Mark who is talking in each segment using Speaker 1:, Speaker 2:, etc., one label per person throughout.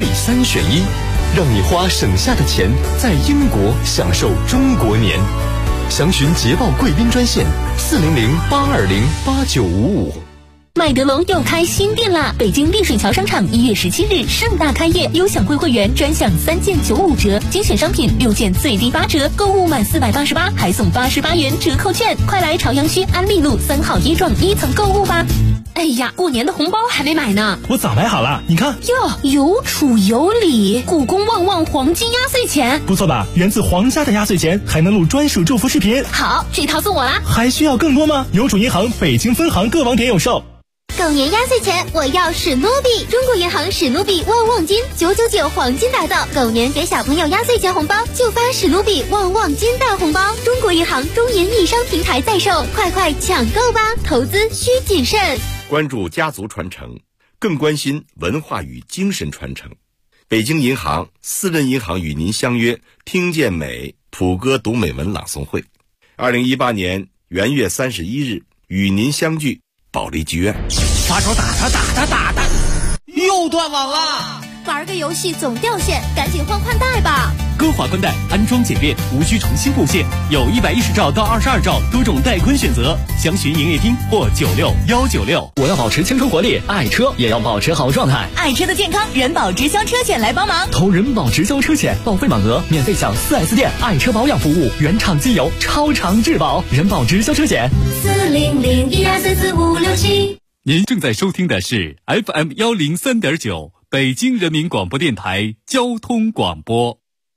Speaker 1: 里3选1，让你花省下的钱在英国享受中国年。详询捷豹贵宾专线400-820-8955。
Speaker 2: 麦德龙又开新店啦！北京丽水桥商场1月17日盛大开业，优享会员专享3件95折，精选商品6件最低8折，购物满488还送88元折扣券。快来朝阳区安利路3号1幢1层购物吧！哎呀，过年的红包还没买呢，
Speaker 3: 我早买好了，你看
Speaker 2: 哟，有储有礼，故宫旺旺黄金压岁钱，
Speaker 3: 不错吧？源自皇家的压岁钱，还能录专属祝福视频。
Speaker 2: 好，这套送我啦！
Speaker 3: 还需要更多吗？邮储银行北京分行各网点有售。
Speaker 4: 狗年压岁钱，我要史努比！中国银行史努比旺旺金999黄金打造，狗年给小朋友压岁钱红包就发史努比旺旺金大红包。中国银行中银易商平台在售，快快抢购吧！投资需谨慎。
Speaker 5: 关注家族传承，更关心文化与精神传承。北京银行、私人银行与您相约听见美普歌读美文朗诵会，2018年元月31日与您相聚保利剧院。
Speaker 6: 发手打他，又断网了。
Speaker 4: 玩个游戏总掉线，赶紧换宽带吧。
Speaker 7: 歌华宽带安装简便，无需重新布线，有110兆到22兆多种带宽选择，详询营业厅或96196。
Speaker 1: 我要保持青春活力，爱车也要保持好状态。
Speaker 2: 爱车的健康，人保直销车险来帮忙。
Speaker 1: 投人保直销车险，报废满额免费享4S店爱车保养服务，原厂机油，超长质保。人保直销车险
Speaker 4: 40012344567。
Speaker 7: 您正在收听的是 FM103.9北京人民广播电台交通广播。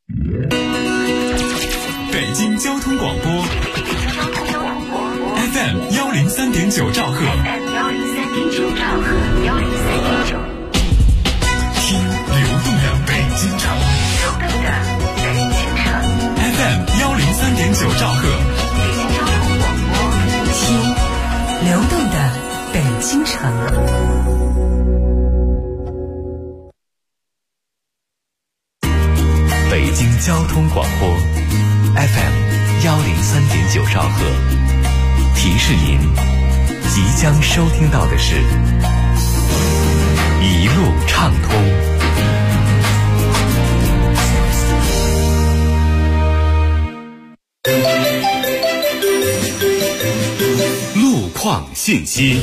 Speaker 7: 北京交通广播 FM103.9兆赫，听流动的北京城FM103.9兆赫，
Speaker 8: 听流动的北京城。
Speaker 1: 北京交通广播 FM103.9兆赫，提示您即将收听到的是一路畅通。路况信息。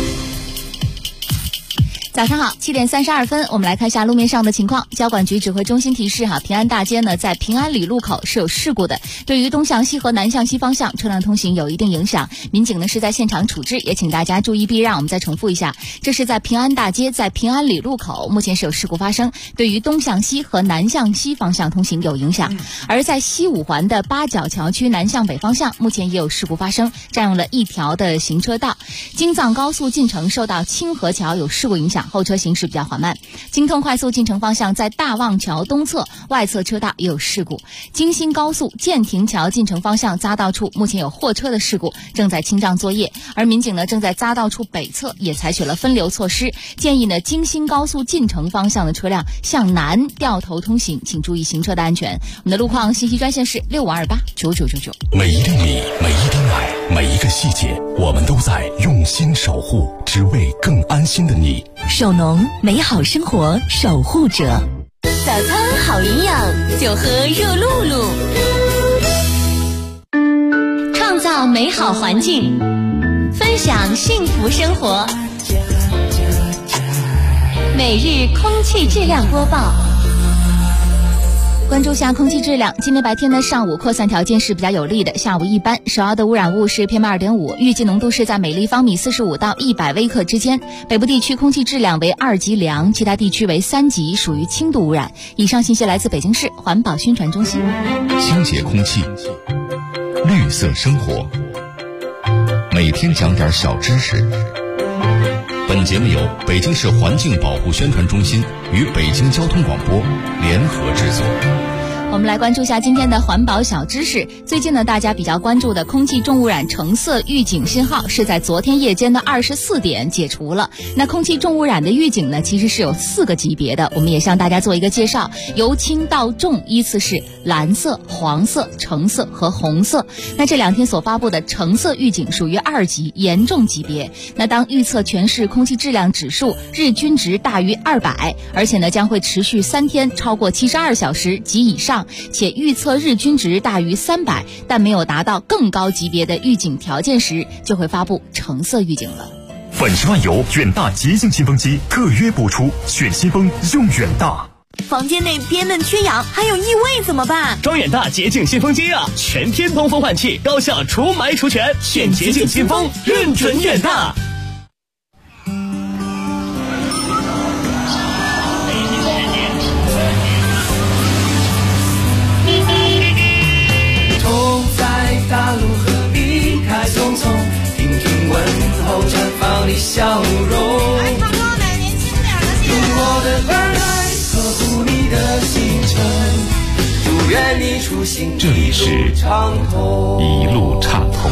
Speaker 2: 早上好，7点32分，我们来看一下路面上的情况。交管局指挥中心提示平安大街呢，在平安里路口是有事故的，对于东向西和南向西方向车辆通行有一定影响。民警呢是在现场处置，也请大家注意避让。我们再重复一下，这是在平安大街，在平安里路口，目前是有事故发生，对于东向西和南向西方向通行有影响。而在西五环的八角桥区南向北方向，目前也有事故发生，占用了一条的行车道。京藏高速进城受到清河桥有事故影响，后车行驶比较缓慢。京通快速进城方向在大望桥东侧外侧车道也有事故。京新高速建亭桥进城方向匝道处目前有货车的事故，正在清障作业，而民警呢正在匝道处北侧也采取了分流措施，建议呢京新高速进城方向的车辆向南掉头通行，请注意行车的安全。我们的路况信息专线是65289999。
Speaker 1: 每一粒米，每一滴奶，每一个细节，我们都在用心守护，只为更安心的你。
Speaker 8: 手农，美好生活守护者。
Speaker 2: 早餐好营养，就喝热露露。创造美好环境，分享幸福生活。每日空气质量播报。关注下空气质量，今天白天的上午扩散条件是比较有利的，下午一般，首要的污染物是 PM2.5， 预计浓度是在每立方米45到100微克之间。北部地区空气质量为2级良，其他地区为3级，属于轻度污染。以上信息来自北京市环保宣传中心。
Speaker 1: 清洁空气，绿色生活，每天讲点小知识。本节目由北京市环境保护宣传中心与北京交通广播联合制作。
Speaker 2: 我们来关注一下今天的环保小知识。最近呢，大家比较关注的空气重污染橙色预警信号是在昨天夜间的24点解除了。那空气重污染的预警呢，其实是有4个级别的，我们也向大家做一个介绍，由轻到重依次是蓝色、黄色、橙色和红色。那这2天所发布的橙色预警属于2级严重级别。那当预测全市空气质量指数日均值大于200，而且呢将会持续3天超过72小时及以上，且预测日均值大于300，但没有达到更高级别的预警条件时，就会发布橙色预警了。
Speaker 9: 粉10万油远大洁净新风机特约播出，选新风用远大。
Speaker 10: 房间内憋闷缺氧还有异味怎么办？
Speaker 6: 装远大洁净新风机啊，全天通风换气，高效除霾除醛，选洁净新风，认准远大。
Speaker 11: 走在大路和离开匆匆，听听问候绽放的笑容。
Speaker 10: 来唱歌，买年轻点的戏。
Speaker 11: 用我的耳来呵护你的行程，祝愿你出行
Speaker 1: 这里是一路畅通。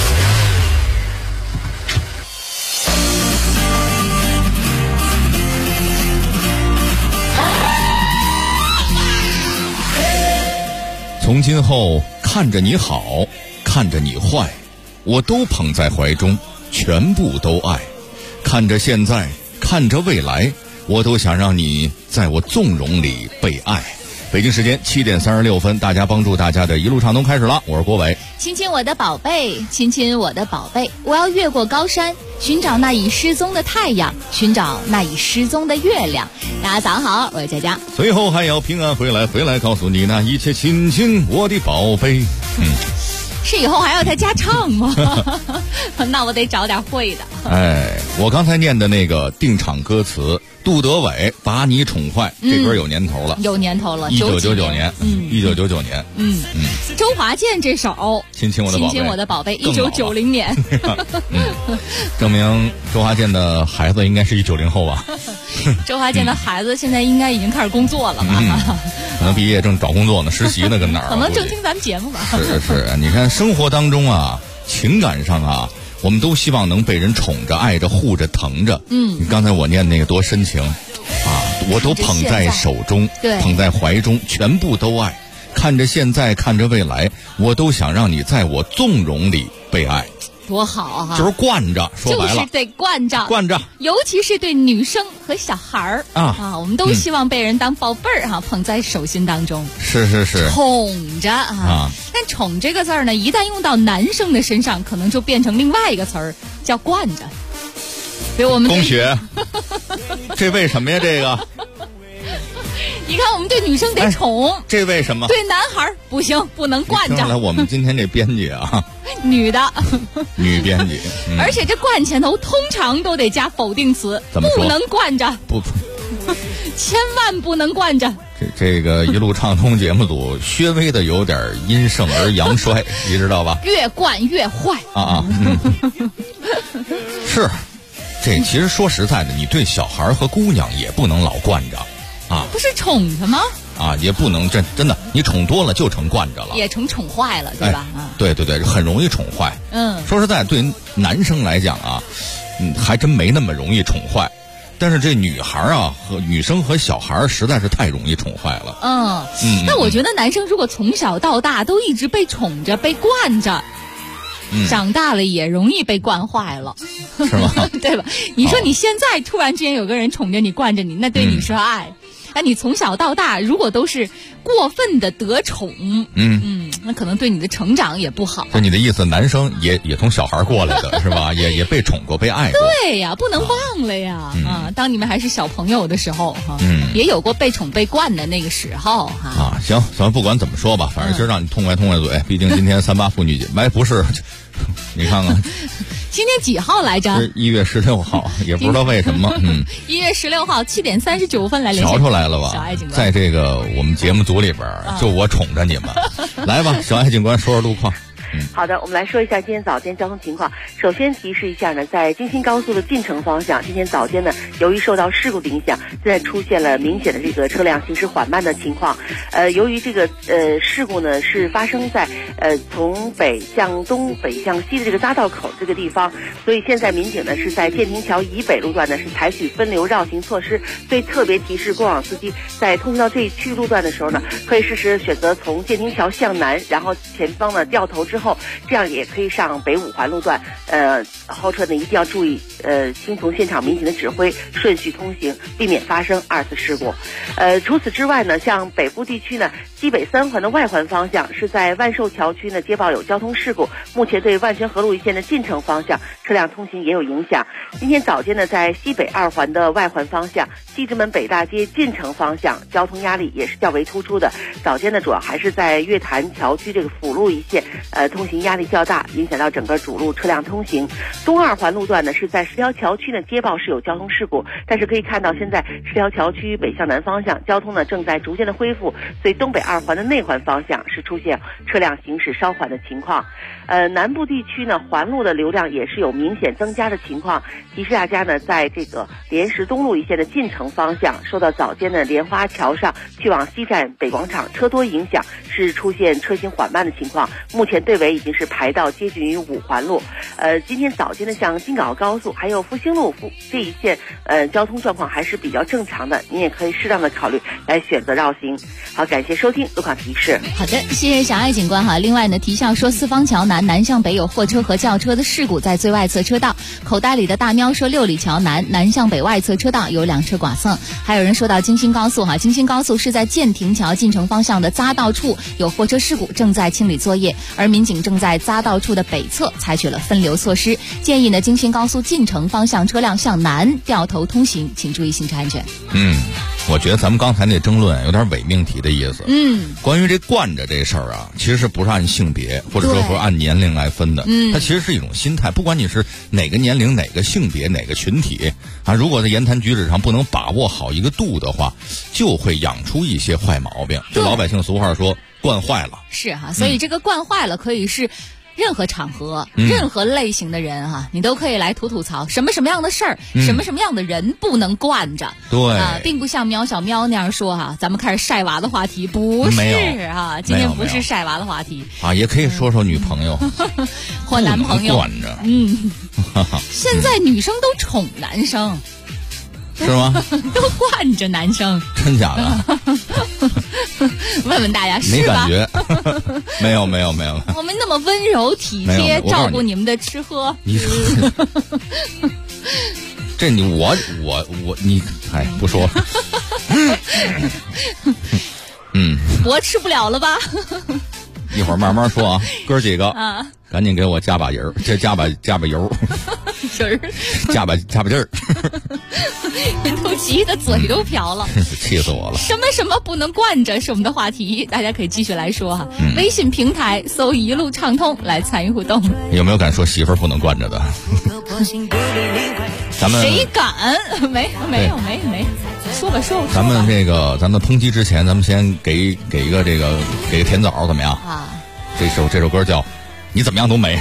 Speaker 1: 从今后看着你好，看着你坏，我都捧在怀中，全部都爱。看着现在，看着未来，我都想让你在我纵容里被爱。北京时间7点36分，大家帮助大家的一路畅通开始了，我是郭伟。
Speaker 2: 亲亲我的宝贝，亲亲我的宝贝，我要越过高山，寻找那已失踪的太阳，寻找那已失踪的月亮。大家早上好，我是佳佳。
Speaker 1: 随后还要平安回来告诉你那一切，亲亲我的宝贝。
Speaker 2: 是以后还要再加唱吗？那我得找点会的。
Speaker 1: 我刚才念的那个定场歌词，杜德伟把你宠坏，这歌有年头了，
Speaker 2: 有年头了
Speaker 1: ，1999年，1999年，
Speaker 2: 周华健这首
Speaker 1: 亲亲我的宝贝，
Speaker 2: 亲亲我的宝贝，1990年，
Speaker 1: 证明周华健的孩子应该是90后吧？
Speaker 2: 周华健的孩子现在应该已经开始工作了吧？
Speaker 1: 可能毕业正找工作呢，实习呢，跟哪儿？
Speaker 2: 可能正听咱们节目吧。
Speaker 1: 是，你看生活当中啊，情感上啊，我们都希望能被人宠着、爱着、护着、疼着。你刚才我念那个多深情啊，我都捧在手中，捧在怀中，全部都爱。看着现在，看着未来，我都想让你在我纵容里被爱。
Speaker 2: 多好啊！
Speaker 1: 就是惯着，说白了
Speaker 2: 就是得惯着，尤其是对女生和小孩儿我们都希望被人当宝贝儿捧在手心当中。
Speaker 1: 是，
Speaker 2: 宠着但宠这个字儿呢，一旦用到男生的身上，可能就变成另外一个词儿，叫惯着。所以我们
Speaker 1: 公学，这为什么呀？这个。
Speaker 2: 你看，我们对女生得宠，
Speaker 1: 这为什么？
Speaker 2: 对男孩不行，不能惯着。
Speaker 1: 来，我们今天这编辑啊，
Speaker 2: 女编辑，而且这惯前头通常都得加否定词，不能惯着，
Speaker 1: 不，
Speaker 2: 千万不能惯着。
Speaker 1: 这个一路畅通节目组稍微的有点阴盛而阳衰，你知道吧？
Speaker 2: 越惯越坏
Speaker 1: 是，这其实说实在的，你对小孩和姑娘也不能老惯着。
Speaker 2: 不是宠他吗？
Speaker 1: 也不能真的，你宠多了就成惯着了，
Speaker 2: 也成宠坏了，对吧？
Speaker 1: 对，很容易宠坏。说实在，对于男生来讲还真没那么容易宠坏，但是这女孩和女生和小孩实在是太容易宠坏了。
Speaker 2: 那我觉得男生如果从小到大都一直被宠着、被惯着。长大了也容易被惯坏了，
Speaker 1: 是吗？
Speaker 2: 对吧？你说你现在突然之间有个人宠着你、惯着你，那对你是爱。你从小到大如果都是过分的得宠，那可能对你的成长也不好。
Speaker 1: 就你的意思，男生也从小孩过来的是吧？也被宠过、被爱过。
Speaker 2: 对呀，不能忘了呀！当你们还是小朋友的时候也有过被宠被惯的那个时候
Speaker 1: 行，咱们不管怎么说吧，反正就让你痛快嘴。毕竟今天38妇女节，不是，你看看。
Speaker 2: 今天几号来着
Speaker 1: ？1月16号，也不知道为什么。
Speaker 2: 1月16号7点39分来连线。
Speaker 1: 瞧出来了吧？
Speaker 2: 小爱警官，
Speaker 1: 在这个我们节目组里边，就我宠着你们。来吧，小爱警官说说路况。
Speaker 12: 好的，我们来说一下今天早间交通情况。首先提示一下呢，在京新高速的进城方向，今天早间呢，由于受到事故的影响，现在出现了明显的这个车辆行驶缓慢的情况。由于这个事故呢是发生在从北向东、北向西的这个匝道口这个地方，所以现在民警呢是在建亭桥以北路段呢是采取分流绕行措施，所以特别提示过往司机在通行到这一区路段的时候呢，可以适时选择从建亭桥向南，然后前方呢掉头之后，这样也可以上北五环路段。后车呢一定要注意听从现场民警的指挥，顺序通行，避免发生二次事故。除此之外呢，像北部地区呢，西北三环的外环方向是在万寿桥区呢接报有交通事故，目前对万泉河路一线的进城方向车辆通行也有影响。今天早间呢，在西北二环的外环方向，西直门北大街进城方向交通压力也是较为突出的。早间呢，主要还是在月坛桥区这个辅路一线，通行压力较大，影响到整个主路车辆通行。东二环路段呢，是在石条桥区呢接报是有交通事故，但是可以看到现在石条桥区北向南方向交通呢正在逐渐的恢复，所以东北二环的内环方向是出现车辆行驶稍缓的情况。南部地区呢，环路的流量也是有明显增加的情况，提示大家呢，在这个莲石东路一线的进城方向，受到早间的莲花桥上去往西站北广场车多影响，是出现车行缓慢的情况。目前队尾已经是排到接近于五环路。今天早间的像京港澳高速还有复兴路这一线，交通状况还是比较正常的，您也可以适当的考虑来选择绕行。好，感谢收听路况提示。
Speaker 2: 好的，谢谢小爱警官哈。另外呢，提校说四方桥南向北有货车和轿车的事故，在最外侧车道。口袋里的大喵说六里桥南向北外侧车道有2车剐蹭。还有人说到京新高速哈，京新高速是在建亭桥进城方向的匝道处有货车事故，正在清理作业，而民警正在匝道处的北侧采取了分流措施，建议呢京新高速进城方向车辆向南掉头通行，请注意行车安全。
Speaker 1: 我觉得咱们刚才那争论有点伪命题的意思。关于这惯着这事儿啊，其实不是按性别或者说不是按年龄来分的，它其实是一种心态。不管你是哪个年龄、哪个性别、哪个群体啊，如果在言谈举止上不能把握好一个度的话，就会养出一些坏毛病。这老百姓俗话说惯坏了。
Speaker 2: 是哈，所以这个惯坏了可以是任何场合、任何类型的人哈，你都可以来吐槽什么样的事儿、什么样的人不能惯着。
Speaker 1: 对
Speaker 2: 并不像喵小喵那样说哈，咱们开始晒娃的话题，不是哈，今天不是晒娃的话题
Speaker 1: 啊，也可以说说女朋友
Speaker 2: 或男朋友。
Speaker 1: 惯着，
Speaker 2: 现在女生都宠男生。
Speaker 1: 是吗？
Speaker 2: 都惯着男生，
Speaker 1: 真假的？
Speaker 2: 问问大家是吧？
Speaker 1: 没感觉，没有。
Speaker 2: 我们那么温柔体贴，照顾你们的吃喝。
Speaker 1: 你这你你不说了。
Speaker 2: 我吃不了了吧？
Speaker 1: 一会儿慢慢说啊，哥几个赶紧给我加把油，这加把油，加把劲儿。
Speaker 2: 人都急得嘴都瓢了，
Speaker 1: 气死我了！
Speaker 2: 什么不能惯着是我们的话题，大家可以继续来说哈。微信平台搜“一路畅通”来参与互动。
Speaker 1: 有没有敢说媳妇儿不能惯着的？咱们
Speaker 2: 谁敢？没有，说吧。
Speaker 1: 咱们抨击之前，咱们先给一个甜枣怎么样啊？这首歌叫《你怎么样都美》。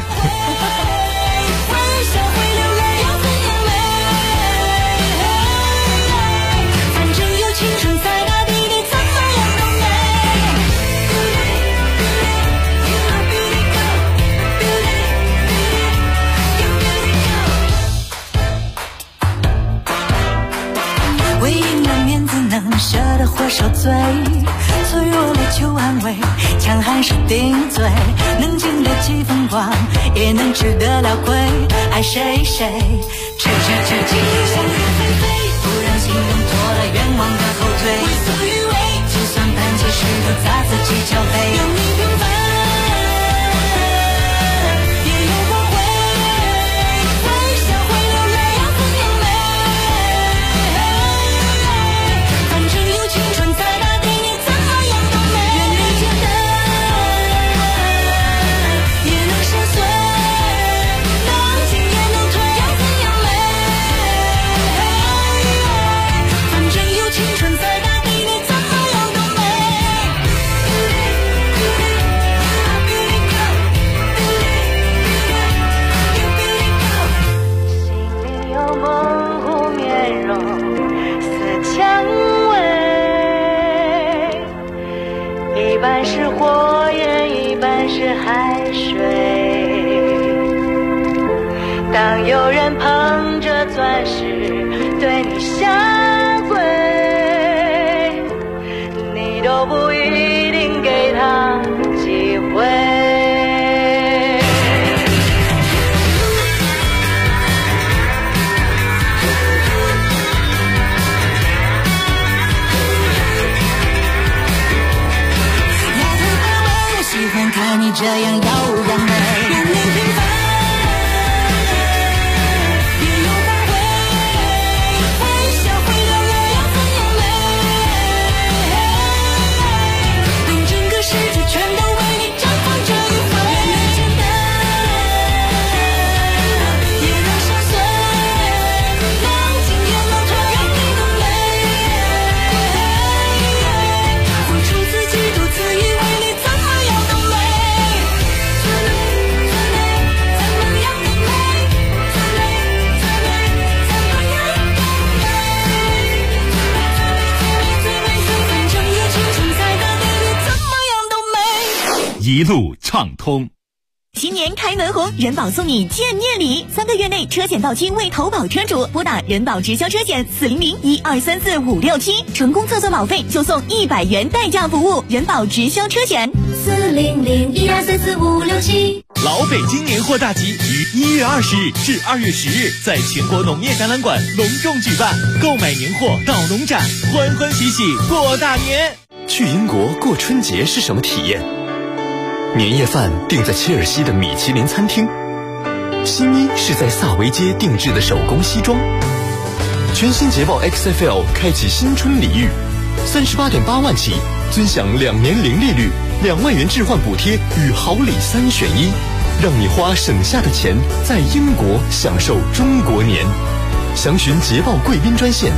Speaker 13: 舍得活受罪，脆弱了求安慰，强悍是顶罪，能经得起风光，也能吃得了亏。爱谁谁，痴情想入非非，不让心动拖了愿望的后腿。为所欲为，就算搬起石头砸自己脚背。有你平凡，也有我会微笑会流泪，要怎样美？反正有青春在大地，你怎么样都美。愿你简单，也能深邃，能进也能退，要怎样美？反正有青春在大地，你半是火焰，一半是海水。当有人捧着钻石对你下跪，你都不一定给他机会。
Speaker 8: 看你这样耀扬美，不能平凡，别有反悔，看消费的月亮怎样美，等整个世界全都为你绽放这一回。越简单，也让心碎，让今天能这样你的美，付出自己，独自以为你怎么样都美。
Speaker 7: 一路畅通。
Speaker 10: 新年开门红，人保送你见面礼，3个月内车险到期为投保车主，拨打人保直销车险400-1234-567，成功测算保费就送100元代驾服务。人保直销车险
Speaker 4: 400-1234-567。
Speaker 7: 老北京年货大集于1月20日至2月10日在全国农业展览馆隆重举办，购买年货到农展，欢欢喜喜过大年。
Speaker 14: 去英国过春节是什么体验？年夜饭订在切尔西的米其林餐厅，新衣是在萨维街定制的手工西装。全新捷豹 XFL 开启新春礼遇，38.8万起，尊享2年零利率，2万元置换补贴与好礼3选1，让你花省下的钱在英国享受中国年。详询捷豹贵宾专线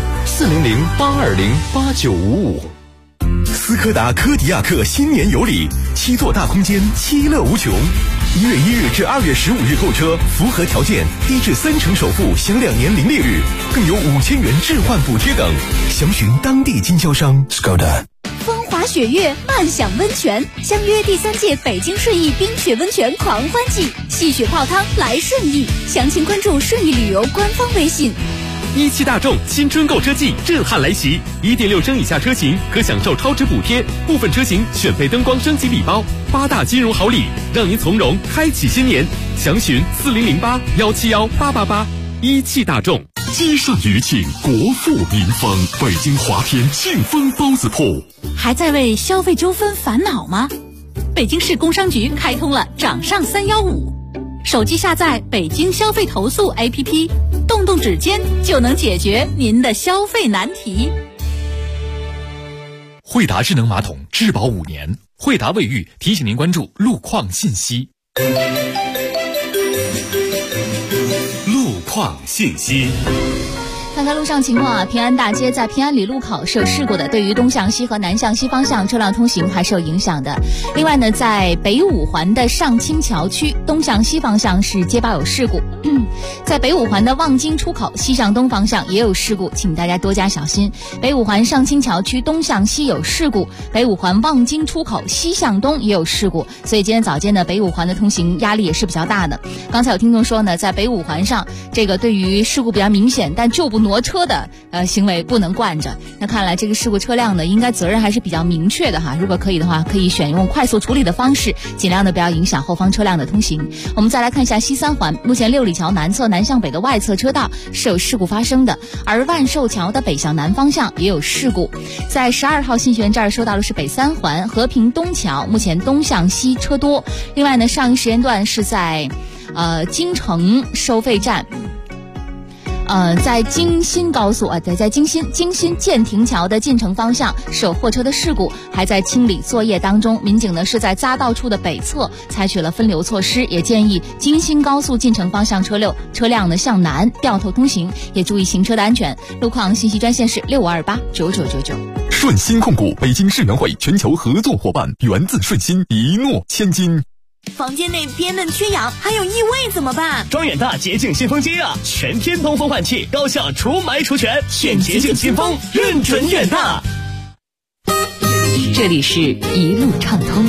Speaker 14: 400-820-8955。
Speaker 9: 斯柯达柯迪亚克新年有礼，7座大空间，其乐无穷。1月1日至2月15日购车，符合条件，低至30%首付，享2年零利率，更有5000元置换补贴等。详询当地经销商。Skoda。
Speaker 2: 风华雪月，漫享温泉，相约第3届北京顺义冰雪温泉狂欢季，戏雪泡汤来顺义，详情关注顺义旅游官方微信。
Speaker 7: 一汽大众新春购车季震撼来袭，1.6升以下车型可享受超值补贴，部分车型选配灯光升级礼包，8大金融好礼，让您从容开启新年。详询4008-171-888。一汽大众。
Speaker 9: 积善余庆，国富民丰。北京华天庆丰包子铺。
Speaker 2: 还在为消费纠纷烦恼吗？北京市工商局开通了掌上315，手机下载北京消费投诉 APP， 动动指尖就能解决您的消费难题。
Speaker 7: 惠达智能马桶质保5年，惠达卫浴提醒您关注路况信息。路况信息。
Speaker 2: 看看路上情况啊，平安大街在平安里路口是有事故的，对于东向西和南向西方向车辆通行还是有影响的。另外呢，在北五环的上清桥区东向西方向是街道有事故，在北五环的望京出口西向东方向也有事故，请大家多加小心。北五环上清桥区东向西有事故，北五环望京出口西向东也有事故，所以今天早间呢，北五环的通行压力也是比较大的。刚才有听众说呢，在北五环上这个对于事故比较明显但就不挪车的行为不能惯着，那看来这个事故车辆呢应该责任还是比较明确的哈，如果可以的话可以选用快速处理的方式，尽量的不要影响后方车辆的通行。我们再来看一下西三环，目前六里桥南侧南向北的外侧车道是有事故发生的，而万寿桥的北向南方向也有事故。在12号信息源这儿说到的是北三环和平东桥，目前东向西车多。另外呢，上一时间段是在京城收费站在京新高速在京新建亭桥的进城方向是有货车的事故，还在清理作业当中。民警呢是在匝道处的北侧采取了分流措施，也建议京新高速进城方向车辆呢向南掉头通行，也注意行车的安全。路况信息专线是65289999。
Speaker 9: 顺鑫控股北京世园会全球合作伙伴，源自顺鑫，一诺千金。
Speaker 10: 房间内憋闷缺氧还有异味怎么办？
Speaker 6: 装远大洁净新风机啊，全天通风换气，高效除霾除醛，选洁净新风，认准远大。
Speaker 10: 这里是一路畅通。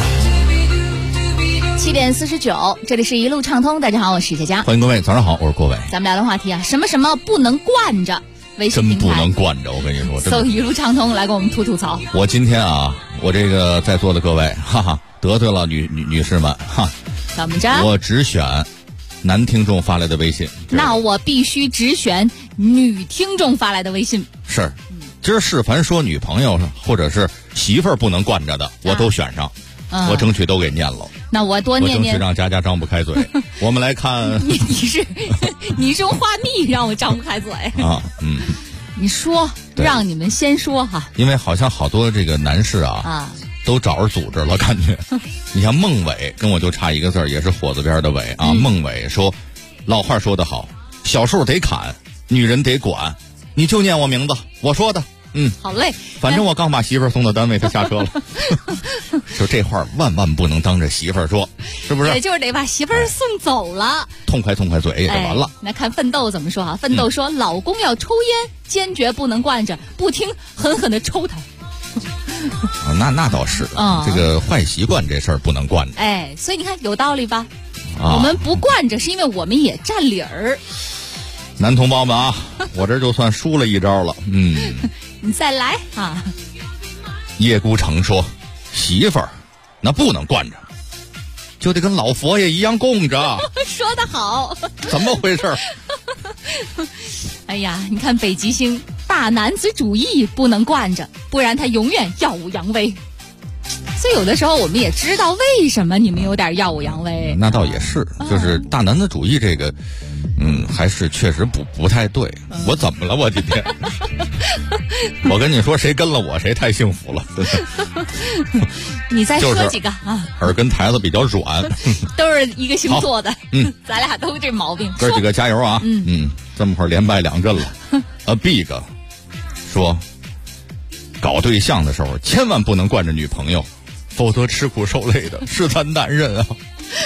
Speaker 2: 7点49，这里是一路畅通。大家好，我是佳佳，
Speaker 1: 欢迎各位，早上好，我是郭伟。
Speaker 2: 咱们聊的话题啊，什么什么不能惯着。微信平台
Speaker 1: 真不能惯着，我跟你说，
Speaker 2: 搜一路畅通来给我们吐槽。
Speaker 1: 我今天啊，我这个在座的各位，哈哈，得罪了女士们，哈。
Speaker 2: 怎么着？
Speaker 1: 我只选男听众发来的微信。
Speaker 2: 那我必须只选女听众发来的微信。
Speaker 1: 是，今儿是凡说女朋友或者是媳妇儿不能惯着的，我都选上。我争取都给念了。
Speaker 2: 那我多念念，
Speaker 1: 我争取让佳佳张不开嘴。我们来看，
Speaker 2: 你是用话密让我张不开嘴
Speaker 1: 啊？
Speaker 2: 你说，让你们先说哈。
Speaker 1: 因为好像好多这个男士啊都找着组织了，感觉。你像孟伟跟我就差一个字儿，也是火字边的伟啊。孟伟说，老话说得好，小树得砍，女人得管，你就念我名字，我说的。
Speaker 2: 好嘞。
Speaker 1: 反正我刚把媳妇儿送到单位，她下车了。就这话万万不能当着媳妇儿说，是不是？
Speaker 2: 也就是得把媳妇儿送走了，
Speaker 1: 痛快嘴也就完了。
Speaker 2: 那看奋斗怎么说啊？奋斗说，老公要抽烟，坚决不能惯着，不听狠狠的抽他。
Speaker 1: 那倒是，这个坏习惯这事儿不能惯着。
Speaker 2: 所以你看有道理吧？我们不惯着，是因为我们也占理儿。
Speaker 1: 男同胞们啊，我这就算输了一招了。
Speaker 2: 你再来啊！
Speaker 1: 叶孤城说，媳妇儿那不能惯着，就得跟老佛爷一样供着。
Speaker 2: 说得好。
Speaker 1: 怎么回事？
Speaker 2: 哎呀，你看北极星，大男子主义不能惯着，不然他永远耀武扬威。所以有的时候我们也知道为什么你们有点耀武扬威。
Speaker 1: 那倒也是，就是大男子主义这个，还是确实不太对。我怎么了？我今天，我跟你说，谁跟了我，谁太幸福了。
Speaker 2: 你再说几个啊？
Speaker 1: 耳根台子比较软，
Speaker 2: 都是一个星座的。咱俩都这毛病。
Speaker 1: 哥几个加油啊！这么会儿连败2阵了。Big 说，搞对象的时候千万不能惯着女朋友，否则吃苦受累的是咱男人啊。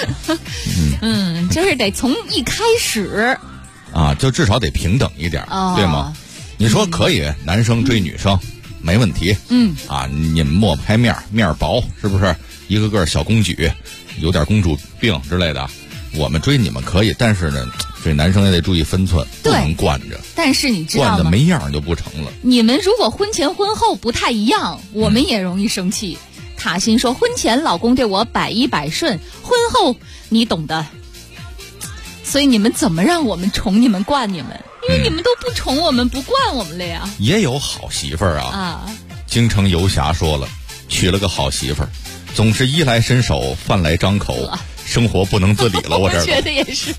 Speaker 2: 就是得从一开始
Speaker 1: 啊，就至少得平等一点，对吗？你说可以，男生追女生没问题。你们抹不开面薄，是不是？一个个小公举，有点公主病之类的。我们追你们可以，但是呢，这男生也得注意分寸，不能惯着。但是你知道吗？惯的没样就不成了。
Speaker 2: 你们如果婚前婚后不太一样，我们也容易生气。塔心说，婚前老公对我100%顺，婚后你懂的。所以你们怎么让我们宠你们惯你们？因为你们都不宠我们不惯我们了呀。
Speaker 1: 也有好媳妇儿啊。京城游侠说了，娶了个好媳妇儿，总是衣来伸手饭来张口，生活不能自理了。我
Speaker 2: 觉得也是。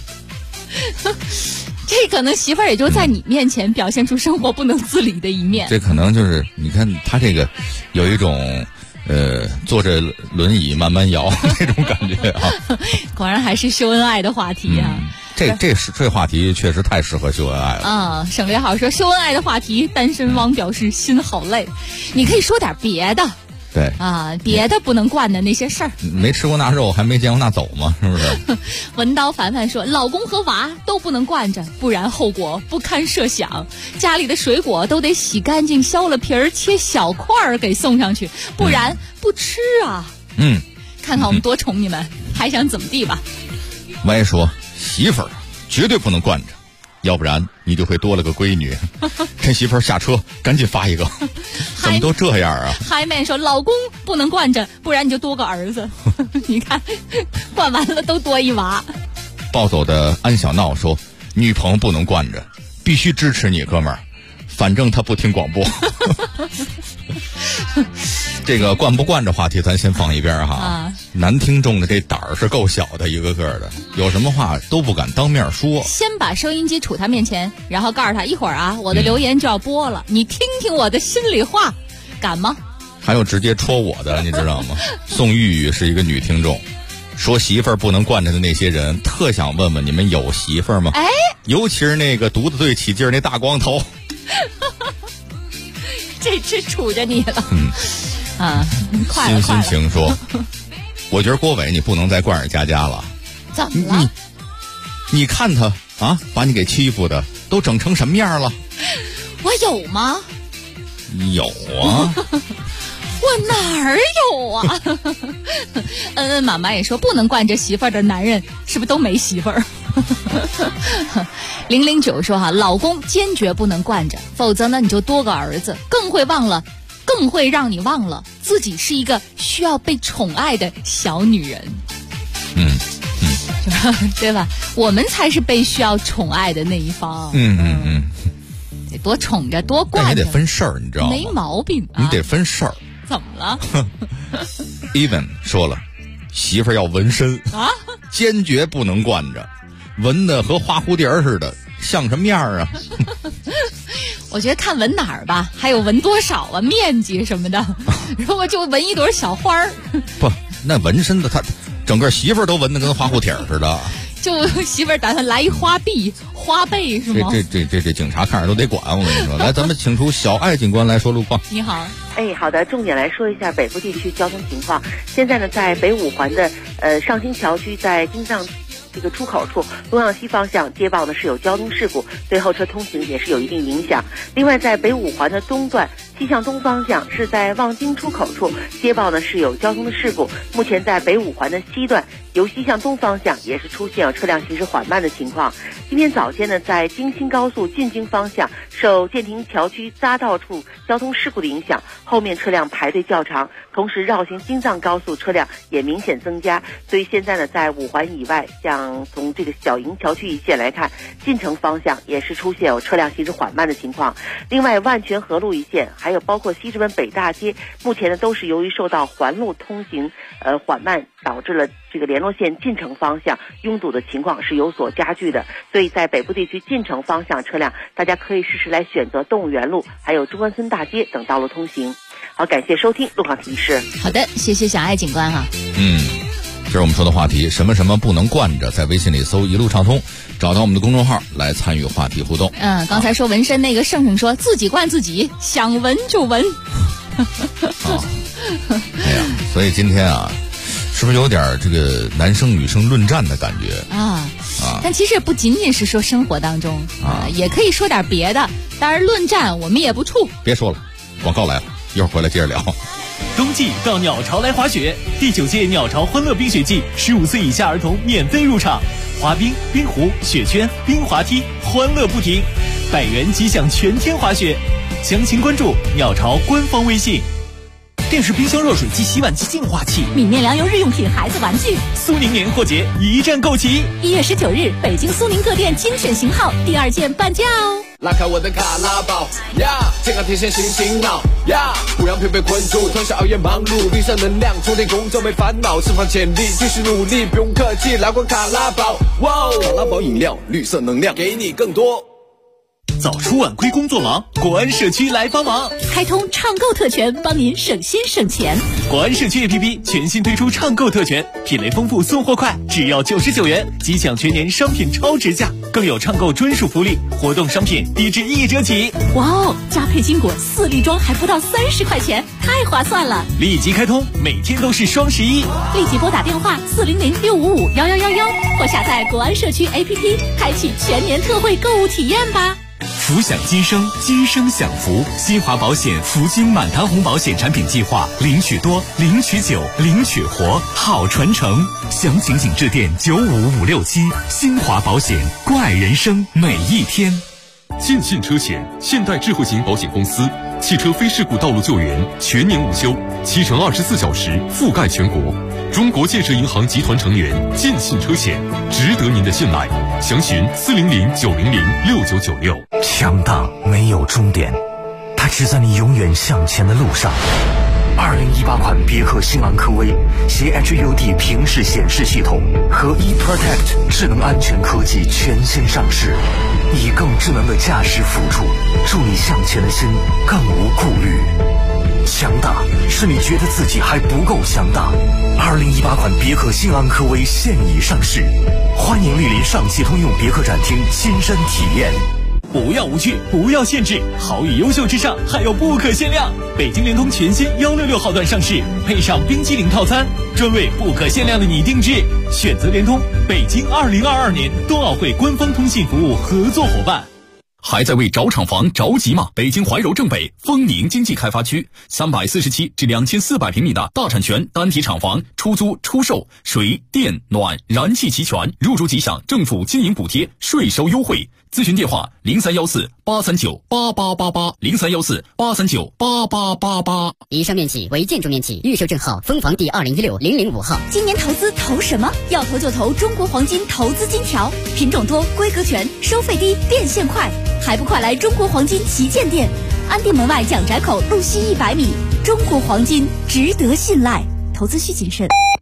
Speaker 2: 这可能媳妇儿也就在你面前表现出生活不能自理的一面。
Speaker 1: 这可能就是你看他这个有一种坐着轮椅慢慢摇那种感觉啊。
Speaker 2: 果然还是秀恩爱的话题啊。
Speaker 1: 这话题确实太适合秀恩爱了。
Speaker 2: 省略号说，秀恩爱的话题，单身汪表示心好累。你可以说点别的。
Speaker 1: 对
Speaker 2: 别的不能惯的那些事儿。
Speaker 1: 没吃过那肉，还没见过那走吗？是不是？
Speaker 2: 文刀凡凡说，老公和娃都不能惯着，不然后果不堪设想。家里的水果都得洗干净，削了皮儿，切小块儿给送上去，不然不吃啊。看看我们多宠你们，还想怎么地吧？
Speaker 1: 歪说，媳妇儿绝对不能惯着，要不然你就会多了个闺女。趁媳妇儿下车赶紧发一个。怎么都这样啊？
Speaker 2: 嗨妹说，老公不能惯着，不然你就多个儿子。你看惯完了都多一娃。
Speaker 1: 暴走的安小闹说，女朋友不能惯着，必须支持你哥们儿，反正他不听广播。这个惯不惯着话题咱先放一边哈。男听众的这胆儿是够小的，一个个的，有什么话都不敢当面说。
Speaker 2: 先把收音机杵他面前，然后告诉他，一会儿啊，我的留言就要播了，你听听我的心里话，敢吗？
Speaker 1: 还有直接戳我的，你知道吗？宋玉玉是一个女听众，说媳妇儿不能惯着的那些人，特想问问你们有媳妇儿吗？尤其是那个犊子最起劲儿那大光头。
Speaker 2: 这是杵着你了。快了。
Speaker 1: 心情说，我觉得郭伟你不能再惯着佳佳了。
Speaker 2: 怎么了？
Speaker 1: 你看他啊，把你给欺负的都整成什么样了？
Speaker 2: 我有吗？
Speaker 1: 有啊。
Speaker 2: 我我哪儿有啊？恩恩妈妈也说，不能惯着媳妇儿的男人是不是都没媳妇儿？009说哈，老公坚决不能惯着，否则呢你就多个儿子，更会让你忘了自己是一个需要被宠爱的小女人。对吧？我们才是被需要宠爱的那一方。得多宠着，多惯着。
Speaker 1: 但也得分事儿，你知道吗？
Speaker 2: 没毛病啊。
Speaker 1: 你得分事儿。
Speaker 2: 怎么了
Speaker 1: ？Even 说了，媳妇儿要纹身啊，坚决不能惯着，纹的和花蝴蝶似的，像什么样啊？
Speaker 2: 我觉得看纹哪儿吧，还有纹多少啊，面积什么的。如果就纹一朵小花儿，
Speaker 1: 不，那纹身的他整个媳妇儿都纹的跟花蝴蝶似的。
Speaker 2: 就媳妇儿打算来一花臂、花背是吗？
Speaker 1: 这警察看着都得管，我跟你说。来，咱们请出小爱警官来说路况。
Speaker 2: 你好。
Speaker 12: 好的，重点来说一下北部地区交通情况。现在呢，在北五环的上新桥区，在京藏这个出口处东向西方向接报呢是有交通事故，对后车通行也是有一定影响。另外，在北五环的东段西向东方向是在望京出口处接报呢是有交通的事故，目前在北五环的西段由西向东方向也是出现有车辆行驶缓慢的情况。今天早间呢，在京新高速进京方向受建亭桥区匝道处交通事故的影响，后面车辆排队较长，同时绕行京藏高速车辆也明显增加，所以现在呢，在五环以外，像从这个小营桥区一线来看，进城方向也是出现有车辆行驶缓慢的情况。另外，万泉河路一线还有包括西直门北大街，目前呢都是由于受到环路通行缓慢，导致了这个联络线进城方向拥堵的情况是有所加剧的，所以在北部地区进城方向车辆，大家可以试试来选择动物园路还有中关村大街等道路通行。好，感谢收听路况提示。
Speaker 2: 好的，谢谢小爱警官哈。
Speaker 1: 这是我们说的话题，什么什么不能惯着，在微信里搜一路畅通，找到我们的公众号来参与话题互动。
Speaker 2: 刚才说纹身那个盛盛说自己惯自己，想纹就纹。
Speaker 1: 所以今天啊，是不是有点这个男生女生论战的感觉
Speaker 2: 啊？但其实也不仅仅是说生活当中也可以说点别的。当然论战我们也不怵。
Speaker 1: 别说了，广告来了，一会儿回来接着聊。
Speaker 6: 冬季到鸟巢来滑雪，第9届鸟巢欢乐冰雪季，15岁以下儿童免费入场，滑冰、冰壶、雪圈、冰滑梯，欢乐不停，100元即享全天滑雪。详情关注鸟巢官方微信。电视、冰箱、热水机、洗碗机、净化器、
Speaker 10: 米面粮油日用品、孩子玩具，
Speaker 6: 苏宁年货节一站购齐。
Speaker 10: 1月19日，北京苏宁各店精选型号第2件半价哦。
Speaker 15: 拉开我的卡拉宝呀，健康天线醒醒脑呀，不让疲惫困住，通宵熬夜忙碌，绿色能量充电工作没烦恼，释放潜力继续努力，不用客气，来罐卡拉宝，哇，卡拉宝饮料，绿色能量给你更多。
Speaker 6: 早出晚归工作忙，国安社区来帮忙，
Speaker 10: 开通畅购特权，帮您省心省钱。
Speaker 6: 国安社区 APP 全新推出畅购特权，品类丰富，送货快，只要99元即享全年商品超值价，更有畅购专属福利，活动商品低至1折起。
Speaker 10: 哇哦，加配金果4粒装还不到30块钱，太划算了！
Speaker 6: 立即开通，每天都是双11，
Speaker 10: 立即拨打电话400-655-1111或下载国安社区 APP， 开启全年特惠购物体验吧。
Speaker 16: 福享今生，今生享福。新华保险福金满堂红保险产品计划，领取多，领取久，领取活，好传承。详情请致电95567。新华保险，怪人生每一天。
Speaker 7: 建信车险现代智慧型保险公司，汽车非事故道路救援全年无休，7乘24小时覆盖全国。中国建设银行集团成员，建信车险值得您的信赖。详询400-900-6996。
Speaker 17: 强大没有终点，它只在你永远向前的路上。2018款别克新昂科威携 HUD 平视显示系统和 eProtect 智能安全科技全新上市，以更智能的驾驶辅助，助你向前的心更无顾虑。强大是你觉得自己还不够强大。2018款别克新昂科威现已上市，欢迎莅临上汽通用别克展厅亲身体验。
Speaker 6: 不要无趣，不要限制，好与优秀之上还有不可限量。北京联通全新166号段上市，配上冰激凌套餐，专为不可限量的你定制。选择联通，北京2022年冬奥会官方通信服务合作伙伴。
Speaker 16: 还在为找厂房着急吗？北京怀柔正北丰宁经济开发区347至2400平米的大产权单体厂房出租出售，水电暖燃气齐全，入住即享政府经营补贴，税收优惠。咨询电话0314839888，0314839888。
Speaker 18: 以上面积为建筑面积，预售证号丰房第2016-005号。
Speaker 10: 今年投资投什么？要投就投中国黄金投资金条，品种多，规格全，收费低，变现快，还不快来中国黄金旗舰店，安定门外蒋宅口路西100米。中国黄金值得信赖，投资需谨慎。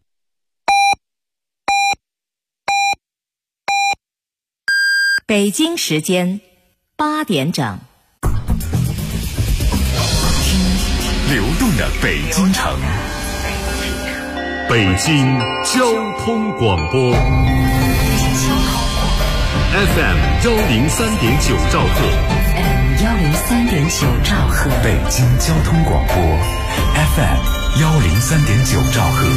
Speaker 19: 北京时间8点整，
Speaker 9: 流动的北京城，北京交通广播 FM 103.9兆赫
Speaker 19: 103.9兆赫，
Speaker 9: 北京交通广播 FM 103.9兆赫。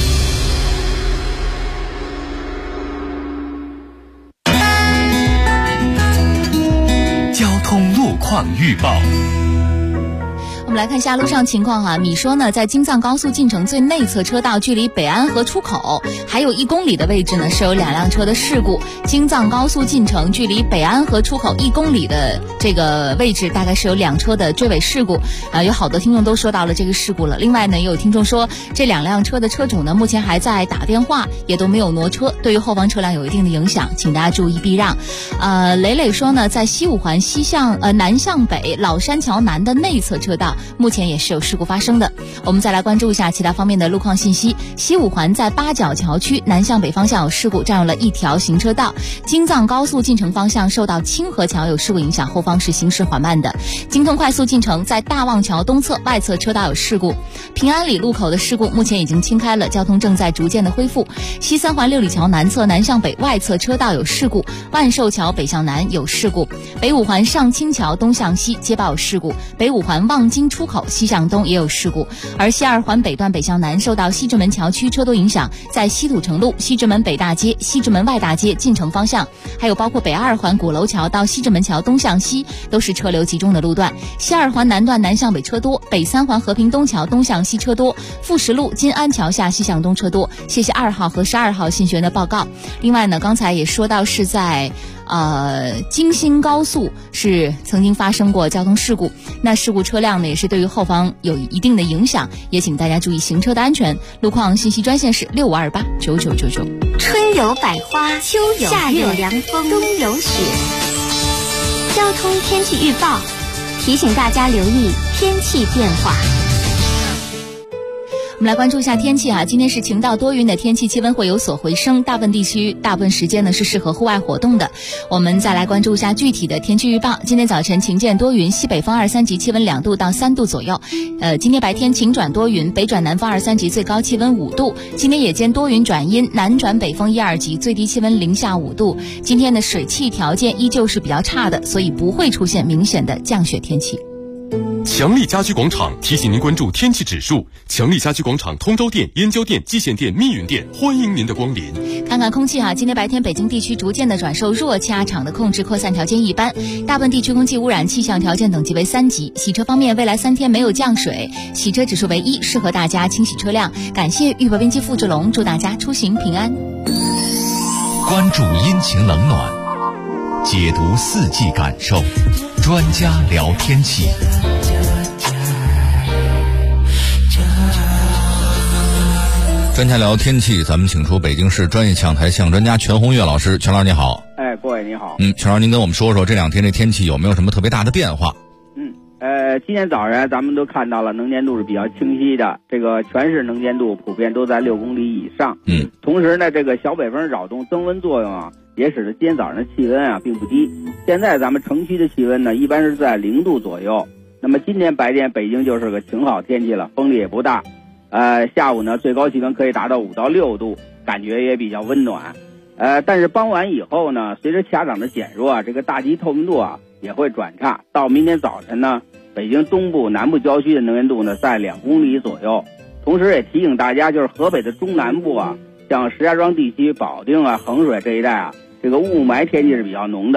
Speaker 9: 交通路况预报。
Speaker 2: 我们来看一下路上情况哈。米说呢，在京藏高速进城最内侧车道，距离北安河出口还有1公里的位置呢，是有2辆车的事故。京藏高速进城距离北安河出口1公里的这个位置，大概是有2车的追尾事故。有好多听众都说到了这个事故了。另外呢，也有听众说，这2辆车的车主呢，目前还在打电话，也都没有挪车，对于后方车辆有一定的影响，请大家注意避让。磊磊说呢，在西五环南向北老山桥南的内侧车道，目前也是有事故发生的。我们再来关注一下其他方面的路况信息。西五环在八角桥区南向北方向有事故，占用了1条行车道。京藏高速进城方向受到清河桥有事故影响，后方是行驶缓慢的。京通快速进城在大望桥东侧外侧车道有事故。平安里路口的事故目前已经清开了，交通正在逐渐的恢复。西三环六里桥南侧南向北外侧车道有事故，万寿桥北向南有事故。北五环上清桥东向西街道有事故，北五环望京出口西向东也有事故。而西二环北段北向南受到西直门桥区车多影响，在西土城路、西直门北大街、西直门外大街进城方向，还有包括北二环鼓楼桥到西直门桥东向西都是车流集中的路段。西二环南段南向北车多，北三环和平东桥东向西车多，富石路金安桥下西向东车多。谢谢2号和12号信学员的报告。另外呢，刚才也说到是在京新高速是曾经发生过交通事故，那事故车辆呢也是对于后方有一定的影响，也请大家注意行车的安全。路况信息专线是65289999。
Speaker 4: 春有百花，秋有夏有凉风，冬有雪。交通天气预报提醒大家留意天气变化。
Speaker 2: 我们来关注一下天气啊，今天是晴到多云的天气，气温会有所回升，大部分地区大部分时间呢是适合户外活动的。我们再来关注一下具体的天气预报。今天早晨晴见多云，西北风2、3级，气温2度到3度左右。今天白天晴转多云，北转南风2、3级，最高气温5度。今天夜间多云转阴，南转北风1、2级，最低气温零下5度。今天的水汽条件依旧是比较差的，所以不会出现明显的降雪天气。
Speaker 7: 强力家居广场提醒您关注天气指数。强力家居广场通州店、燕郊店、蓟县店、密云店，欢迎您的光临。
Speaker 2: 看看空气啊，今天白天北京地区逐渐的转受弱气压场的控制，扩散条件一般，大部分地区空气污染气象条件等级为3级。洗车方面，未来3天没有降水，洗车指数为1，适合大家清洗车辆。感谢预报编辑付志龙，祝大家出行平安。
Speaker 1: 关注阴晴冷暖，解读四季感受，专家聊天气。专家聊天气，咱们请出北京市专业气象台气象专家全红月老师。全老师你好。
Speaker 20: 各位你好。
Speaker 1: 全老师您跟我们说说这2天这天气有没有什么特别大的变化？
Speaker 20: 今天早上咱们都看到了能见度是比较清晰的，这个全市能见度普遍都在6公里以上。同时呢，这个小北风扰动增温作用啊，也使得今天早上的气温啊并不低。现在咱们城区的气温呢，一般是在0度左右。那么今天白天北京就是个晴好天气了，风力也不大。下午呢，最高气温可以达到5到6度，感觉也比较温暖。但是傍晚以后呢，随着气压场的减弱啊，这个大气透明度啊也会转差。到明天早晨呢，北京东部、南部郊区的能见度呢在2公里左右。同时也提醒大家，就是河北的中南部啊，像石家庄地区、保定啊、衡水这一带啊，这个雾霾天气是比较浓的。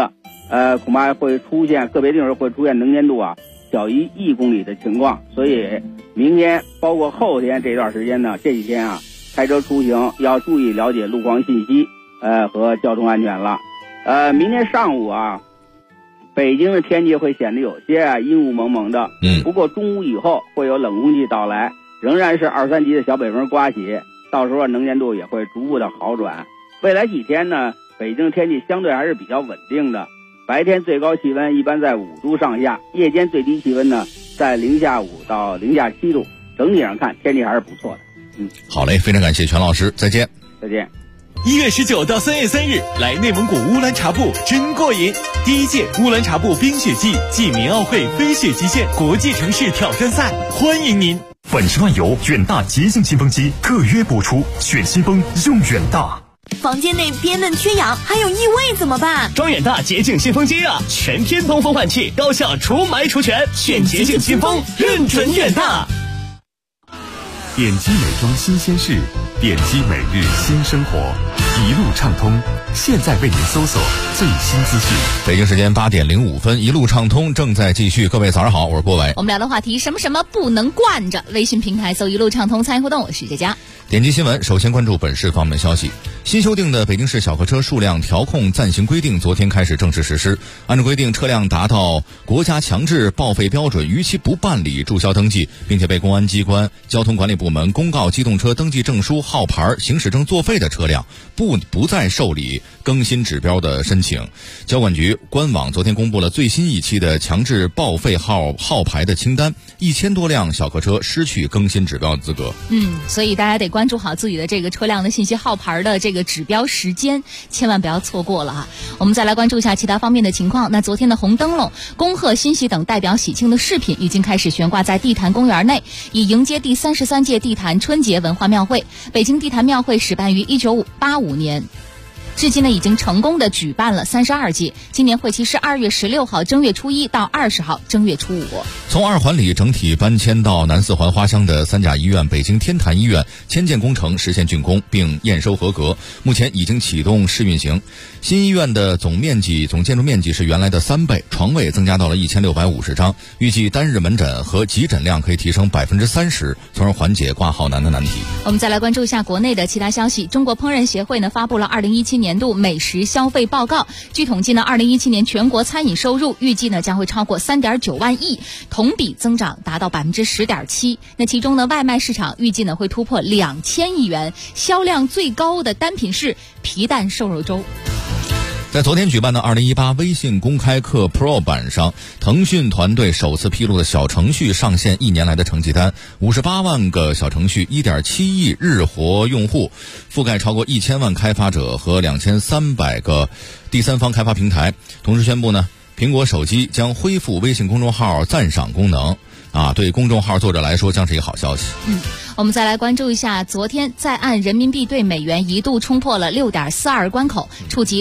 Speaker 20: 恐怕会出现个别地方会出现能见度小于1公里的情况。所以明天包括后天这段时间呢，这几天开车出行要注意了解路况信息和交通安全了。明天上午北京的天气会显得有些阴雾蒙蒙的，不过中午以后会有冷空气到来，仍然是2、3级的小北风刮起，到时候能见度也会逐步的好转。未来几天呢，北京天气相对还是比较稳定的，白天最高气温一般在5度上下，夜间最低气温呢在零下5到零下7度，整体上看天气还是不错的。
Speaker 1: 好嘞，非常感谢全老师，再见。
Speaker 20: 再见。
Speaker 6: 1月19到3月3日，来内蒙古乌兰察布真过瘾！第1届乌兰察布冰雪季暨棉奥会飞雪极限国际城市挑战赛，欢迎您！
Speaker 17: 粉石万油远大洁净新风机特约播出，选新风用远大。
Speaker 10: 房间内憋闷缺氧还有异味怎么办？
Speaker 3: 装远大洁净新风机全天通风换气，高效除霾除醛，选洁净新风，认准远大。
Speaker 7: 点击美妆新鲜事，点击每日新生活，一路畅通。现在为您搜索最新资讯。
Speaker 1: 北京时间8点05分，一路畅通正在继续。各位早上好，我是郭伟。
Speaker 2: 我们聊的话题什么什么不能惯着，微信平台搜一路畅通参与互动，我是佳佳。
Speaker 1: 点击新闻，首先关注本市方面消息。新修订的北京市小客车数量调控暂行规定昨天开始正式实施。按照规定，车辆达到国家强制报废标准，逾期不办理注销登记，并且被公安机关、交通管理部门公告机动车登记证书、号牌、行驶证作废的车辆，不再受理更新指标的申请。交管局官网昨天公布了最新一期的强制报废号牌的清单，1000多辆小客车失去更新指标的资格。
Speaker 2: 所以大家得关注好自己的这个车辆的信息号牌的这个指标时间，千万不要错过了我们再来关注一下其他方面的情况。那昨天的红灯笼、恭贺新喜等代表喜庆的饰品已经开始悬挂在地坛公园内，以迎接第33届地坛春节文化庙会。北京地坛庙会始办于1985年。至今呢，已经成功的举办了32届。今年会期是2月16号正月初1到20号正月初5。
Speaker 1: 从2环里整体搬迁到南4环花乡的3甲医院北京天坛医院迁建工程实现竣工并验收合格，目前已经启动试运行。新医院的总建筑面积是原来的3倍，床位增加到了1650张，预计单日门诊和急诊量可以提升30%，从而缓解挂号难的难题。
Speaker 2: 我们再来关注一下国内的其他消息。中国烹饪协会呢发布了2017年度美食消费报告。据统计呢，2017年全国餐饮收入预计呢将会超过3.9万亿，同比增长达到10.7%。那其中呢，外卖市场预计呢会突破2000亿元，销量最高的单品是皮蛋瘦肉粥。
Speaker 1: 在昨天举办的2018微信公开课 Pro 版上，腾讯团队首次披露的小程序上线1年来的成绩单，58万个小程序，1.7亿日活用户，覆盖超过1000万开发者和2300个第三方开发平台。同时宣布呢，苹果手机将恢复微信公众号赞赏功能。对公众号作者来说将是一个好消息。
Speaker 2: 我们再来关注一下，昨天在岸人民币对美元一度冲破了6.42关口，触及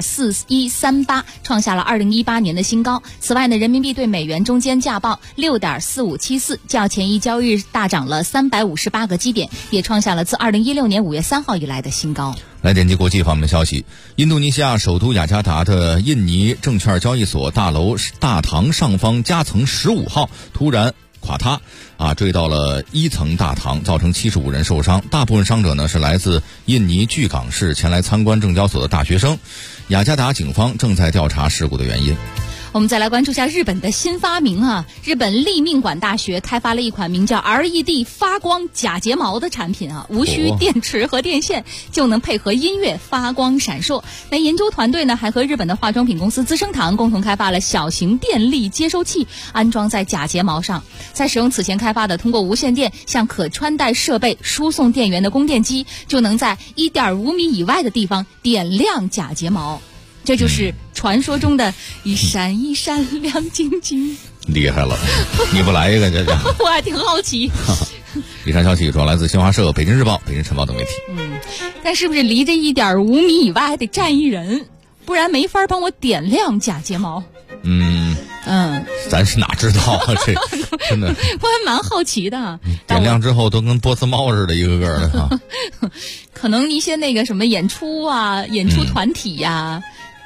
Speaker 2: 6.4138，创下了2018年的新高。此外呢，人民币对美元中间价报6.4574，较前一交易日大涨了358个基点，也创下了自2016年5月3号以来的新高。
Speaker 1: 来点击国际方面的消息。印度尼西亚首都雅加达的印尼证券交易所大楼大堂上方夹层15号突然垮塌，坠到了1层大堂，造成75人受伤。大部分伤者呢是来自印尼巨港市前来参观证交所的大学生。雅加达警方正在调查事故的原因。
Speaker 2: 我们再来关注一下日本的新发明日本立命馆大学开发了一款名叫 RED 发光假睫毛的产品无需电池和电线就能配合音乐发光闪烁。那研究团队呢还和日本的化妆品公司资生堂共同开发了小型电力接收器，安装在假睫毛上，再使用此前开发的通过无线电向可穿戴设备输送电源的供电机，就能在1.5米以外的地方点亮假睫毛。这就是传说中的一闪一闪亮晶晶。
Speaker 1: 厉害了，你不来一个这
Speaker 2: 我还挺好奇。
Speaker 1: 以上消息主要来自新华社、北京日报、北京晨报等媒体。
Speaker 2: 但是不是离这1.5米以外还得站一人，不然没法帮我点亮假睫毛？
Speaker 1: 咱是哪知道这真的
Speaker 2: 我还蛮好奇的。
Speaker 1: 点亮之后都跟波斯猫似的，一个个的
Speaker 2: 可能一些那个什么演出团体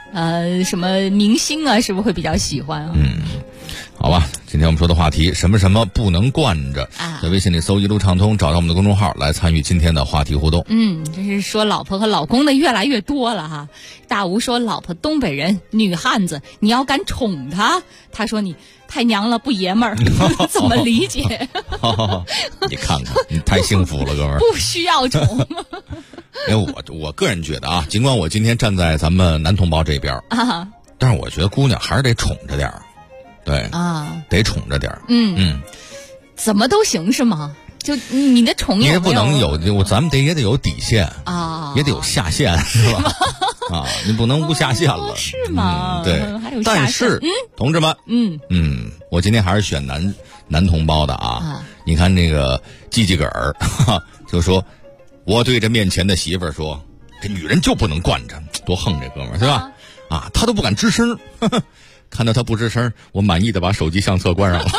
Speaker 2: 什么明星啊，是不是会比较喜欢啊？
Speaker 1: 好吧，今天我们说的话题什么什么不能惯着啊，在微信里搜一路畅通，找到我们的公众号来参与今天的话题互动。
Speaker 2: 这是说老婆和老公的越来越多了哈。大吴说老婆东北人女汉子，你要敢宠她，他说你太娘了不爷们儿，怎么理解？
Speaker 1: 你看看，你太幸福了，哥们儿。
Speaker 2: 不需要宠。
Speaker 1: 因为我个人觉得啊，尽管我今天站在咱们男同胞这边啊，但是我觉得姑娘还是得宠着点儿。对啊，得宠着点儿。
Speaker 2: 怎么都行是吗？就你的宠
Speaker 1: 你也不能有，咱们也得有底线啊，也得有下限，是吧？啊，你不能无下限了，
Speaker 2: 是吗？
Speaker 1: 对，
Speaker 2: 还有下限。
Speaker 1: 但是，同志们，我今天还是选男同胞的啊。你看那个叽个儿，就说，我对着面前的媳妇儿说，这女人就不能惯着，多横这哥们儿，对吧？啊，他都不敢吱声。看到他不吱声，我满意的把手机相册关上了。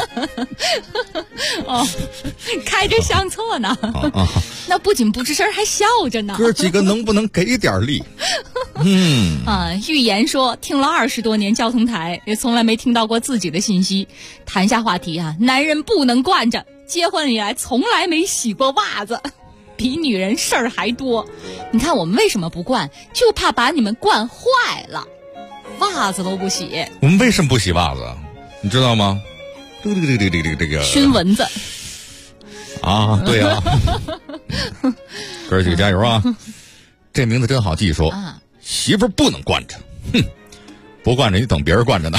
Speaker 2: 哦，开着相册呢。那不仅不吱声，还笑着呢。
Speaker 1: 哥几个能不能给点力？
Speaker 2: 预言说听了20多年交通台，也从来没听到过自己的信息。谈下话题啊，男人不能惯着，结婚以来从来没洗过袜子，比女人事儿还多。你看我们为什么不惯？就怕把你们惯坏了。袜子都不洗，
Speaker 1: 我们为什么不洗袜子？你知道吗？这个
Speaker 2: 熏蚊子
Speaker 1: 啊，对啊，哥儿几个加油啊！这名字真好记，说媳妇不能惯着，不惯着你等别人惯着呢。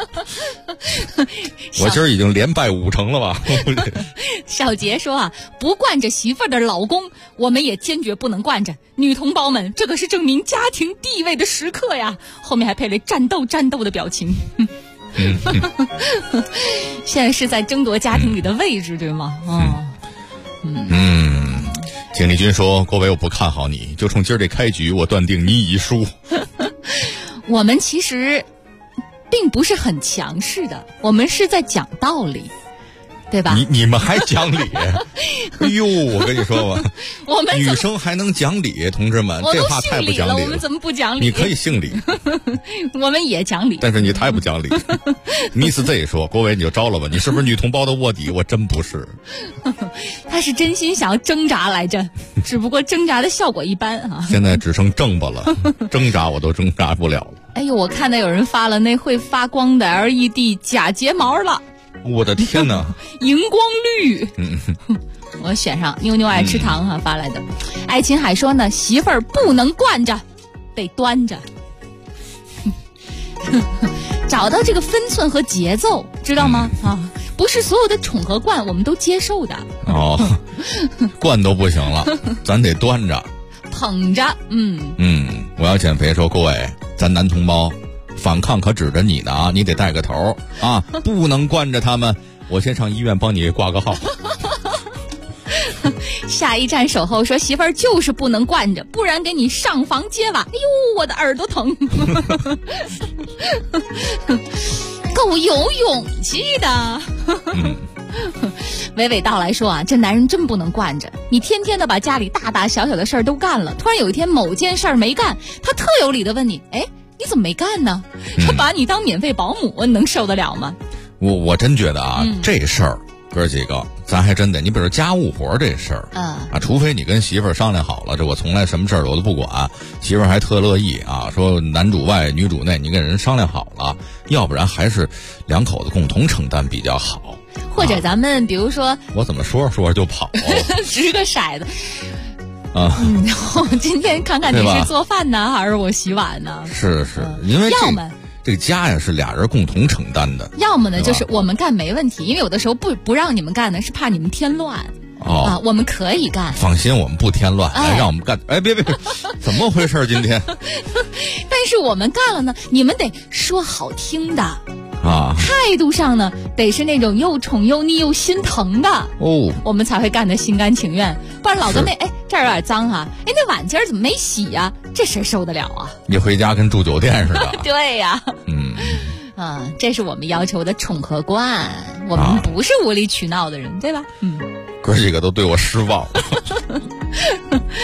Speaker 1: 我今儿已经连败5成了吧？
Speaker 2: 小杰说啊，不惯着媳妇儿的老公，我们也坚决不能惯着。女同胞们，这可是证明家庭地位的时刻呀！后面还配了战斗的表情。现在是在争夺家庭里的位置，对吗？
Speaker 1: 景丽君说，郭伟，我不看好你，就冲今儿这开局，我断定你已输。
Speaker 2: 我们其实并不是很强势的，我们是在讲道理，对吧？
Speaker 1: 你们还讲理？哎呦，我跟你说吧，
Speaker 2: 我们
Speaker 1: 女生还能讲理，同志们，这话太不讲理了。
Speaker 2: 我们怎么不讲理？
Speaker 1: 你可以姓李，
Speaker 2: 我们也讲理，
Speaker 1: 但是你太不讲理。Miss Z 说，郭伟你就招了吧，你是不是女同胞的卧底？我真不是。
Speaker 2: 他是真心想要挣扎来着，只不过挣扎的效果一般啊。
Speaker 1: 现在只剩挣吧了，挣扎我都挣扎不了了。
Speaker 2: 哎呦，我看到有人发了那会发光的 LED 假睫毛了。
Speaker 1: 我的天哪！
Speaker 2: 荧光绿。我选上妞妞爱吃糖哈发来的。爱琴海说呢，媳妇儿不能惯着，得端着。找到这个分寸和节奏，知道吗？不是所有的宠和惯我们都接受的。
Speaker 1: 惯都不行了，咱得端着，
Speaker 2: 捧着。
Speaker 1: 我要减肥说，各位，咱男同胞反抗可指着你呢啊，你得带个头啊，不能惯着他们。我先上医院帮你挂个号。
Speaker 2: 下一站守候说，媳妇儿就是不能惯着，不然给你上房揭瓦。哎呦，我的耳朵疼。够有勇气的。娓娓道来说啊，这男人真不能惯着，你天天的把家里大大小小的事儿都干了，突然有一天某件事儿没干，他特有理的问你，哎，你怎么没干呢？他把你当免费保姆，能受得了吗？
Speaker 1: 我真觉得啊，这事儿哥几个咱还真得，你比如家务活这事儿除非你跟媳妇儿商量好了，这我从来什么事儿我都不管，媳妇儿还特乐意啊，说男主外女主内，你跟人商量好了，要不然还是两口子共同承担比较好。
Speaker 2: 或者咱们比如说，
Speaker 1: 我怎么说着就跑
Speaker 2: 掷个骰子
Speaker 1: 啊！
Speaker 2: 我今天看看你是做饭呢还是我洗碗呢？
Speaker 1: 是因为
Speaker 2: 要么
Speaker 1: 这个家呀是俩人共同承担的，
Speaker 2: 要么呢就是我们干没问题，因为有的时候不让你们干呢是怕你们添乱我们可以干，
Speaker 1: 放心，我们不添乱，来让我们干。哎，别，怎么回事今天？
Speaker 2: 但是我们干了呢，你们得说好听的态度上呢得是那种又宠又腻又心疼的我们才会干得心甘情愿，不然老跟那这儿有点脏哈，那碗今儿怎么没洗呀？这谁受得了啊？
Speaker 1: 你回家跟住酒店似的。
Speaker 2: 对呀，这是我们要求的宠和惯，我们不是无理取闹的人，对吧？
Speaker 1: 哥几个都对我失望了。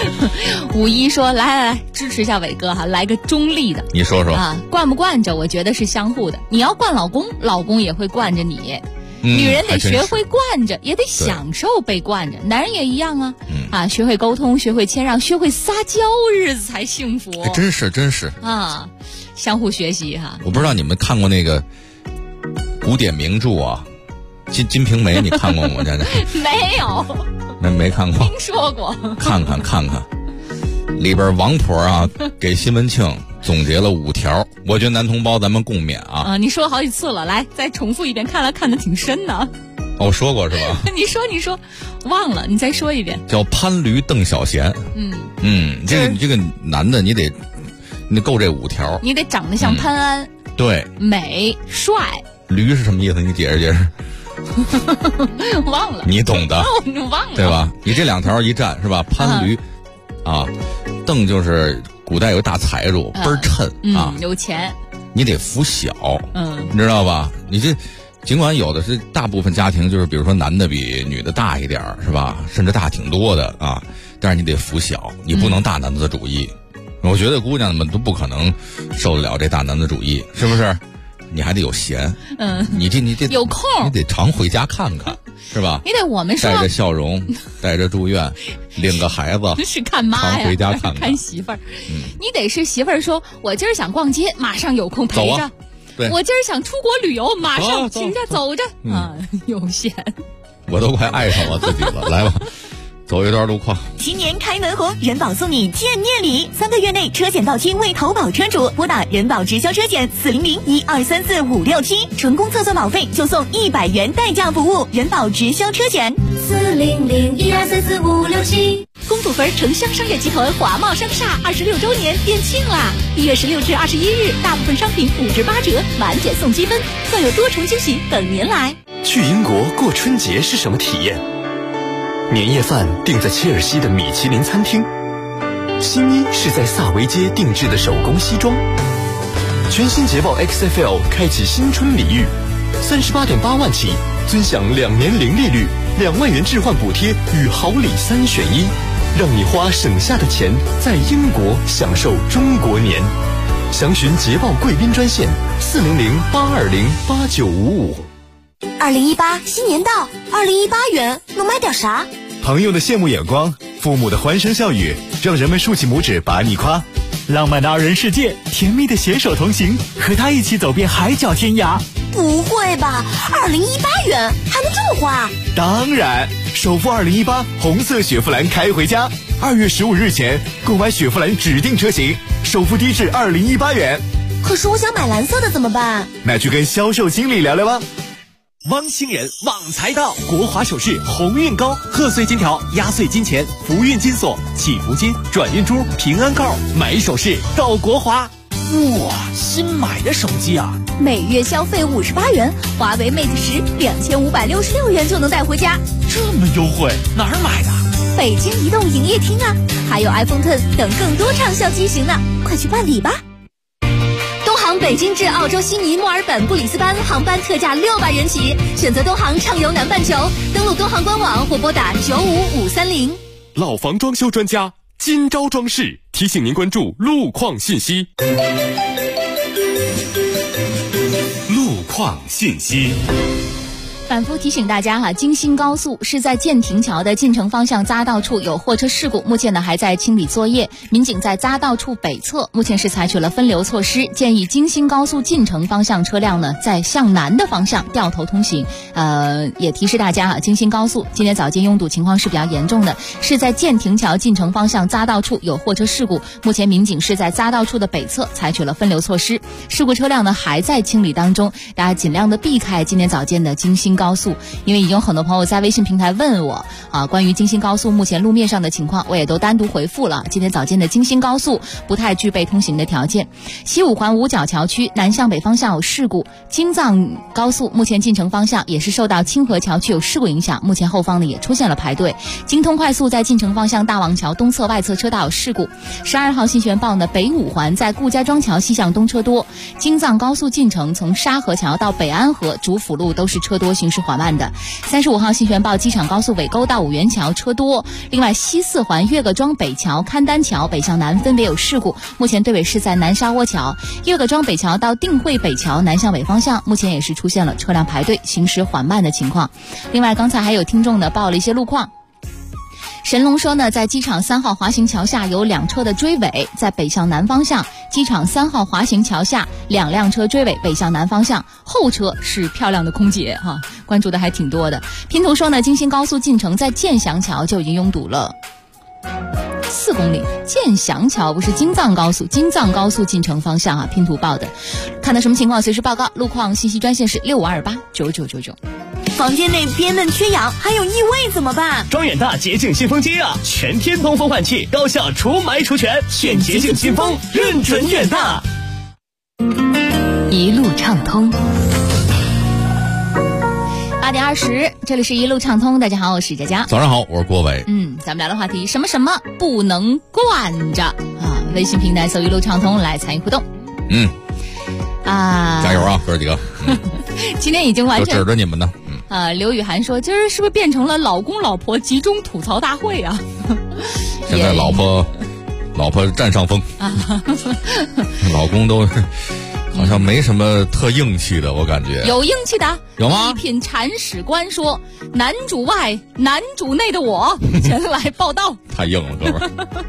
Speaker 2: 51说来支持一下伟哥哈，来个中立的。
Speaker 1: 你说说
Speaker 2: 啊，惯不惯着，我觉得是相互的。你要惯老公，老公也会惯着你。女人得学会惯着，也得享受被惯着。男人也一样啊，啊，学会沟通，学会谦让，学会撒娇，日子才幸福。
Speaker 1: 真是
Speaker 2: 啊，相互学习哈。
Speaker 1: 我不知道你们看过那个古典名著啊，《金瓶梅》，你看过吗？
Speaker 2: 没有，
Speaker 1: 没看过，
Speaker 2: 听说过。
Speaker 1: 看看，里边王婆啊给西门庆总结了5条，我觉得男同胞咱们共勉啊。
Speaker 2: 你说好几次了，来再重复一遍，看得挺深的。
Speaker 1: 我说过是吧？你
Speaker 2: 说，忘了，你再说一遍。
Speaker 1: 叫潘驴邓小闲。这个男的你得够这5条，
Speaker 2: 你得长得像潘安，
Speaker 1: 对，
Speaker 2: 美帅。
Speaker 1: 驴是什么意思？你解释。
Speaker 2: 忘了，
Speaker 1: 你懂的。
Speaker 2: 忘了，
Speaker 1: 对吧？你这2条一站是吧？潘驴啊，邓就是古代有大财主，倍儿趁啊，
Speaker 2: 有钱。
Speaker 1: 你得服小，你知道吧？你这尽管有的是大部分家庭就是比如说男的比女的大一点是吧？甚至大挺多的啊，但是你得服小，你不能大男子主义。我觉得姑娘们都不可能受得了这大男子主义，是不是？你还得有闲，你得
Speaker 2: 有空，
Speaker 1: 你得常回家看看，是吧？
Speaker 2: 你得我们说
Speaker 1: 带着笑容，带着住院，领个孩子
Speaker 2: 是看妈呀，
Speaker 1: 常回家看
Speaker 2: 看媳妇儿。你得是媳妇儿说，我今儿想逛街，马上有空陪着。
Speaker 1: 对，
Speaker 2: 我今儿想出国旅游，马上请着走着啊，有闲。
Speaker 1: 我都快爱上我自己了，来吧。走一段路况。
Speaker 10: 新年开门红，人保送你见面礼，3个月内车险到期为投保车主拨打人保直销车险400-1234-567，纯公测算保费就送100元代驾服务。人保直销车险
Speaker 4: 400-1234-567。
Speaker 10: 公主坟城乡商业集团华贸商厦26周年店庆啦！1月16至21日，大部分商品5至8折，满减送积分，更有多重惊喜等您来。
Speaker 14: 去英国过春节是什么体验？年夜饭订在切尔西的米其林餐厅，新衣是在萨维街定制的手工西装。全新捷豹 XFL 开启新春礼遇，38.8万起，尊享2年零利率，2万元置换补贴与好礼3选1，让你花省下的钱在英国享受中国年。详询捷豹贵宾专线400-820-8955。
Speaker 10: 2018新年到，2018元能买点啥？
Speaker 9: 朋友的羡慕眼光，父母的欢声笑语，让人们竖起拇指把你夸。
Speaker 6: 浪漫的2人世界，甜蜜的携手同行，和他一起走遍海角天涯。
Speaker 10: 不会吧，2018元还能这么花？
Speaker 9: 当然，首付2018红色雪佛兰开回家，2月15日前购买雪佛兰指定车型，首付低至2018元。
Speaker 10: 可是我想买蓝色的怎么办？
Speaker 9: 那去跟销售经理聊聊吧。
Speaker 3: 汪星人旺财到，国华首饰鸿运高，贺岁金条、压岁金钱、福运金锁、祈福金、转运珠、平安扣，买首饰到国华。
Speaker 6: 哇，新买的手机啊！
Speaker 10: 每月消费58元，华为 Mate 10 2566元就能带回家，
Speaker 6: 这么优惠，哪儿买的？
Speaker 10: 北京移动营业厅啊，还有 iPhone 10等更多畅销机型呢，快去办理吧！东航北京至澳洲悉尼、墨尔本、布里斯班航班特价600元起，选择东航畅游南半球，登录东航官网或拨打95530。
Speaker 7: 老房装修专家金招装饰提醒您关注路况信息。
Speaker 16: 路况信息。
Speaker 2: 反复提醒大家哈，京新高速是在建亭桥的进城方向匝道处有货车事故，目前呢还在清理作业。民警在匝道处北侧目前是采取了分流措施，建议京新高速进城方向车辆呢在向南的方向掉头通行。也提示大家哈，京新高速今天早间拥堵情况是比较严重的，是在建亭桥进城方向匝道处有货车事故，目前民警是在匝道处的北侧采取了分流措施，事故车辆呢还在清理当中，大家尽量的避开今天早间的京新高速，因为已经有很多朋友在微信平台问我关于京新高速目前路面上的情况，我也都单独回复了。今天早间的京新高速不太具备通行的条件。西五环五角桥区南向北方向有事故，京藏高速目前进城方向也是受到清河桥区有事故影响，目前后方呢也出现了排队。京通快速在进城方向大王桥东侧外侧车道有事故。12号新闻报呢，北五环在顾家庄桥西向东车多。京藏高速进城从沙河桥到北安河主辅路都是车多，行驶行驶缓慢的。35号新泉报机场高速尾沟到五元桥车多，另外西四环岳各庄北桥、勘丹桥北向南分别有事故，目前队尾是在南沙窝桥。岳各庄北桥到定慧北桥南向北方向，目前也是出现了车辆排队行驶缓慢的情况。另外刚才还有听众呢报了一些路况。神龙说呢，在机场3号滑行桥下有2车的追尾，在北向南方向，机场3号滑行桥下2辆车追尾，北向南方向，后车是漂亮的空姐哈，关注的还挺多的。拼图说呢，京新高速进城在建祥桥就已经拥堵了4公里，建祥桥不是京藏高速，京藏高速进城方向啊，拼图报的。看到什么情况随时报告，路况信息专线是65289999。
Speaker 10: 房间内憋闷缺氧，还有异味怎么办？
Speaker 3: 装远大洁净新风机啊，全天通风换气，高效除霾除醛，选洁净新风，认准远大。
Speaker 19: 一路畅通。
Speaker 2: 8点20，这里是一路畅通。大家好，我是佳佳。
Speaker 1: 早上好，我是郭伟。
Speaker 2: 咱们聊的话题，什么不能惯着啊？微信平台搜一路畅通来参与互动。
Speaker 1: 加油啊，哥几个！
Speaker 2: 今天已经完成，
Speaker 1: 就指着你们呢。
Speaker 2: 刘雨涵说，今儿是不是变成了老公老婆集中吐槽大会啊？
Speaker 1: 现在老婆占上风，老公都好像没什么特硬气的，我感觉
Speaker 2: 有硬气的，
Speaker 1: 有吗？
Speaker 2: 一品铲屎官说，男主外男主内的我前来报道。
Speaker 1: 太硬了，哥们儿。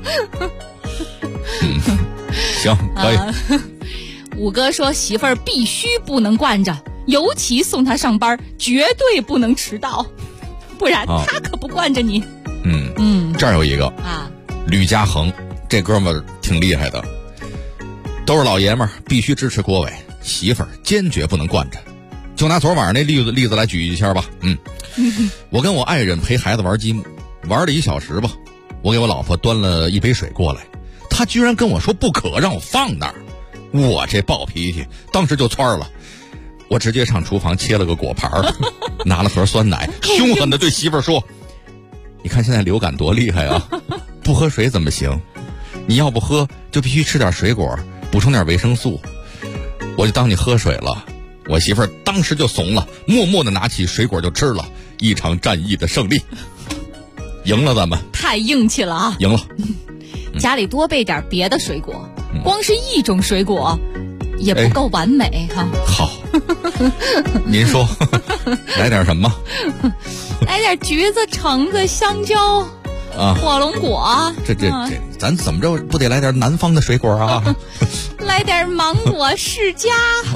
Speaker 1: 行，可以。
Speaker 2: 五哥说，媳妇儿必须不能惯着，尤其送她上班绝对不能迟到，不然她可不惯着你。
Speaker 1: 这儿有一个吕家恒，这哥们儿挺厉害的，都是老爷们儿，必须支持郭伟，媳妇儿坚决不能惯着。就拿昨晚上那例子来举一下吧。我跟我爱人陪孩子玩积木，玩了1小时吧，我给我老婆端了一杯水过来，她居然跟我说不渴，让我放那儿。我这暴脾气当时就窜了，我直接上厨房切了个果盘，拿了盒酸奶，凶狠地对媳妇儿说，你看现在流感多厉害啊，不喝水怎么行？你要不喝就必须吃点水果，补充点维生素。我就当你喝水了。我媳妇儿当时就怂了，默默地拿起水果就吃了。一场战役的胜利，赢了咱们。
Speaker 2: 太硬气了啊！
Speaker 1: 赢了。
Speaker 2: 家里多备点别的水果，光是一种水果也不够完美哈。
Speaker 1: 好，您说来点什么？
Speaker 2: 来点橘子、橙子、香蕉火龙果。
Speaker 1: 这咱怎么着不得来点南方的水果啊？
Speaker 2: 来点芒果、释迦。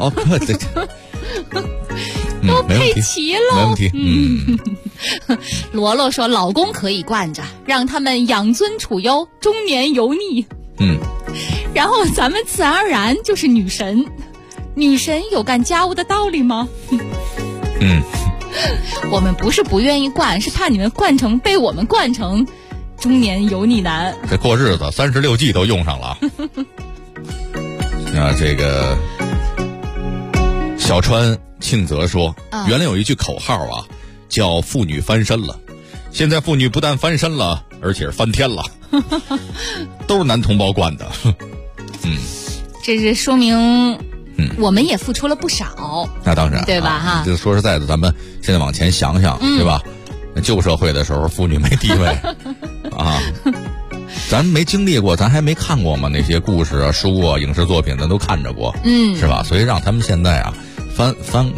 Speaker 2: 都配齐了，
Speaker 1: 没问题。
Speaker 2: 罗罗说，老公可以惯着，让他们养尊处优，中年油腻。然后咱们自然而然就是女神。女神有干家务的道理吗？我们不是不愿意惯，是怕你们被我们惯成中年油腻男。
Speaker 1: 这过日子36计都用上了。这个小川庆泽说，原来有一句口号啊，叫妇女翻身了。现在妇女不但翻身了，而且是翻天了。都是男同胞惯的。
Speaker 2: 这是说明我们也付出了不少。
Speaker 1: 那当然，
Speaker 2: 对吧？哈，
Speaker 1: 这说实在的，咱们现在往前想想，对吧？旧社会的时候，妇女没地位啊，咱没经历过，咱还没看过嘛，那些故事啊、书啊、影视作品，咱都看着过，是吧？所以让他们现在啊，翻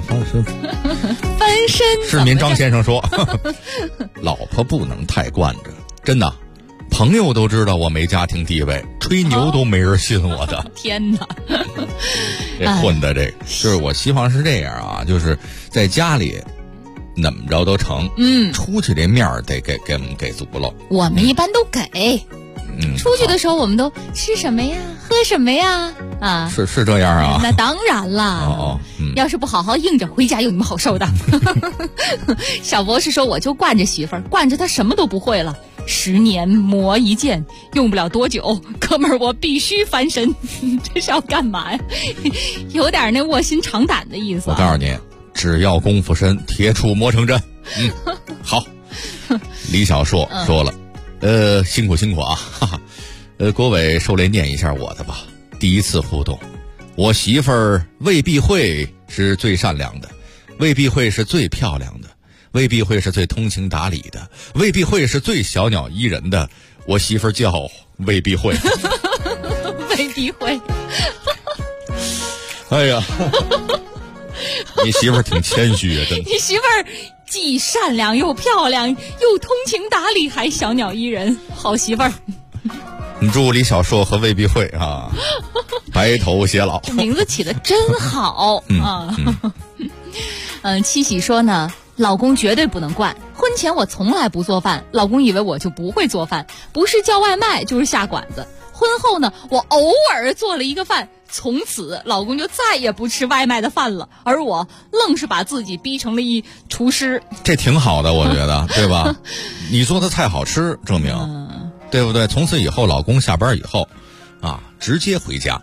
Speaker 1: 身。市民张先生说，老婆不能太惯着，真的。朋友都知道我没家庭地位，吹牛都没人信我的。
Speaker 2: 天哪！
Speaker 1: 这混的就是我希望是这样啊，就是在家里怎么着都成，出去这面儿得给我们给足了。
Speaker 2: 我们一般都给，出去的时候我们都吃什么呀，喝什么呀？啊，
Speaker 1: 是这样啊？
Speaker 2: 那当然了。要是不好好硬着，回家有你们好受的。小博士说，我就惯着媳妇儿，惯着她什么都不会了。10年磨一剑，用不了多久，哥们儿，我必须翻身。这是要干嘛呀？有点那卧薪尝胆的意思。
Speaker 1: 我告诉你，只要功夫深，铁杵磨成针。好。李小硕说了，辛苦啊，哈哈。郭伟受累念一下我的吧。第一次互动，我媳妇儿未必会是最善良的， 未必会是最漂亮的，未必会是最通情达理的，未必会是最小鸟依人的。我媳妇儿叫未必会。
Speaker 2: 未必会。
Speaker 1: 哎呀，你媳妇儿挺谦虚啊，真的。
Speaker 2: 你媳妇儿既善良又漂亮，又通情达理，还小鸟依人，好媳妇儿。
Speaker 1: 你祝李小硕和未必会啊，白头偕老。
Speaker 2: 这名字起得真好啊！七喜说呢，老公绝对不能惯。婚前我从来不做饭，老公以为我就不会做饭，不是叫外卖就是下馆子。婚后呢，我偶尔做了一个饭，从此老公就再也不吃外卖的饭了，而我愣是把自己逼成了一厨师。
Speaker 1: 这挺好的，我觉得，对吧？你做的菜好吃，证明，对不对？从此以后，老公下班以后，啊，直接回家。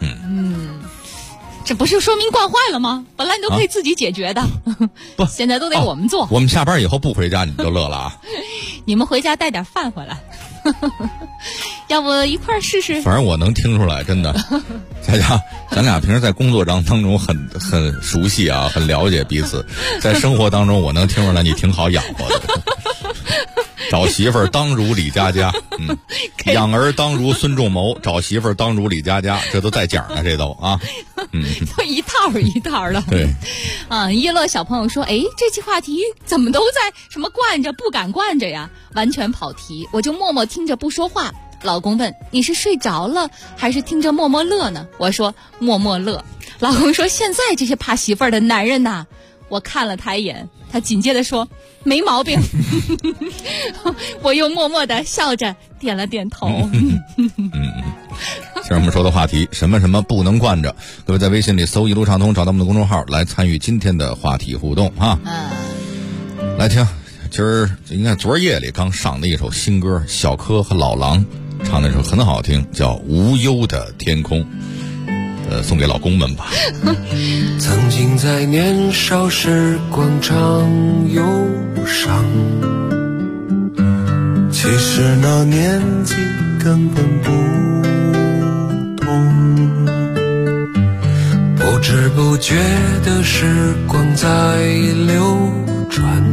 Speaker 2: 这不是说明惯坏了吗？本来你都可以自己解决的，
Speaker 1: 不，
Speaker 2: 现在都得我们做。
Speaker 1: 我们下班以后不回家，你们就乐了啊！
Speaker 2: 你们回家带点饭回来，要不一块儿试试？
Speaker 1: 反正我能听出来，真的，咱俩平时在工作当中很熟悉啊，很了解彼此。在生活当中，我能听出来你挺好养活的。找媳妇儿当如李佳佳，养儿当如孙仲谋，找媳妇儿当如李佳佳，这都在讲呢，这都啊，
Speaker 2: 都一套一套的。
Speaker 1: 对，
Speaker 2: 一乐小朋友说，这期话题怎么都在什么惯着不敢惯着呀？完全跑题，我就默默听着不说话。老公问，你是睡着了还是听着默默乐呢？我说默默乐。老公说，现在这些怕媳妇儿的男人呐，我看了他一眼，他紧接着说没毛病。我又默默地笑着点了点头。
Speaker 1: 像我们说的话题，什么什么不能惯着，各位在微信里搜一路畅通，找到我们的公众号来参与今天的话题互动啊。来听，今儿应该昨儿夜里刚上的一首新歌，小柯和老狼唱的一首很好听，叫《无忧的天空》，送给老公们吧。
Speaker 11: 曾经在年少时广场忧伤，其实那年纪根本不懂，不知不觉的时光在流转，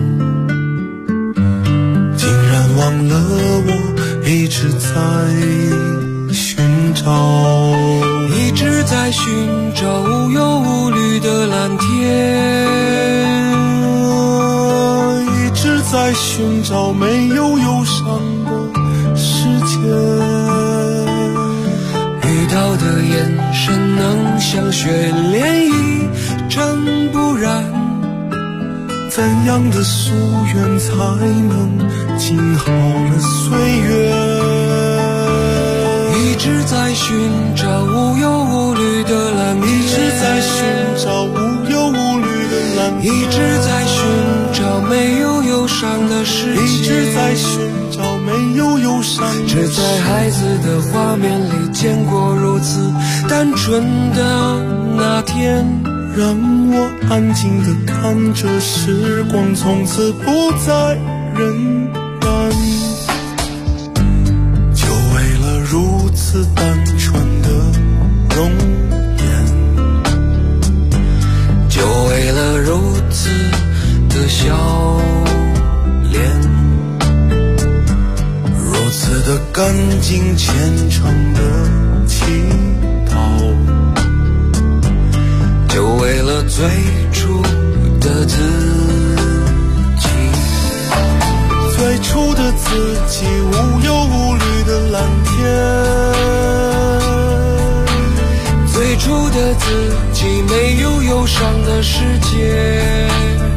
Speaker 11: 竟然忘了我一直在寻找，一直在寻找无忧无虑的蓝天，一直在寻找没有忧伤的世界，遇到的眼神能像雪涟漪，真不然怎样的夙愿才能静好了岁月，一直在寻找无忧无虑的蓝天，一直在寻找无忧无虑的蓝天，一直在寻找没有忧伤的世界，一直在寻找没有忧伤的世界，只在孩子的画面里见过如此单纯的那天，让我安静地看着时光从此不再荏苒，就为了如此单纯的容颜，就为了如此的笑脸，如此的干净虔诚的祈祷，就为了最初的自己，最初的自己，无忧无虑的蓝天，最初的自己，没有忧伤的世界，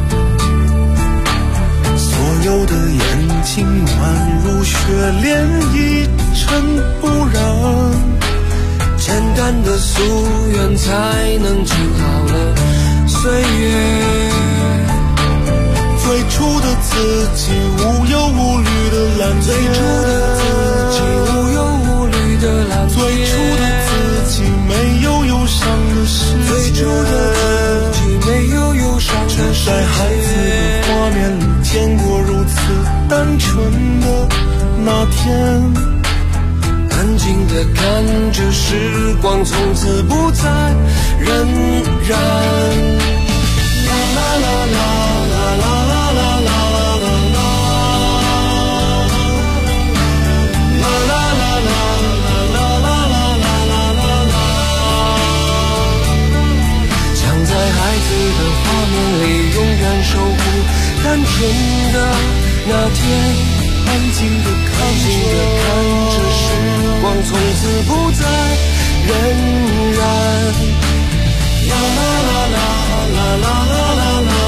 Speaker 11: 所有的眼睛宛如雪莲，一尘不染，简单的夙愿才能静好了岁月，最初的自己，无忧无虑的蓝天，最初的自己，无忧无虑的蓝天，最初的自己，没有忧伤的世界，最初的自己，没有忧伤的世界，在孩子的画面里见过如此单纯的那天，安静地看着时光从此不再荏苒。 守护单纯的那天，安静的看着时光从此不再荏苒。啦啦啦啦啦啦啦啦啦。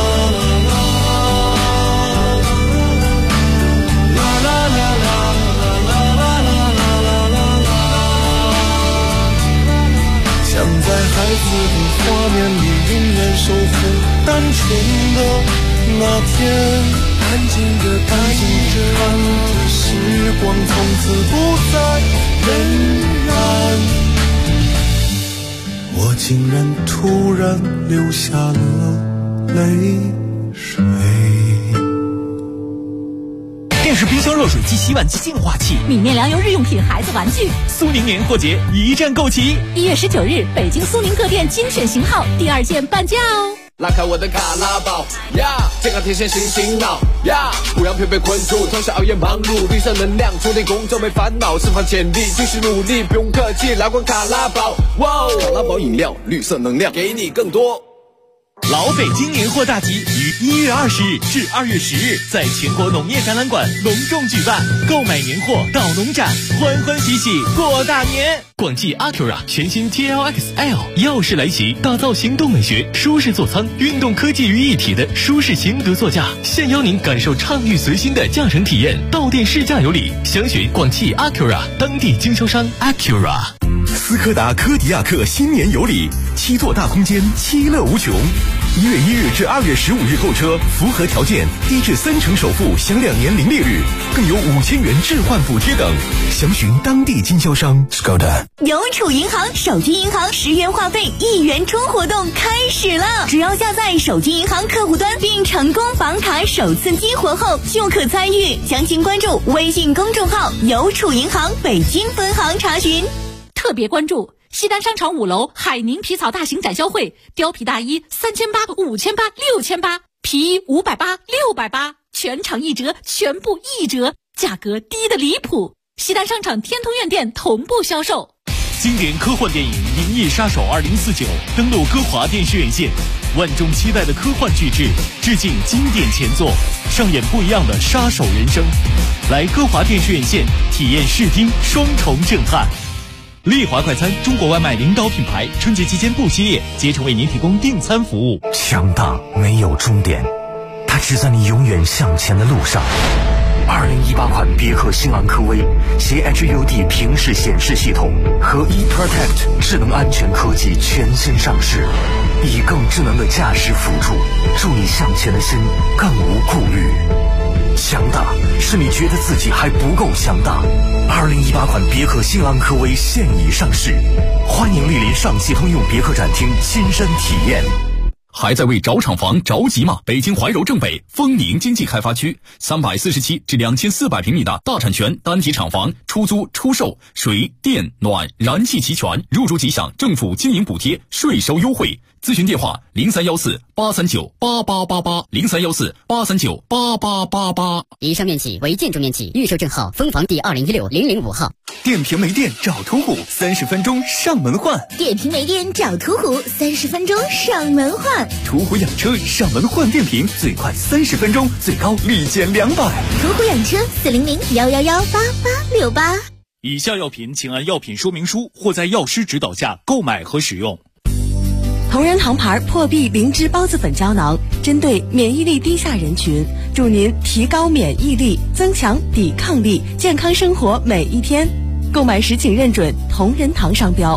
Speaker 11: 想在孩子的画面里永远守护单纯的那天，安静的看着时光从此不再荏苒。我竟然突然流下了泪水。
Speaker 6: 电视冰箱、热水机、洗碗机、净化器、
Speaker 10: 米面粮油日用品、孩子玩具。
Speaker 6: 苏宁年货节一站购齐
Speaker 10: ！1月19日，北京苏宁各店精选型号第2件半价哦！
Speaker 15: 拉开我的卡拉宝呀，健康天线醒醒脑呀，不让疲惫困住，通宵熬夜忙碌，绿色能量充电工作没烦恼，释放潜力继续努力，不用客气，来罐卡拉宝，哇！卡拉宝饮料，绿色能量，给你更多。
Speaker 6: 老北京年货大集于1月20日至2月10日在全国农业展览馆隆重举办，购买年货到农展，欢欢喜喜过大年。广汽 Acura 全新 TLX-L 耀世来袭，打造行动美学、舒适座舱、运动科技于一体的舒适型格座驾，现邀您感受畅域随心的驾乘体验，到店试驾有礼。详询广汽 Acura 当地经销商 Acura。
Speaker 9: 斯柯达柯迪亚克新年有礼，7座大空间，其乐无穷。1月1日至2月15日购车，符合条件，低至3成首付，享2年零利率，更有5000元置换补贴等。详询当地经销商。Skoda。
Speaker 10: 邮储银行手机银行10元话费1元充活动开始了，只要下载手机银行客户端并成功绑卡首次激活后，就可参与。详情关注微信公众号邮储银行北京分行查询。特别关注西单商场5楼海宁皮草大型展销会，貂皮大衣3800、5800、6800，皮衣580、680，全场1折，全部1折，价格低得离谱。西单商场天通苑店同步销售。
Speaker 6: 经典科幻电影《银翼杀手2049》登陆歌华电视院线，万众期待的科幻巨制，致敬经典前作，上演不一样的杀手人生。来歌华电视院线体验视听双重震撼。丽华快餐，中国外卖领导品牌，春节期间不歇业，竭诚为您提供订餐服务。
Speaker 17: 强大没有终点，它只在你永远向前的路上。2018款别克星昂科威携 HUD 平视显示系统和 eProtect 智能安全科技全新上市，以更智能的驾驶辅助，助你向前的心更无顾虑。强大是你觉得自己还不够强大。2018款别克星昂科威现已上市，欢迎莅临上汽通用别克展厅亲身体验。
Speaker 16: 还在为找厂房着急吗？北京怀柔正北丰宁经济开发区347至2400平米的大产权单体厂房，出租出售，水电暖燃气齐全，入住即享政府经营补贴，税收优惠。咨询电话0314-839-8888，0314-839-8888。
Speaker 18: 以上面积为建筑面积，预售证号分房第2016-005号。
Speaker 16: 电瓶没电找途虎，30分钟上门换。
Speaker 10: 电瓶没电找途虎，30分钟上门换。
Speaker 16: 途虎养车上门换电瓶，最快30分钟，最高立减200。
Speaker 10: 途虎养车400-111-8868。
Speaker 6: 以下药品请按药品说明书或在药师指导下购买和使用。
Speaker 21: 同仁堂牌破壁灵芝孢子粉胶囊，针对免疫力低下人群，助您提高免疫力，增强抵抗力，健康生活每一天。购买时请认准同仁堂商标。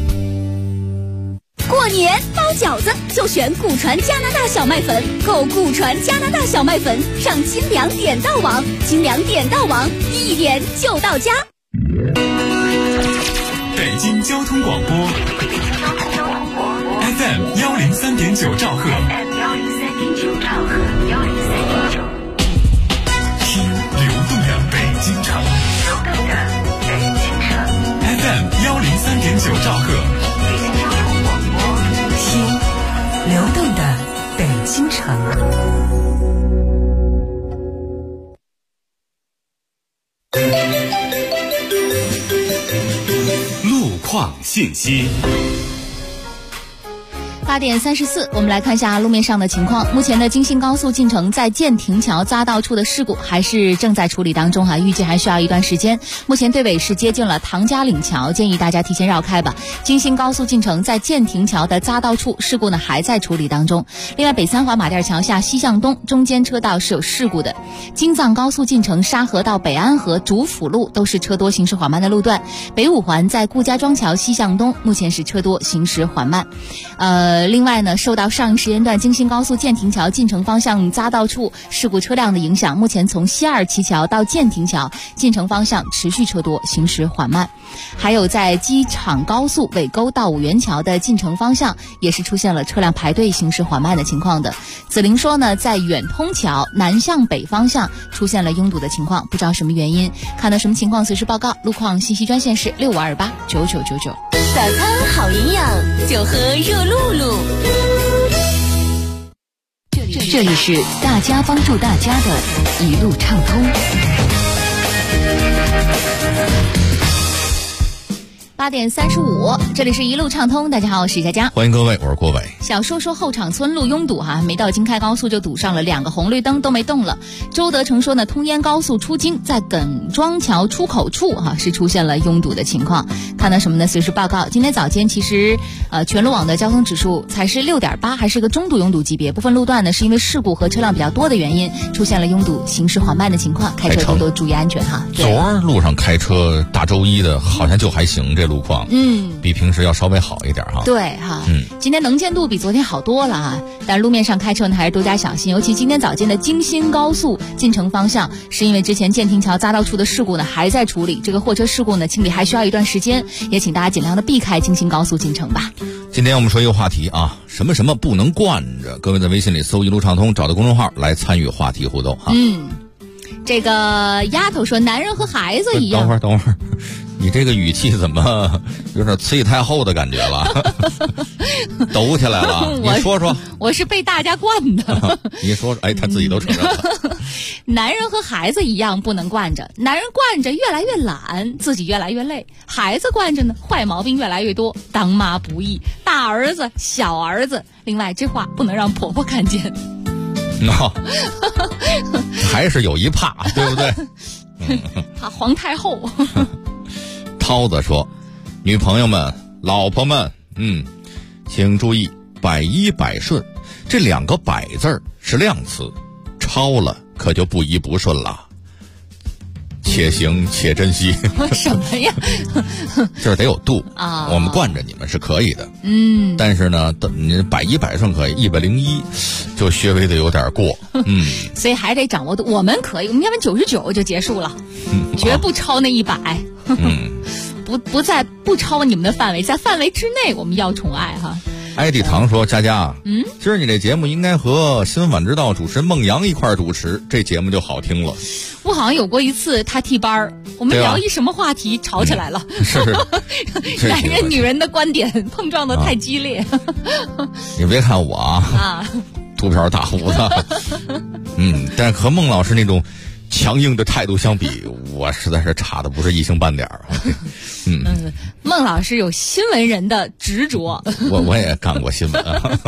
Speaker 10: 过年包饺子就选顾传加拿大小麦粉，购顾传加拿大小麦粉上精粮点到网，精粮点到网，一点就到家。
Speaker 16: 北京交通广播 FM 103.9兆赫，听流动的北京城，FM 103.9兆赫，
Speaker 21: 听流动的北京城。
Speaker 7: 况信息。
Speaker 2: 8点34，我们来看一下路面上的情况。目前的京新高速进城在建亭桥匝道处的事故还是正在处理当中预计还需要一段时间。目前队尾是接近了唐家岭桥，建议大家提前绕开吧。京新高速进城在建亭桥的匝道处事故呢还在处理当中。另外，北三环马甸桥下西向东中间车道是有事故的。京藏高速进城沙河到北安河主辅路都是车多行驶缓慢的路段。北五环在顾家庄桥西向东目前是车多行驶缓慢。另外呢，受到上一时间段京新高速建亭桥进城方向匝道处事故车辆的影响，目前从西二旗桥到建亭桥进城方向持续车多，行驶缓慢。还有在机场高速尾沟到五元桥的进城方向也是出现了车辆排队行驶缓慢的情况的。子菱说呢，在远通桥南向北方向出现了拥堵的情况，不知道什么原因，看到什么情况随时报告。路况信息专线是65289999。
Speaker 10: 早餐好营养，就喝热露露。
Speaker 19: 这里是大家帮助大家的一路畅通。
Speaker 2: 8点35，这里是一路畅通。大家好，我是佳佳，
Speaker 1: 欢迎各位，我是郭伟。
Speaker 2: 小说说后场村路拥堵没到京开高速就堵上了，2个红绿灯都没动了。周德成说呢，通燕高速出京在耿庄桥出口处是出现了拥堵的情况。看到什么呢？随时报告。今天早间其实全路网的交通指数才是6.8，还是个中度拥堵级别。部分路段呢是因为事故和车辆比较多的原因出现了拥堵，行驶缓慢的情况，开车多多注意安全
Speaker 1: 昨儿路上开车大周一的好像就还行，这路况比平时要稍微好一点
Speaker 2: 对今天能见度比昨天好多了但路面上开车呢还是多加小心，尤其今天早间的京新高速进城方向，是因为之前建亭桥匝道处的事故呢还在处理，这个货车事故呢清理还需要一段时间，也请大家尽量的避开京新高速进城吧。
Speaker 1: 今天我们说一个话题什么什么不能惯着，各位在微信里搜一路畅通，找到公众号来参与话题互动
Speaker 2: 这个丫头说男人和孩子一样。
Speaker 1: 等会儿你这个语气怎么有点慈禧太后的感觉了抖起来了你说说。
Speaker 2: 我是被大家惯的
Speaker 1: 你说他自己都承认了
Speaker 2: 男人和孩子一样不能惯着，男人惯着越来越懒，自己越来越累，孩子惯着呢坏毛病越来越多，当妈不易，大儿子小儿子。另外这话不能让婆婆看见
Speaker 1: 还是有一怕对不对
Speaker 2: 怕皇太后
Speaker 1: 涛子说，女朋友们老婆们请注意百依百顺，这2个百字是量词，超了可就不依不顺了，且行且珍惜
Speaker 2: 什么呀
Speaker 1: 这得有度我们惯着你们是可以的但是呢你百依百顺可以，101就稍微的有点过
Speaker 2: 所以还得掌握度。我们可以，我们要不然99就结束了绝不超那100不超你们的范围，在范围之内我们要宠爱
Speaker 1: 艾迪唐说，佳佳今儿你这节目应该和新闻晚知道主持人孟阳一块主持，这节目就好听了。
Speaker 2: 我好像有过一次他替班我们聊一什么话题吵起来了
Speaker 1: 是
Speaker 2: 男人女人的观点碰撞的太激烈
Speaker 1: 你别看我秃瓢大胡子但是和孟老师那种强硬的态度相比，我实在是差的不是一星半点
Speaker 2: 孟老师有新闻人的执着
Speaker 1: 我也干过新闻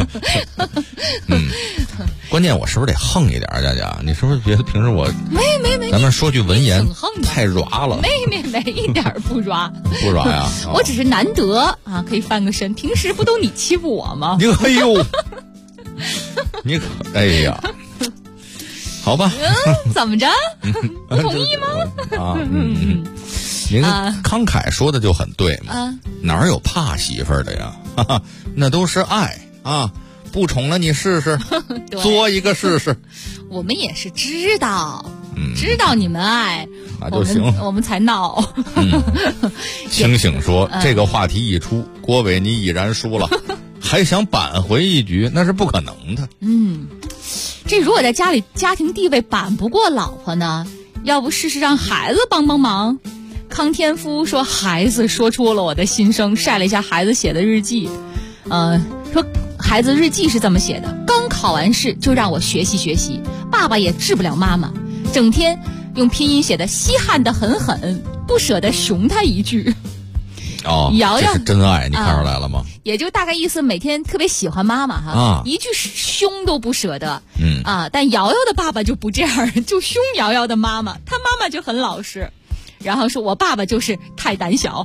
Speaker 1: 关键我是不是得横一点佳佳？你是不是觉得平时我
Speaker 2: 没
Speaker 1: 咱们说句文言太软了？
Speaker 2: 没一点不软
Speaker 1: 不软呀
Speaker 2: 我只是难得可以翻个身，平时不都你欺负我吗？
Speaker 1: 哎呦你可哎呀好吧
Speaker 2: 怎么着不同意吗
Speaker 1: 您慷慨说的就很对嘛哪有怕媳妇儿的呀那都是爱不宠了你试试作一个试试。
Speaker 2: 我们也是知道你们爱
Speaker 1: 那就行
Speaker 2: 我们才闹
Speaker 1: 清醒说这个话题一出，郭伟你已然输了还想扳回一局那是不可能的
Speaker 2: 这如果在家里家庭地位扳不过老婆呢，要不试试让孩子帮帮忙。康天夫说，孩子说出了我的心声，晒了一下孩子写的日记说孩子日记是这么写的，刚考完试就让我学习学习，爸爸也治不了妈妈，整天用拼音写的稀罕的很，不舍得熊他一句。
Speaker 1: 哦，
Speaker 2: 瑶瑶
Speaker 1: 这是真爱，你看出来了吗？
Speaker 2: 也就大概意思，每天特别喜欢妈妈哈，一句凶都不舍得。但瑶瑶的爸爸就不这样，就凶瑶瑶的妈妈，他妈妈就很老实。然后说我爸爸就是太胆小。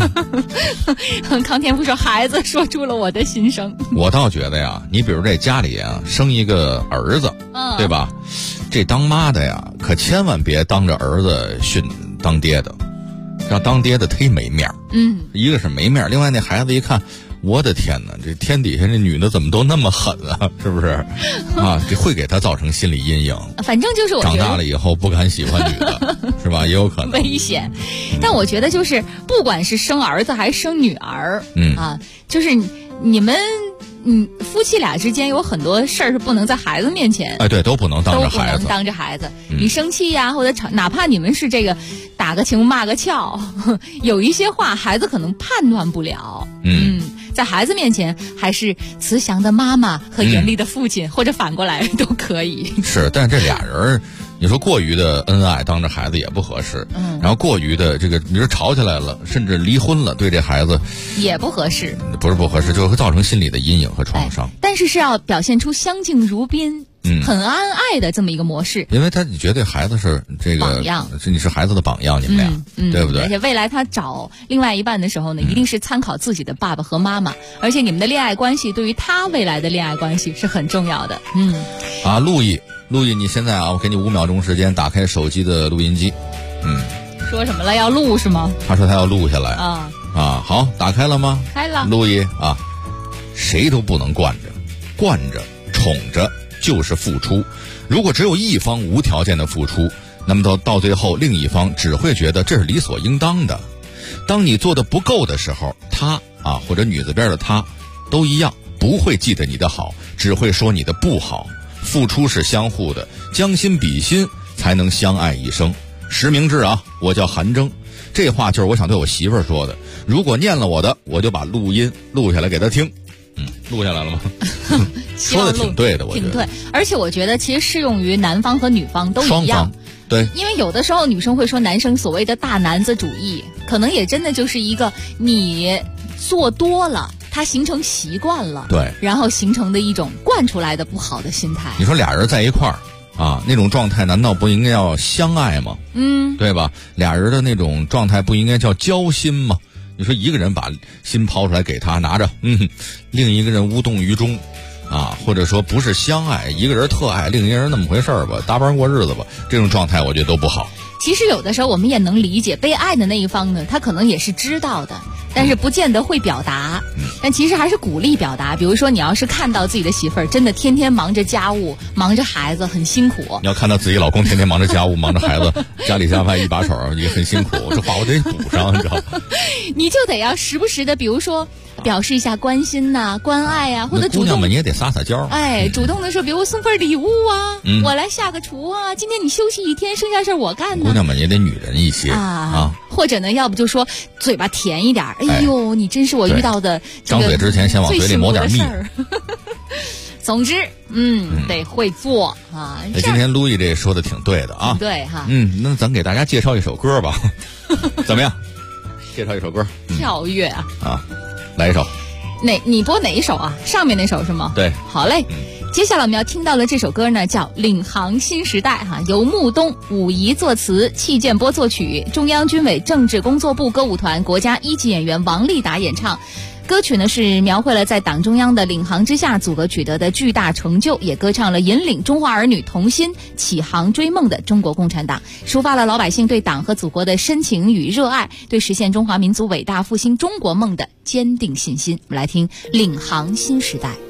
Speaker 2: 康天福说孩子说出了我的心声。
Speaker 1: 我倒觉得呀，你比如这家里啊生一个儿子，对吧？这当妈的呀，可千万别当着儿子训当爹的，让当爹的忒没面儿。一个是没面儿，另外那孩子一看，我的天哪，这天底下这女的怎么都那么狠啊？是不是？这会给他造成心理阴影。
Speaker 2: 反正就是我觉得
Speaker 1: 长大了以后不敢喜欢女的，是吧？也有可能
Speaker 2: 危险。但我觉得就是不管是生儿子还是生女儿，就是你们夫妻俩之间有很多事儿是不能在孩子面前，
Speaker 1: 对，都不能当着孩子，
Speaker 2: 当着孩子，你生气呀，或者吵，哪怕你们是这个打个情骂个俏，有一些话孩子可能判断不了。在孩子面前，还是慈祥的妈妈和严厉的父亲，或者反过来都可以。
Speaker 1: 是，但是这俩人，你说过于的恩爱当着孩子也不合适，然后过于的这个，你说吵起来了，甚至离婚了，对这孩子
Speaker 2: 也不合适。
Speaker 1: 不是不合适，就会造成心理的阴影和创伤。
Speaker 2: 但是是要表现出相敬如宾。很安爱的这么一个模式，
Speaker 1: 因为你觉得孩子是这个
Speaker 2: 榜样，
Speaker 1: 你是孩子的榜样，你们俩，对不对？
Speaker 2: 而且未来他找另外一半的时候呢，一定是参考自己的爸爸和妈妈，而且你们的恋爱关系对于他未来的恋爱关系是很重要的。
Speaker 1: 陆毅，你现在我给你5秒钟时间，打开手机的录音机。
Speaker 2: 说什么了？要录是吗？
Speaker 1: 他说他要录下来。好，打开了吗？
Speaker 2: 开了。
Speaker 1: 陆毅谁都不能惯着，宠着。就是付出，如果只有一方无条件的付出，那么到最后另一方只会觉得这是理所应当的。当你做的不够的时候，他或者女字边的他都一样，不会记得你的好，只会说你的不好。付出是相互的，将心比心才能相爱一生。实名制我叫韩征，这话就是我想对我媳妇儿说的。如果念了我的，我就把录音录下来给她听。录下来了吗？说的挺对的，我觉得
Speaker 2: 挺对。而且我觉得其实适用于男方和女方都一样。
Speaker 1: 对，
Speaker 2: 因为有的时候女生会说男生所谓的大男子主义，可能也真的就是一个你做多了，他形成习惯了，
Speaker 1: 对，
Speaker 2: 然后形成的一种惯出来的不好的心态。
Speaker 1: 你说俩人在一块儿那种状态难道不应该要相爱吗？对吧？俩人的那种状态不应该叫交心吗？你说一个人把心抛出来给他拿着，另一个人无动于衷或者说不是相爱，一个人特爱，另一个人那么回事儿吧，搭班过日子吧，这种状态我觉得都不好。
Speaker 2: 其实有的时候我们也能理解，被爱的那一方呢，他可能也是知道的，但是不见得会表达。但其实还是鼓励表达。比如说，你要是看到自己的媳妇儿真的天天忙着家务、忙着孩子，很辛苦。
Speaker 1: 你要看到自己老公天天忙着家务、忙着孩子，家里家外一把手，也很辛苦。这话我得补上，你知道吗？
Speaker 2: 你就得要时不时的，比如说表示一下关心关爱或者主动。
Speaker 1: 姑娘们你也得撒撒娇。
Speaker 2: 主动的说，比如送份礼物我来下个厨今天你休息一天，剩下事我干呢。
Speaker 1: 姑娘们也得女人一些
Speaker 2: 或者呢，要不就说嘴巴甜一点。哎呦，你真是我遇到的
Speaker 1: 张嘴之前先往嘴里抹点蜜。
Speaker 2: 总之，得会做
Speaker 1: 今天路易这说的挺对的
Speaker 2: 对
Speaker 1: 那咱给大家介绍一首歌吧，怎么样？介绍一首歌，
Speaker 2: 跳跃
Speaker 1: 来一首。
Speaker 2: 你播哪一首上面那首是吗？
Speaker 1: 对，
Speaker 2: 好嘞。接下来我们要听到的这首歌呢，叫《领航新时代》由穆东、武夷作词，戚建波作曲，中央军委政治工作部歌舞团国家一级演员王丽达演唱。歌曲呢是描绘了在党中央的领航之下，祖国取得的巨大成就，也歌唱了引领中华儿女同心起航追梦的中国共产党，抒发了老百姓对党和祖国的深情与热爱，对实现中华民族伟大复兴中国梦的坚定信心。我们来听《领航新时代》。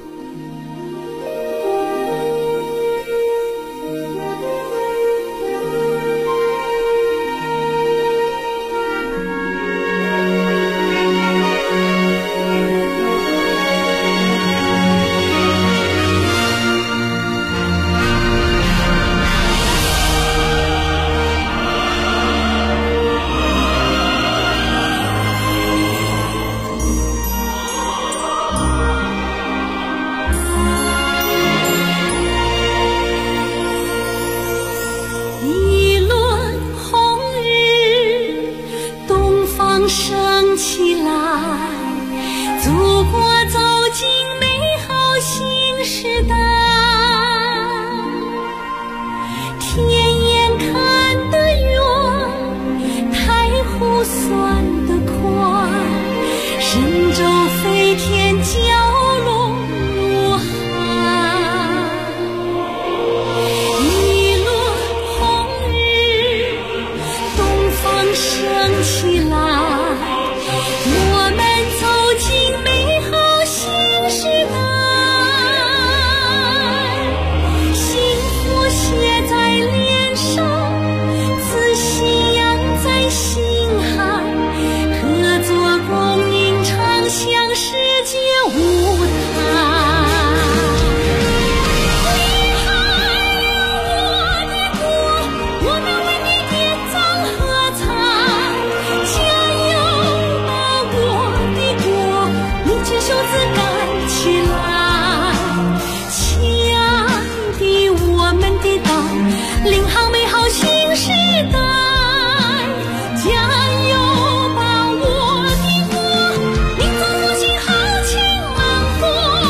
Speaker 8: 升起来。 进美好新时代。天眼看得远，太湖算得宽，神舟飞天蛟龙入海。一轮红日东方升起来，我们走进美好新时代。幸福写在脸上，自信扬在心海，合作共鸣唱响世界舞台。你还有我的国，我们为你点赞喝彩。加油吧我的国，撸起袖子干起来。亲爱的我们的党，领航美好新时代。加油吧我的国，民族复兴豪情满怀。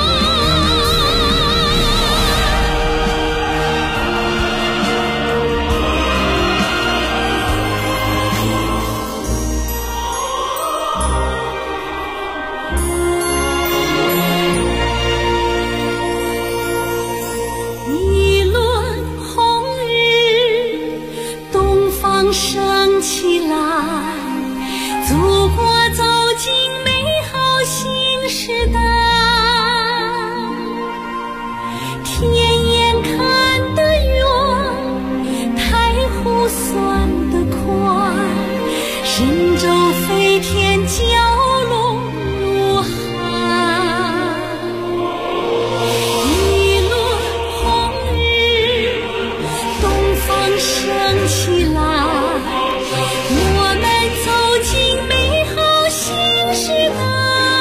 Speaker 8: 一轮红日东方升起来，祖国走进美好新时代。天眼看得远，太湖算得宽，神舟飞天蛟龙入海。一轮红日东方升起来，我们走进美好新时代。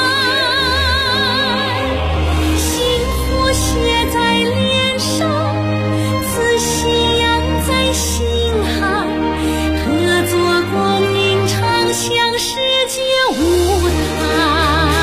Speaker 8: 幸福写在脸上，自信扬在心海，合作共鸣唱响世界舞台。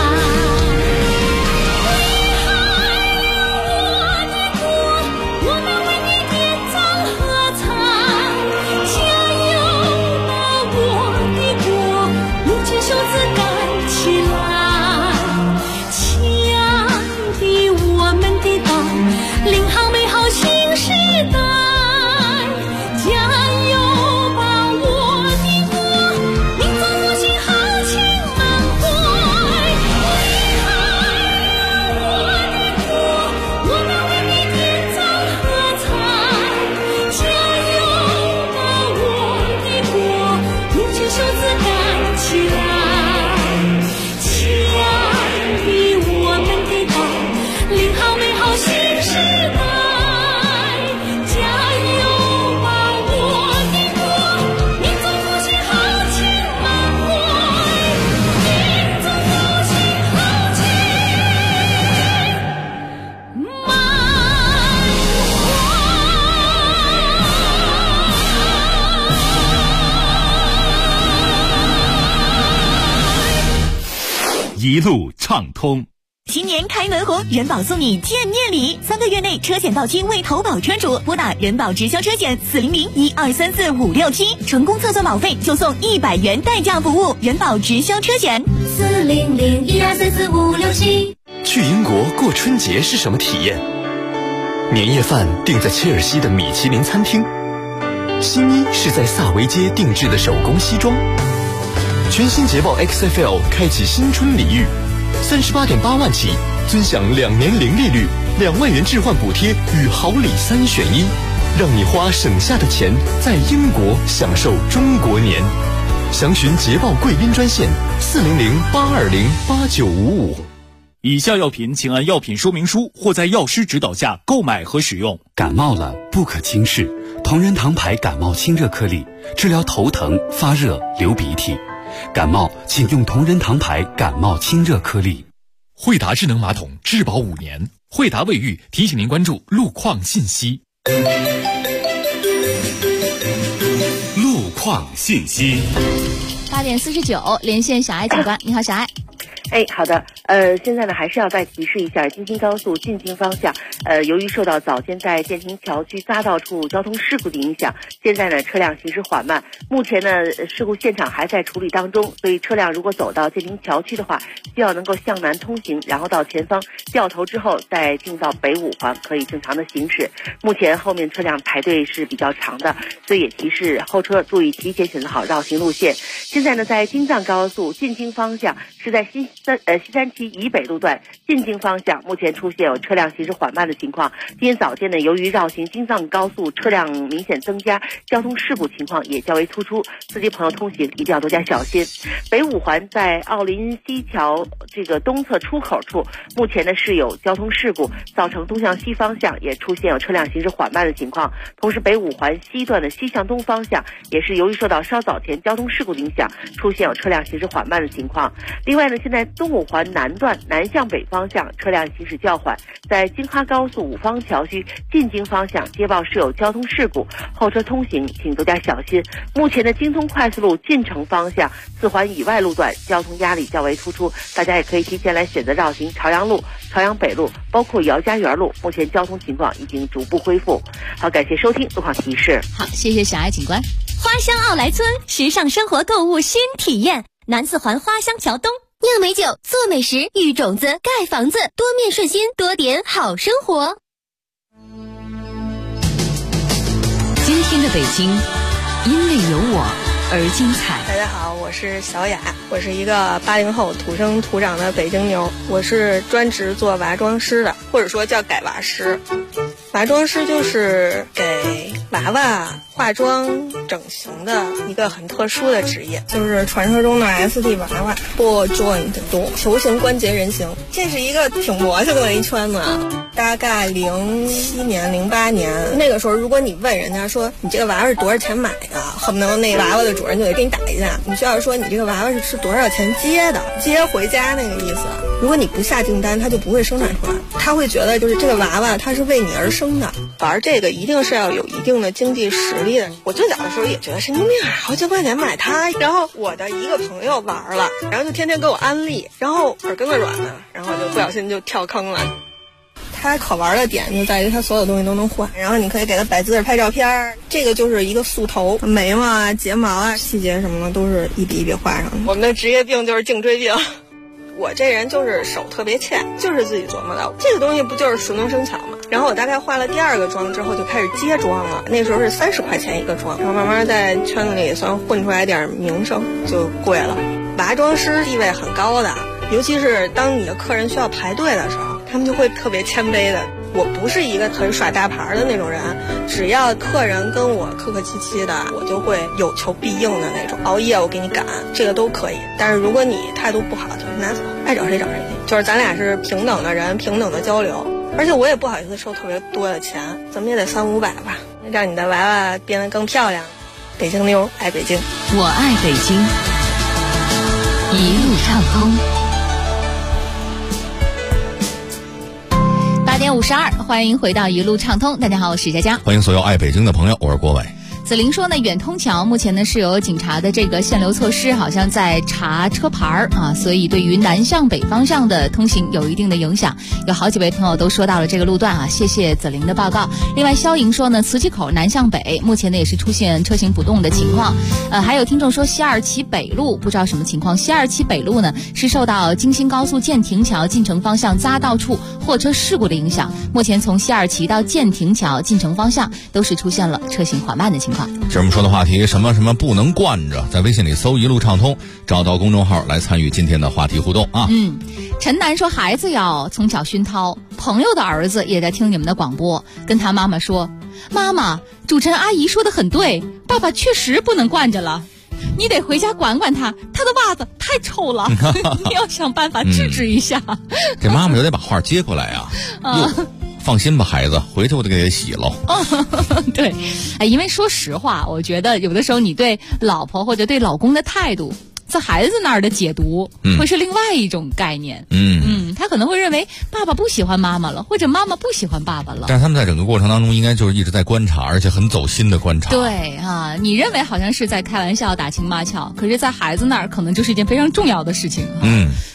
Speaker 8: 你还有我的国，我们为你点赞喝彩。加油吧我的国，撸起袖子干起来。亲爱的我们的党，领航美好新时代。加油吧我的国，民族复兴豪情满怀。你还有我的国，我们为你点赞喝彩。加油吧我的国，撸起袖子干起来。亲爱的我们的党，领航美好新时代。加油吧我的国，民族复兴豪情满怀。民族复兴豪情满
Speaker 16: 一路畅通。
Speaker 10: 新年开门红，人保送你见面礼，3个月内车险到期为投保车主，拨打人保直销车险400-1234567，成功测算保费就送100元代驾服务。人保直销车险
Speaker 4: 400-1234567。
Speaker 14: 去英国过春节是什么体验？年夜饭订在切尔西的米其林餐厅，新衣是在萨维街定制的手工西装。全新捷豹 XFL 开启新春礼遇，38.8万起，尊享2年零利率，2万元置换补贴与好礼3选1，让你花省下的钱在英国享受中国年。详询捷豹贵宾专线400-820-8955。
Speaker 6: 以下药品请按药品说明书或在药师指导下购买和使用。
Speaker 16: 感冒了不可轻视，同仁堂牌感冒清热颗粒，治疗头疼、发热、流鼻涕。感冒请用同仁堂牌感冒清热颗粒。
Speaker 5: 惠达智能马桶质保5年。惠达卫浴提醒您关注路况信息。
Speaker 16: 路况信息。
Speaker 2: 8点49，连线小艾警官。你好，小艾。
Speaker 12: 好的。现在呢还是要再提示一下，京津高速进京方向，由于受到早间在建亭桥区匝道处交通事故的影响，现在呢车辆行驶缓慢。目前呢事故现场还在处理当中，所以车辆如果走到建亭桥区的话，需要能够向南通行，然后到前方掉头之后再进到北五环，可以正常的行驶。目前后面车辆排队是比较长的，所以也提示后车注意提前选择好绕行路线。现在呢在京藏高速进京方向是在西三旗以北路段进京方向，目前出现有车辆行驶缓慢的情况。今天早间呢，由于绕行京藏高速车辆明显增加，交通事故情况也较为突出，司机朋友通行一定要多加小心。北五环在奥林西桥这个东侧出口处，目前呢是有交通事故，造成东向西方向也出现有车辆行驶缓慢的情况。同时北五环西段的西向东方向也是由于受到稍早前交通事故的影响，出现有车辆行驶缓慢的情况。另外呢，现在东五环南段南向北方向车辆行驶较缓，在京哈高速五方桥区进京方向接报是有交通事故，后车通行请多加小心。目前的京通快速路进城方向4环以外路段交通压力较为突出，大家也可以提前来选择绕行朝阳路、朝阳北路，包括姚家园路，目前交通情况已经逐步恢复。好，感谢收听路况提示。
Speaker 2: 好，谢谢小爱警官。
Speaker 10: 花乡奥莱村时尚生活购物新体验，南4环花乡桥东。
Speaker 4: 酿美酒，做美食，育种子，盖房子，多面顺心，多点好生活。
Speaker 19: 今天的北京，因为有我而精彩。
Speaker 13: 大家好，我是小雅，我是一个80后土生土长的北京妞，我是专职做娃装师的，或者说叫改娃师。娃装师就是给娃娃化妆整形的一个很特殊的职业，就是传说中的 SD 娃娃 Ball Joint 多球形关节人形，这是一个挺魔性的一圈子啊。大概07年08年那个时候，如果你问人家说你这个娃娃是多少钱买的，恨不能那娃娃的主人就得给你打一架。你需要说你这个娃娃是多少钱接的，接回家那个意思。如果你不下订单，它就不会生产出来，他会觉得就是这个娃娃它是为你而生的。玩这个一定是要有一定的经济实力的。我最早的时候也觉得神经病，好几块钱买它。然后我的一个朋友玩了，然后就天天给我安利，然后耳根子软了，然后就不小心就跳坑了。它可玩的点就在于它所有东西都能换，然后你可以给它摆姿势拍照片，这个就是一个素头，眉毛啊、睫毛啊、细节什么的都是一笔一笔画上的。我们的职业病就是颈椎病。我这人就是手特别欠，就是自己琢磨的，这个东西不就是熟能生巧吗？然后我大概化了第2个妆之后就开始接妆了，那时候是30块钱一个妆，然后慢慢在圈子里也算混出来点名声，就贵了。娃妆师地位很高的，尤其是当你的客人需要排队的时候，他们就会特别谦卑的。我不是一个很耍大牌的那种人，只要客人跟我客客气气的，我就会有求必应的那种，熬夜我给你赶，这个都可以。但是如果你态度不好，就拿走，爱找谁找谁去，就是咱俩是平等的人，平等的交流。而且我也不好意思收特别多的钱，咱们也得300-500吧，让你的娃娃变得更漂亮。北京妞爱北京，
Speaker 19: 我爱北京，一路畅通。
Speaker 2: 8点52，欢迎回到一路畅通。大家好，我是佳佳，
Speaker 1: 欢迎所有爱北京的朋友，我是郭伟。
Speaker 2: 子玲说呢，远通桥目前呢是有警察的这个限流措施，好像在查车牌啊，所以对于南向北方向的通行有一定的影响。有好几位朋友都说到了这个路段啊，谢谢子玲的报告。另外，肖莹说呢，磁器口南向北目前呢也是出现车行不动的情况。还有听众说西二旗北路不知道什么情况，西二旗北路呢是受到京新高速建亭桥进城方向匝道处货车事故的影响，目前从西二旗到建亭桥进城方向都是出现了车行缓慢的情况。
Speaker 1: 这是我们说的话题，什么什么不能惯着，在微信里搜一路畅通，找到公众号来参与今天的话题互动啊。
Speaker 2: 陈楠说，孩子要从小熏陶，朋友的儿子也在听你们的广播，跟他妈妈说，妈妈，主持人阿姨说的很对，爸爸确实不能惯着了，你得回家管管他，他的袜子太臭了你要想办法制止一下
Speaker 1: 这妈妈就得把话接过来啊。放心吧，孩子，回去我得给他洗喽。
Speaker 2: 对，因为说实话，我觉得有的时候你对老婆或者对老公的态度，在孩子那儿的解读会是另外一种概念。他可能会认为爸爸不喜欢妈妈了，或者妈妈不喜欢爸爸了。
Speaker 1: 但是他们在整个过程当中应该就是一直在观察，而且很走心的观察。
Speaker 2: 对啊，你认为好像是在开玩笑打情骂俏，可是在孩子那儿可能就是一件非常重要的事情。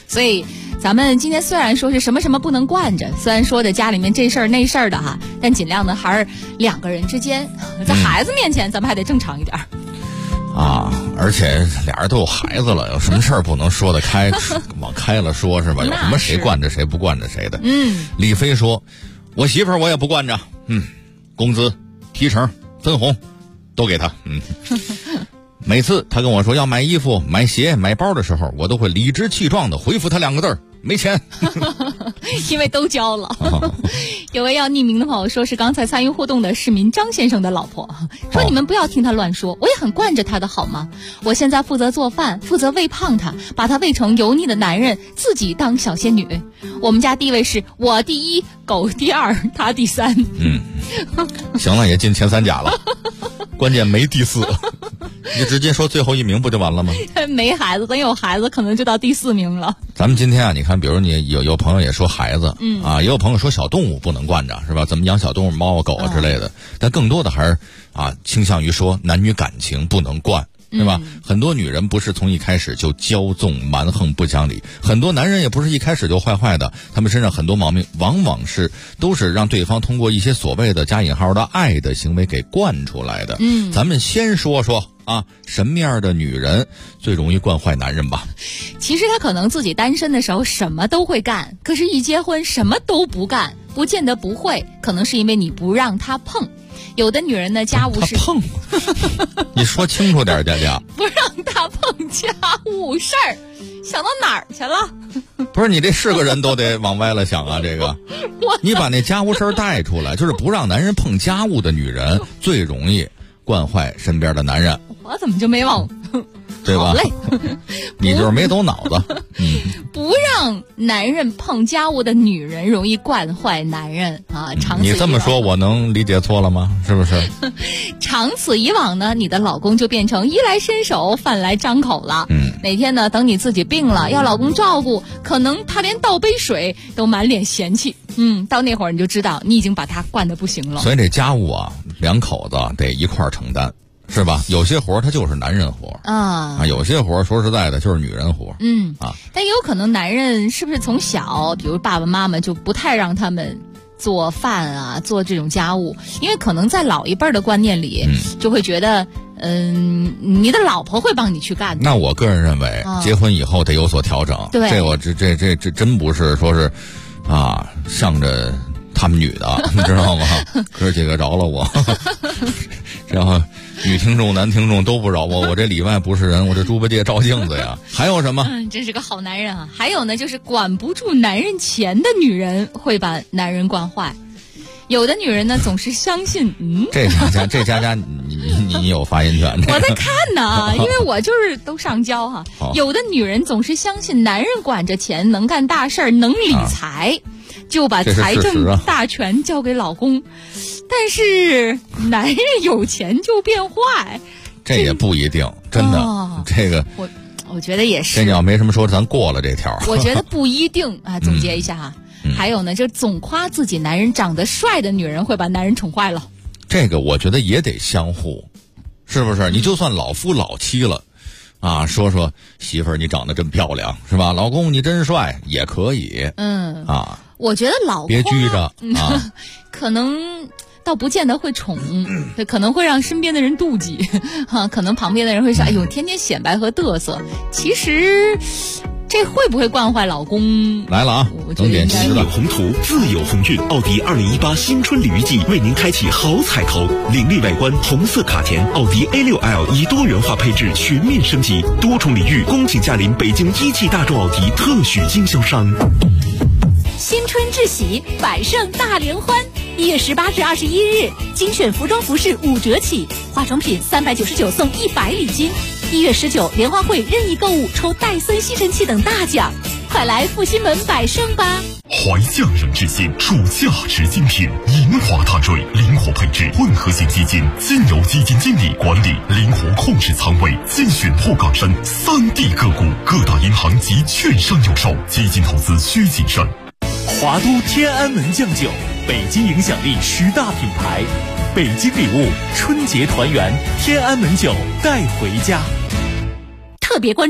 Speaker 2: 所以咱们今天虽然说是什么什么不能惯着，虽然说的家里面这事儿那事儿的哈，但尽量呢还是两个人之间，在孩子面前咱们还得正常一点
Speaker 1: 啊。而且俩人都有孩子了，有什么事儿不能说得开往开了说是吧？有什么谁惯着谁不惯着谁的。李飞说，我媳妇儿我也不惯着，工资提成分红都给她。每次他跟我说要买衣服买鞋买包的时候，我都会理直气壮的回复他2个字，没钱。
Speaker 2: 因为都交了。有位要匿名的朋友说是刚才参与互动的市民张先生的老婆，说你们不要听他乱说，我也很惯着他的好吗？我现在负责做饭，负责喂胖他，把他喂成油腻的男人，自己当小仙女。我们家地位是我第一，狗第2，他第3。
Speaker 1: 行了，也进前3甲了，关键没第4。你直接说最后1名不就完了吗？
Speaker 2: 没孩子，等有孩子可能就到第4名了。
Speaker 1: 咱们今天啊，你看，比如你有朋友也说孩子，也有朋友说小动物不能惯着，是吧？怎么养小动物，猫啊狗啊之类的。但更多的还是倾向于说男女感情不能惯。对吧？很多女人不是从一开始就骄纵蛮横不讲理，很多男人也不是一开始就坏坏的，他们身上很多毛病往往都是让对方通过一些所谓的加引号的爱的行为给惯出来的。咱们先说说什么样的女人最容易惯坏男人吧。
Speaker 2: 其实他可能自己单身的时候什么都会干，可是一结婚什么都不干，不见得不会，可能是因为你不让他碰。有的女人呢，家务事
Speaker 1: 他碰，你说清楚点，佳佳。
Speaker 2: 不让他碰家务事儿，想到哪儿去了？
Speaker 1: 不是，你这是个人都得往歪了想啊！这个，你把那家务事儿带出来，就是不让男人碰家务的女人最容易惯坏身边的男人。
Speaker 2: 我怎么就没往？
Speaker 1: 对吧？你就是没走脑子。
Speaker 2: 不让男人碰家务的女人容易惯坏男人啊！
Speaker 1: 你这么说，我能理解错了吗？是不是？
Speaker 2: 长此以往呢，你的老公就变成衣来伸手饭来张口了。哪天呢，等你自己病了，要老公照顾，可能他连倒杯水都满脸嫌弃。到那会儿你就知道你已经把他惯得不行了。
Speaker 1: 所以这家务啊，两口子得一块儿承担。是吧？有些活他就是男人活有些活说实在的就是女人活。
Speaker 2: 但也有可能男人是不是从小，比如爸爸妈妈就不太让他们做饭啊，做这种家务，因为可能在老一辈的观念里，就会觉得你的老婆会帮你去干的。
Speaker 1: 那我个人认为，结婚以后得有所调整。
Speaker 2: 对，
Speaker 1: 这真不是说是向着他们女的，你知道吗？哥几个饶了我。然后女听众男听众都不饶我这里外不是人，我这猪八戒照镜子呀。还有什么？
Speaker 2: 真是个好男人啊。还有呢，就是管不住男人钱的女人会把男人惯坏。有的女人呢总是相信
Speaker 1: 这佳佳你有发言权。
Speaker 2: 我在看呢，因为我就是都上交哈。有的女人总是相信男人管着钱，能干大事儿，能理财，就把财政大权交给老公。但是男人有钱就变坏，
Speaker 1: 这也不一定，真的。这个
Speaker 2: 我觉得也是。
Speaker 1: 这你要没什么说，咱过了这条。
Speaker 2: 我觉得不一定啊。总结一下哈。还有呢，就总夸自己男人长得帅的女人会把男人宠坏了。
Speaker 1: 这个我觉得也得相互，是不是？你就算老夫老妻了说媳妇儿你长得真漂亮，是吧？老公你真帅也可以。
Speaker 2: 我觉得老
Speaker 1: 别拘着
Speaker 2: 可能倒不见得会宠，可能会让身边的人妒忌可能旁边的人会说哎呦天天显摆和嘚瑟。其实这会不会惯坏老公？
Speaker 1: 来了能点
Speaker 9: 心有宏图，自有鸿运。奥迪2018新春鲤鱼季为您开启好彩头，凌厉外观，红色卡钿，奥迪 A6L 以多元化配置全面升级，多重礼遇，恭请驾临北京一汽大众奥迪特许经销商。
Speaker 10: 新春至喜，百盛大联欢！1月18至21日，精选服装服饰5折起，化妆品399送100礼金。1月19，联欢会任意购物抽戴森吸尘器等大奖，快来复兴门百盛吧！
Speaker 20: 怀匠人之心，出价值精品，银华大瑞，灵活配置混合型基金，经由基金经理管理，灵活控制仓位，精选破岗山3D 个股，各大银行及券商有售，基金投资需谨慎。
Speaker 3: 华都天安门酱酒，北京影响力10大品牌，北京礼物，春节团圆，天安门酒带回家。
Speaker 10: 特别关注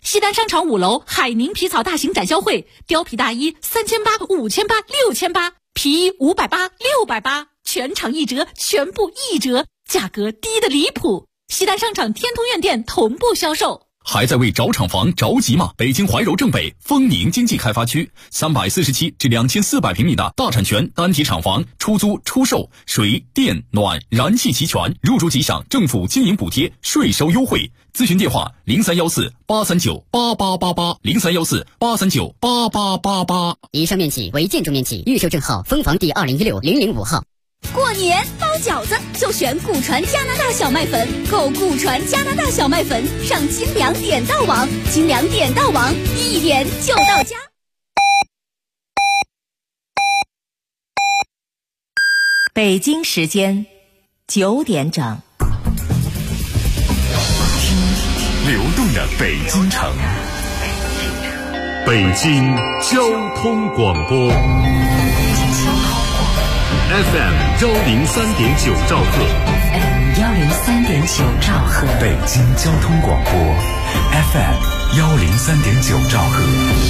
Speaker 11: 西单商场5楼海宁皮草大型展销会，貂皮大衣3800、5800、6800，皮衣580、680，全场1折，全部1折，价格低得离谱。西单商场天通苑店同步销售。
Speaker 22: 还在为找厂房着急吗？北京怀柔正北丰宁经济开发区347至2400平米的大产权单体厂房，出租出售，水电暖燃气齐全，入住即享政府经营补贴，税收优惠。咨询电话0314-839-8888，0314-839-8888。
Speaker 18: 以上面企为建筑面积，预售证号分房第2016-005号。
Speaker 10: 过年包饺子就选古传加拿大小麦粉，购古传加拿大小麦粉上精粮点到网，精粮点到网，1点就到家。
Speaker 23: 北京时间9点整。
Speaker 20: 流动的北京城，北京交通广播。FM 103.9兆赫
Speaker 19: ，FM 103.9兆赫，
Speaker 17: 北京交通广播 FM 103.9兆赫。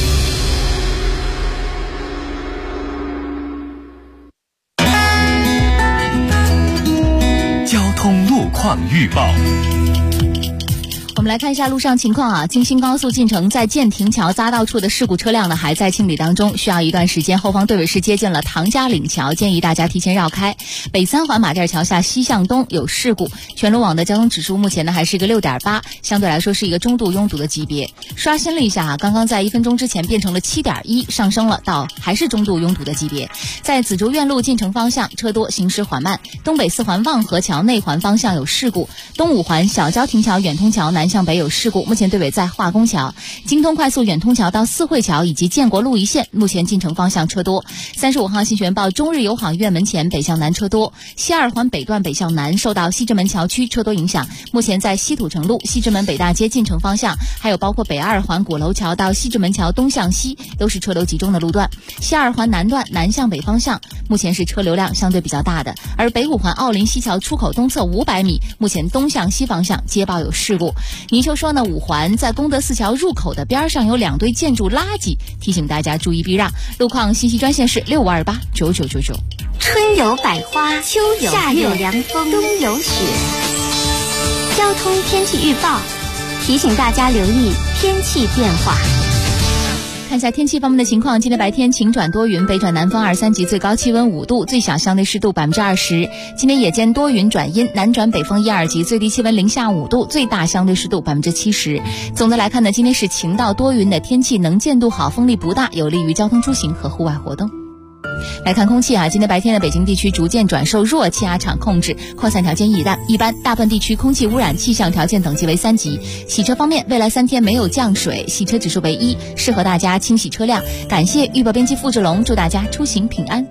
Speaker 16: 交通路况预报。
Speaker 2: 我们来看一下路上情况啊，京新高速进城在建亭桥匝道处的事故车辆呢还在清理当中，需要一段时间，后方队尾是接近了唐家岭桥，建议大家提前绕开。北三环马甸桥下西向东有事故，全路网的交通指数目前呢还是一个6.8，相对来说是一个中度拥堵的级别。刷新了一下啊，刚刚在1分钟之前变成了7.1，上升了到还是中度拥堵的级别。在紫竹院路进城方向车多，行驶缓慢。东北4环望河桥内环方向有事故，东5环小交亭桥远通桥南向北有事故，目前队尾在化工桥。京通快速远通桥到四惠桥以及建国路一线，目前进城方向车多。35号新闻报中日友好医院门前北向南车多。西2环北段北向南受到西直门桥区车多影响，目前在西土城路西直门北大街进城方向，还有包括北2环鼓楼桥到西直门桥东向西都是车流集中的路段。西2环南段南向北方向目前是车流量相对比较大的，而北5环奥林西桥出口东侧500米目前东向西方向接报有事故。泥鳅说呢，5环在功德寺桥入口的边上有2堆建筑垃圾，提醒大家注意避让。路况信息专线是65289999。
Speaker 4: 春有百花，秋有夏有凉风，冬有雪。交通天气预报提醒大家留意天气变化。
Speaker 2: 看一下天气方面的情况，今天白天晴转多云，北转南风2、3级，最高气温5度，最小相对湿度20%。今天夜间多云转阴，南转北风1、2级，最低气温零下5度，最大相对湿度70%。总的来看呢，今天是晴到多云的天气，能见度好，风力不大，有利于交通出行和户外活动。来看空气啊，今天白天的北京地区逐渐转受弱气压场控制，扩散条件一般，大部分地区空气污染气象条件等级为3级。洗车方面，未来3天没有降水，洗车指数为1，适合大家清洗车辆。感谢预报编辑付志龙，祝大家出行平安。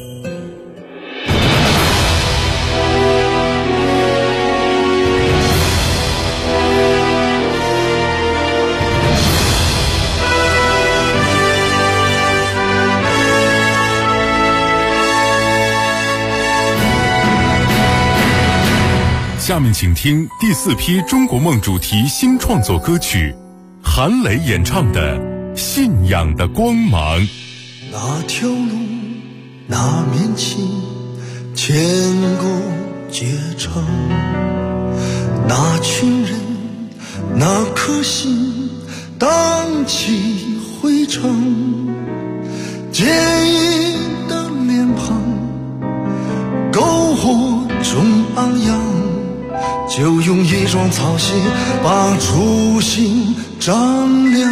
Speaker 20: 下面请听第4批中国梦主题新创作歌曲，韩磊演唱的《信仰的光芒》。
Speaker 24: 那条路，那面旗，千古绝唱。那群人，那颗心，荡气回肠。坚毅的脸庞，篝火中昂扬。就用一双草鞋把初心丈量。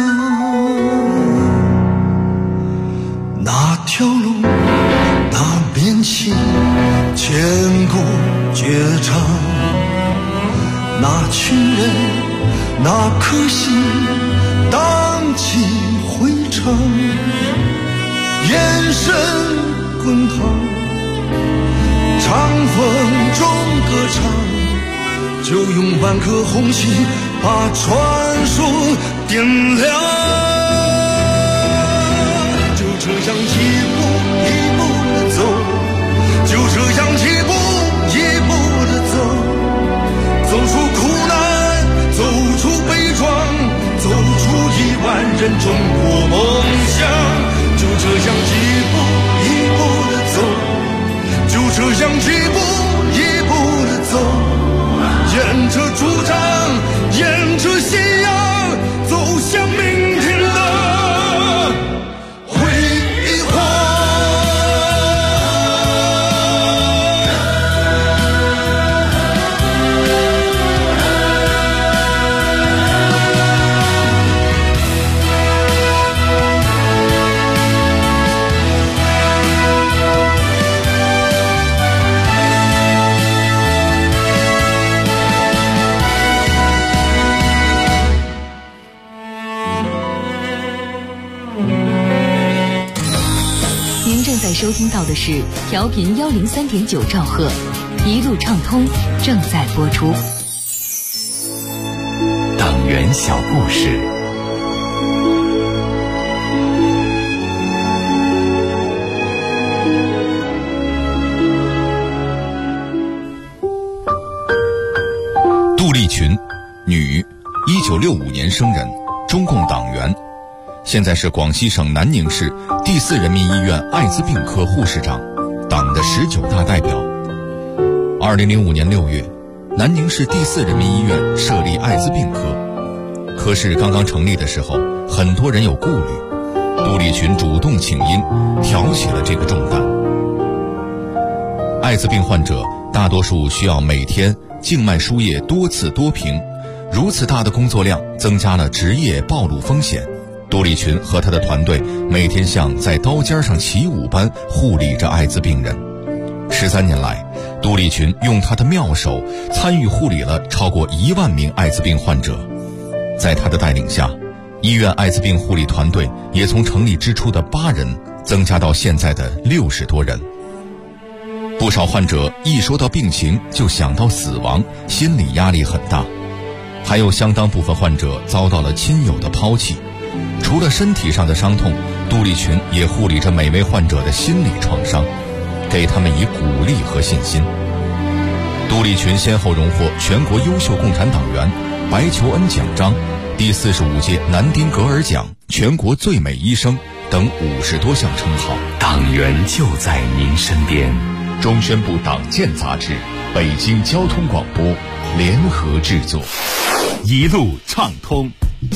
Speaker 24: 那条路，那面旗，千古绝唱。那群人，那颗心，荡气回肠。眼神滚烫，长风中歌唱。就用万颗红旗把传说点亮，就这样一步一步的走，就这样一步一步的走，走出苦难，走出悲壮，走出这样一步一步的走，就这样一步一步的走，沿着主张，沿着信仰，走向明天的辉煌。
Speaker 19: 在收听到的是调频103.9兆赫，一路畅通正在播出。
Speaker 16: 党员小故事。
Speaker 1: 杜丽群，女，1965年生人，中共党员。现在是广西省南宁市第4人民医院艾滋病科护士长，党的19大代表。2005年6月，南宁市第4人民医院设立艾滋病科。科室刚刚成立的时候，很多人有顾虑，杜丽群主动请缨，挑起了这个重担。艾滋病患者大多数需要每天静脉输液多次多频，如此大的工作量增加了职业暴露风险。杜丽群和他的团队每天像在刀尖上起舞般护理着艾滋病人。13年来，杜丽群用他的妙手参与护理了超过1万名艾滋病患者。在他的带领下，医院艾滋病护理团队也从成立之初的8人增加到现在的60多人。不少患者一说到病情就想到死亡，心理压力很大。还有相当部分患者遭到了亲友的抛弃。除了身体上的伤痛，杜丽群也护理着每位患者的心理创伤，给他们以鼓励和信心。杜丽群先后荣获全国优秀共产党员、白求恩奖章、第45届南丁格尔奖、全国最美医生等50多项称号。
Speaker 16: 党员就在您身边。
Speaker 1: 中宣部党建杂志、北京交通广播联合制作，
Speaker 3: 一路畅通。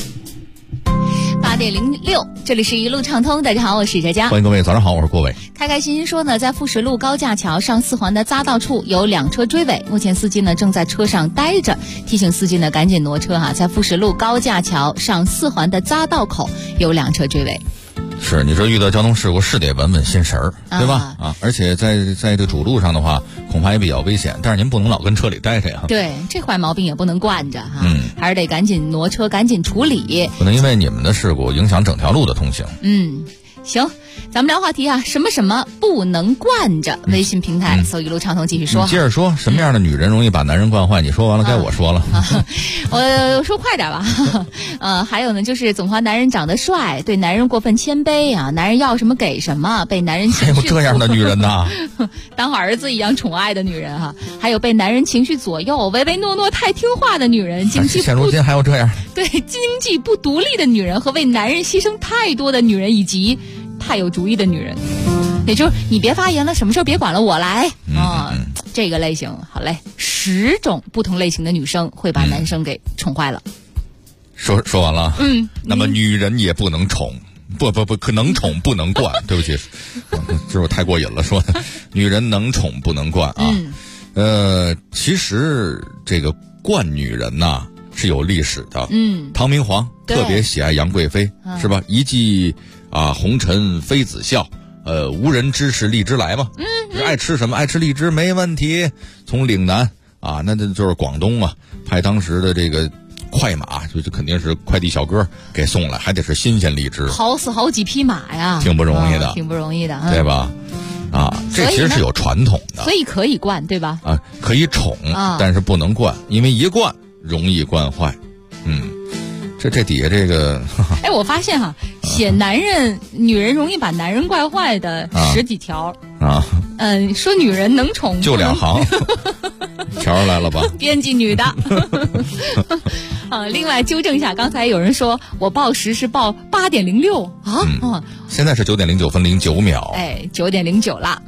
Speaker 2: 8点06，这里是一路畅通。大家好，我是哲佳，
Speaker 1: 欢迎各位，早上好，我是郭伟。
Speaker 2: 开开心心说呢，在富实路高架桥上4环的匝道处有2车追尾，目前司机呢正在车上待着，提醒司机呢赶紧挪车哈。在富实路高架桥上4环的匝道口有2车追尾。
Speaker 1: 是，你说遇到交通事故是得稳稳心神儿，对吧？而且在这个主路上的话，恐怕也比较危险。但是您不能老跟车里待着呀。
Speaker 2: 对，这坏毛病也不能惯着哈，还是得赶紧挪车，赶紧处理。
Speaker 1: 不能因为你们的事故影响整条路的通行。
Speaker 2: 行，咱们聊话题啊，什么什么不能惯着？微信平台搜一路畅通继续说。
Speaker 1: 你接着说，什么样的女人容易把男人惯坏？你说完了该我说了。
Speaker 2: 我说快点吧。还有呢，就是总夸男人长得帅，对男人过分谦卑啊，男人要什么给什么，被男人情绪
Speaker 1: 还有这样的女人呐，
Speaker 2: 当儿子一样宠爱的女人哈，还有被男人情绪左右、唯唯诺诺、太听话的女人，
Speaker 1: 现如今还有这样
Speaker 2: 对经济不独立的女人和为男人牺牲太多的女人，以及太有主意的女人，也就是你别发言了，什么事儿别管了，我来这个类型好嘞。10种不同类型的女生会把男生给宠坏了。
Speaker 1: 说完了。那么女人也不能宠，不可能宠不能惯。对不起，这我太过瘾了。说女人能宠不能惯啊。其实这个惯女人呐是有历史的。唐明皇特别喜爱杨贵妃，是吧？一骑红尘妃子笑，无人知是荔枝来嘛。爱吃什么？爱吃荔枝没问题。从岭南那就是广东派当时的这个快马，就肯定是快递小哥给送来，还得是新鲜荔枝，
Speaker 2: 好死好几匹马呀，
Speaker 1: 挺不容易的，
Speaker 2: 挺不容易的，
Speaker 1: 对吧？这其实是有传统的，
Speaker 2: 所以可以惯，对吧？
Speaker 1: 可以宠，但是不能惯，因为一惯容易惯坏。这底下这个，
Speaker 2: 我发现写女人容易把男人惯坏的10几条说女人能宠
Speaker 1: 就2行。条来了吧？
Speaker 2: 编辑女的。另外纠正一下，刚才有人说我报时是报8:06啊，
Speaker 1: 现在是9点09分09秒。
Speaker 2: 9点09了。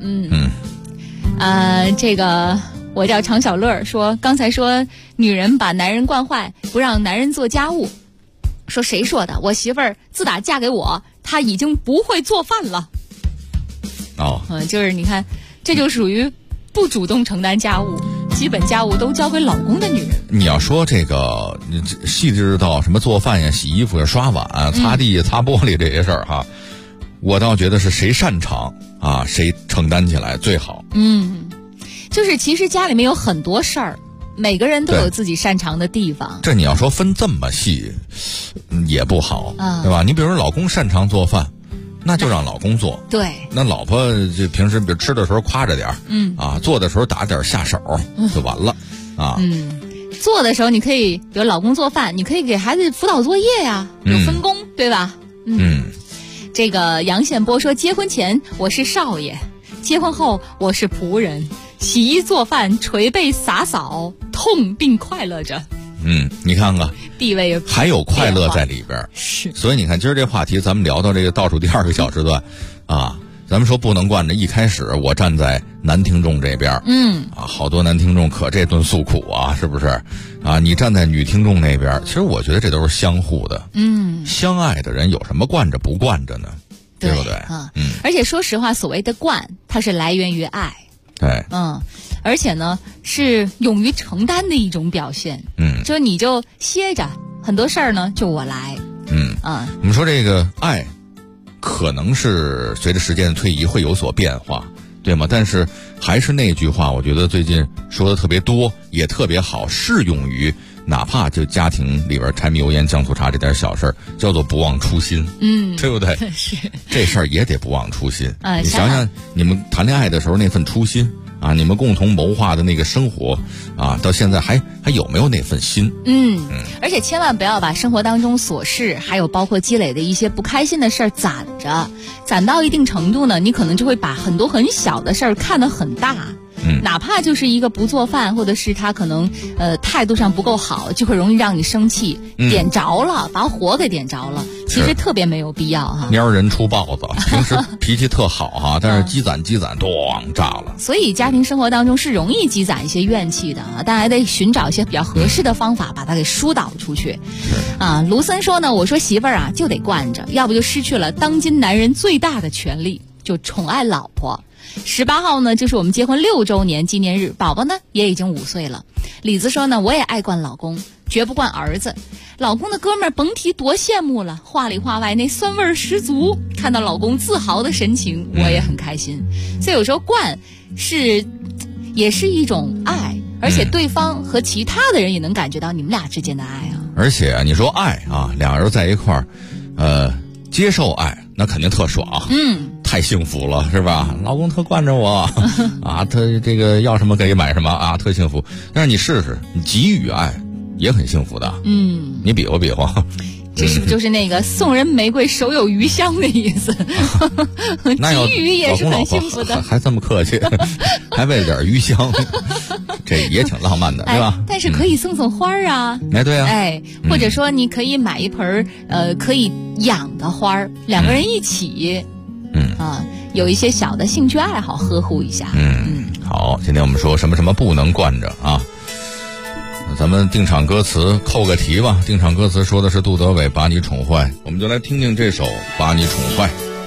Speaker 2: 这个我叫常小乐，说刚才说女人把男人惯坏，不让男人做家务，说谁说的？我媳妇儿自打嫁给我，她已经不会做饭了。就是你看，这就属于不主动承担家务，基本家务都交给老公的女人。
Speaker 1: 你要说这个细致到什么做饭呀、洗衣服呀、刷碗、擦地、擦玻璃这些事儿哈，我倒觉得是谁擅长啊，谁承担起来最好。
Speaker 2: 就是其实家里面有很多事儿，每个人都有自己擅长的地方。
Speaker 1: 这你要说分这么细，也不好，对吧？你比如说老公擅长做饭，那就让老公做。
Speaker 2: 对，
Speaker 1: 那老婆就平时比如吃的时候夸着点做的时候打点下手就完了啊。
Speaker 2: 做的时候你可以，比如老公做饭，你可以给孩子辅导作业呀，有分工，对吧？这个杨宪波说，结婚前我是少爷，结婚后我是仆人，洗衣做饭捶背洒扫，痛并快乐着。
Speaker 1: 你看看
Speaker 2: 地位
Speaker 1: 还有快乐在里边。
Speaker 2: 是，
Speaker 1: 所以你看今儿这话题咱们聊到这个倒数第2个小时段啊，咱们说不能惯着，一开始我站在男听众这边好多男听众可这顿诉苦啊，是不是啊？你站在女听众那边，其实我觉得这都是相互的。相爱的人有什么惯着不惯着呢？对不对？
Speaker 2: 而且说实话，所谓的惯，它是来源于爱。
Speaker 1: 对，
Speaker 2: 而且呢，是勇于承担的一种表现。就你就歇着，很多事儿呢就我来。
Speaker 1: 我们说这个爱，可能是随着时间的推移会有所变化，对吗？但是还是那句话，我觉得最近说的特别多，也特别好，适用于哪怕就家庭里边柴米油盐酱醋茶这点小事儿，叫做不忘初心。对不对？
Speaker 2: 是，
Speaker 1: 这事儿也得不忘初心。你想想你们谈恋爱的时候那份初心啊，你们共同谋划的那个生活啊，到现在还有没有那份心？
Speaker 2: 而且千万不要把生活当中琐事，还有包括积累的一些不开心的事儿攒着，攒到一定程度呢，你可能就会把很多很小的事儿看得很大。哪怕就是一个不做饭，或者是他可能态度上不够好，就会容易让你生气，点着了，把火给点着了，其实特别没有必要哈。
Speaker 1: 蔫人出豹子，平时脾气特好哈，但是积攒咚炸了。
Speaker 2: 所以家庭生活当中是容易积攒一些怨气的啊，但还得寻找一些比较合适的方法把它给疏导出去。卢森说呢，我说媳妇儿啊就得惯着，要不就失去了当今男人最大的权利，就宠爱老婆。18号呢，就是我们结婚6周年纪念日，宝宝呢也已经5岁了。李子说呢，我也爱惯老公，绝不惯儿子。老公的哥们儿甭提多羡慕了，话里话外那酸味十足，看到老公自豪的神情，我也很开心。所以有时候惯也是一种爱，而且对方和其他的人也能感觉到你们俩之间的爱啊。
Speaker 1: 而且你说爱啊，两个人在一块儿，接受爱，那肯定特爽。太幸福了，是吧？老公特惯着我啊，他这个要什么给买什么啊，特幸福。但是你试试，你给予爱也很幸福的。你比划比划，
Speaker 2: 这是不就是那个送人玫瑰手有余香的意思？给予也是很幸福的。
Speaker 1: 还这么客气，还为了点余香，这也挺浪漫的，对吧？
Speaker 2: 但是可以送花啊。
Speaker 1: 对啊。
Speaker 2: 或者说你可以买一盆可以养的花，两个人一起。有一些小的兴趣爱好呵护一下。
Speaker 1: 好，今天我们说什么不能惯着啊？咱们定场歌词扣个题吧。定场歌词说的是杜德伟把你宠坏，我们就来听听这首把你宠坏。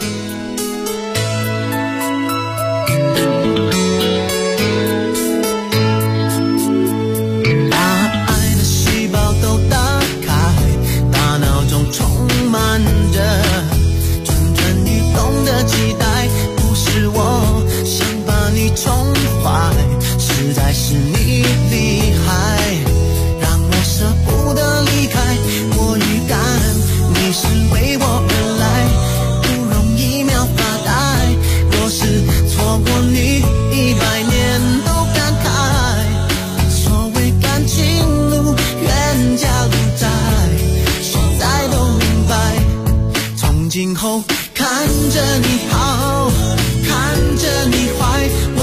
Speaker 24: 把爱的细胞都打开，大脑中充满着的期待，不是我想把你宠坏，实在是你厉害，让我舍不得离开。我预感你是为我而来，不容易秒发呆。若是错过你100年都感慨，所谓感情路远加路窄，现在都明白，从今后看着你好，看着你坏。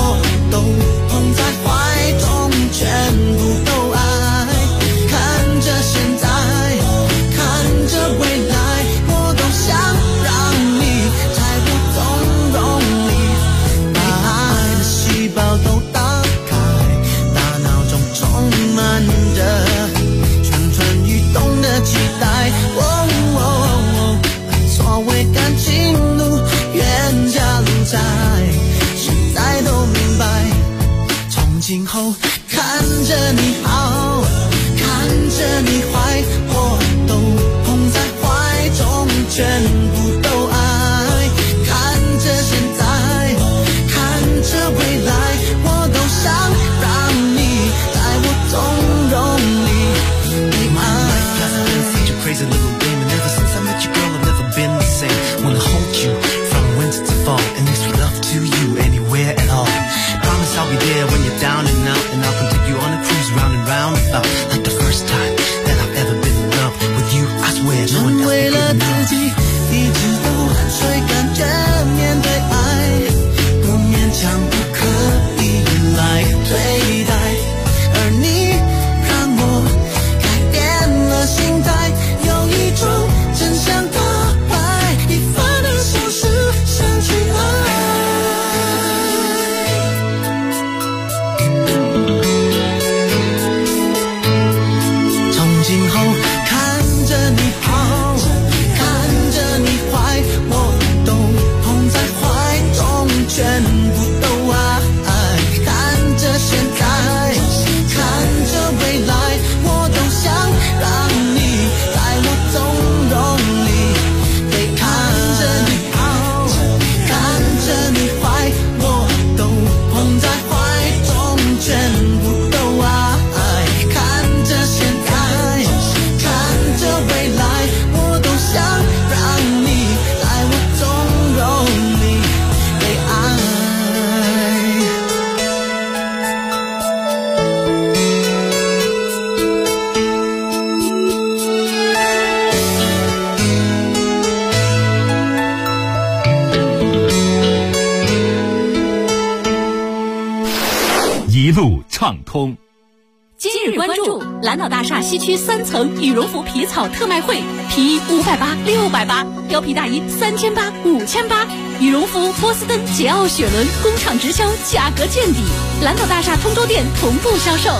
Speaker 6: 一路畅通。
Speaker 11: 今日关注蓝岛大厦西区3层羽绒服皮草特卖会，皮衣580、680，貂皮大衣3800、5800，羽绒服波司登、捷奥、雪伦工厂直销，价格见底。蓝岛大厦通州店同步销售。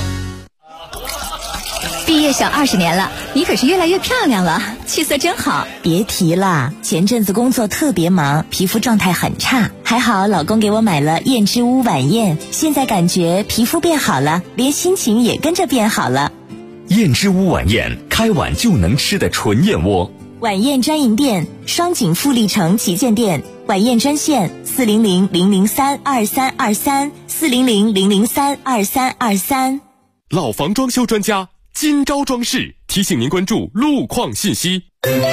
Speaker 10: 毕业小20年了，你可是越来越漂亮了，气色真好。别提了，前阵子工作特别忙，皮肤状态很差，还好老公给我买了燕之屋晚宴，现在感觉皮肤变好了，连心情也跟着变好了。
Speaker 14: 燕之屋晚宴，开碗就能吃的纯燕窝。
Speaker 10: 晚宴专营店：双井富力城旗舰店。晚宴专线：400-003-2323，400-003-2323。
Speaker 7: 老房装修专家金招装饰提醒您关注路况信息。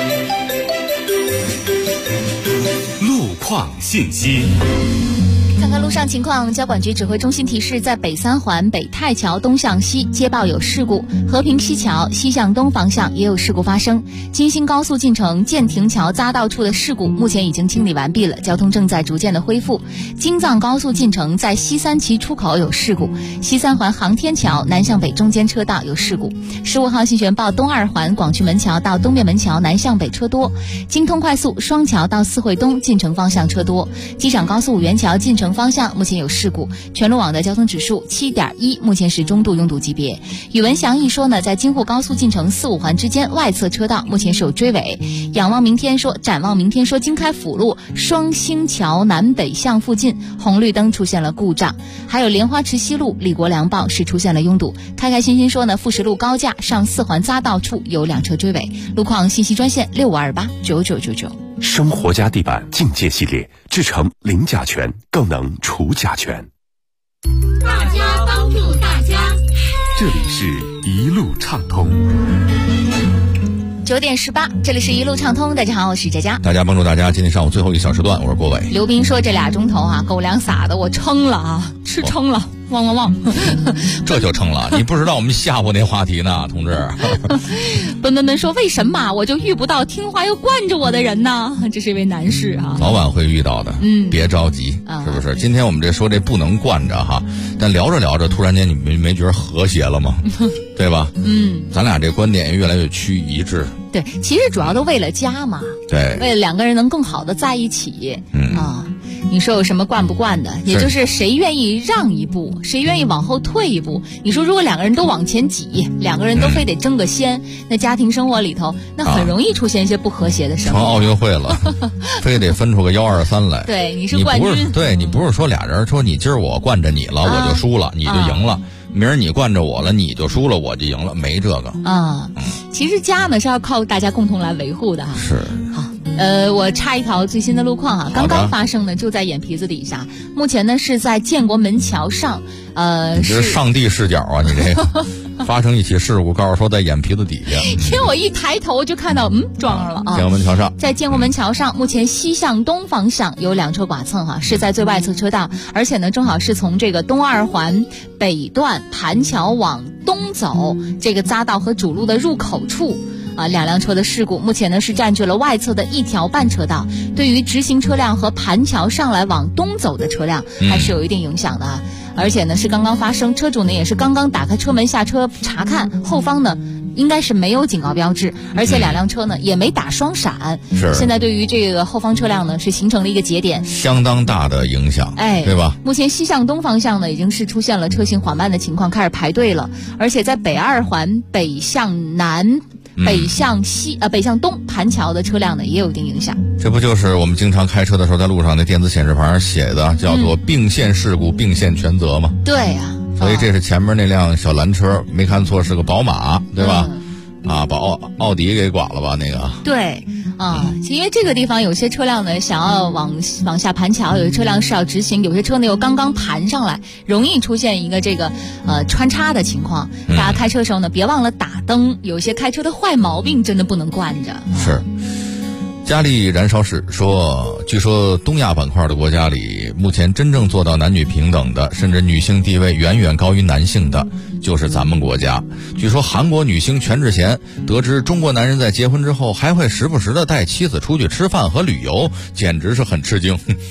Speaker 16: 路况信息。
Speaker 2: 看看路上情况，交管局指挥中心提示，在北三环北太桥东向西接报有事故，和平西桥西向东方向也有事故发生。京新高速进城建亭桥匝道处的事故目前已经清理完毕了，交通正在逐渐的恢复。京藏高速进城在西三旗出口有事故，西三环航天桥南向北中间车道有事故。15号信玄报东二环广渠门桥到东面门桥南向北车多，京通快速双桥到四惠东进城方向车多。机场高速五元桥进城方向目前有事故，全路网的交通指数7.1，目前是中度拥堵级别。宇文祥一说呢，在京沪高速进城4、5环之间外侧车道目前是有追尾。展望明天说，京开辅路双星桥南北向附近红绿灯出现了故障，还有莲花池西路李国良报是出现了拥堵。开开心心说呢，富石路高架上4环匝道处有2车追尾。路况信息专线65289999。
Speaker 9: 生活家地板境界系列，制成零甲醛，更能除甲醛。
Speaker 8: 大家帮助大家，
Speaker 16: 这里是一路畅通。
Speaker 2: 9点18，这里是一路畅通。大家好，我是佳佳。
Speaker 1: 大家帮助大家，今天上午最后一小时段，我是郭伟。
Speaker 2: 刘斌说这2钟头啊，狗粮撒的我撑了啊，吃撑了。汪汪汪！
Speaker 1: 这就成了，你不知道我们下午那话题呢，同志。
Speaker 2: 奔奔奔说，为什么我就遇不到听话又惯着我的人呢？这是一位男士啊，
Speaker 1: 早晚会遇到的，别着急，是不是？今天我们说这不能惯着哈，但聊着聊着，突然间你没觉得和谐了吗？对吧？咱俩这观点越来越趋一致。
Speaker 2: 对，其实主要都为了家嘛，
Speaker 1: 对，
Speaker 2: 为了2个人能更好的在一起，你说有什么惯不惯的？也就是谁愿意让一步，谁愿意往后退一步。你说如果2个人都往前挤，2个人都非得争个先，那家庭生活里头，那很容易出现一些不和谐的生活。
Speaker 1: 成奥运会了，非得分出个1、2、3来。
Speaker 2: 对，你是冠军。
Speaker 1: 对，你不是说俩人说你今儿我惯着你了，我就输了，你就赢了。明儿你惯着我了，你就输了，我就赢了，没这个。
Speaker 2: 其实家呢是要靠大家共同来维护的哈。
Speaker 1: 是。
Speaker 2: 好。我插一条最新的路况啊，刚刚发生的就在眼皮子底下，目前呢是在建国门桥上，
Speaker 1: 你这是上帝视角啊，你这个发生一起事故，告诉说在眼皮子底下，
Speaker 2: 因为我一抬头就看到撞上了啊。
Speaker 1: 建国门桥上，
Speaker 2: 在建国门桥上，目前西向东方向有2车剐蹭哈，是在最外侧车道，而且呢正好是从这个东二环北段盘桥往东走这个匝道和主路的入口处。2辆车的事故，目前呢是占据了外侧的1条半车道，对于直行车辆和盘桥上来往东走的车辆还是有一定影响的啊。而且呢是刚刚发生，车主呢也是刚刚打开车门下车查看，后方呢应该是没有警告标志，而且2辆车呢也没打双闪。
Speaker 1: 是，
Speaker 2: 现在对于这个后方车辆呢是形成了一个节点，
Speaker 1: 相当大的影响，对吧？
Speaker 2: 目前西向东方向呢已经是出现了车行缓慢的情况，开始排队了，而且在北二环北向南。北向西北向东盘桥的车辆呢也有一定影响。
Speaker 1: 这不就是我们经常开车的时候在路上那电子显示牌上写的叫做并线事故并线全责吗？
Speaker 2: 对呀，
Speaker 1: 所以这是前面那辆小蓝车没看错是个宝马，对吧？把奥迪给剐了吧那个？
Speaker 2: 对因为这个地方有些车辆呢想要往下盘桥，有些车辆是要直行，有些车呢又刚刚盘上来，容易出现一个这个穿插的情况。大家开车的时候呢别忘了打灯，有些开车的坏毛病真的不能惯着。
Speaker 1: 是。佳丽燃烧室说，据说东亚板块的国家里，目前真正做到男女平等的，甚至女性地位远远高于男性的，就是咱们国家。据说韩国女星全智贤得知中国男人在结婚之后还会时不时的带妻子出去吃饭和旅游，简直是很吃惊。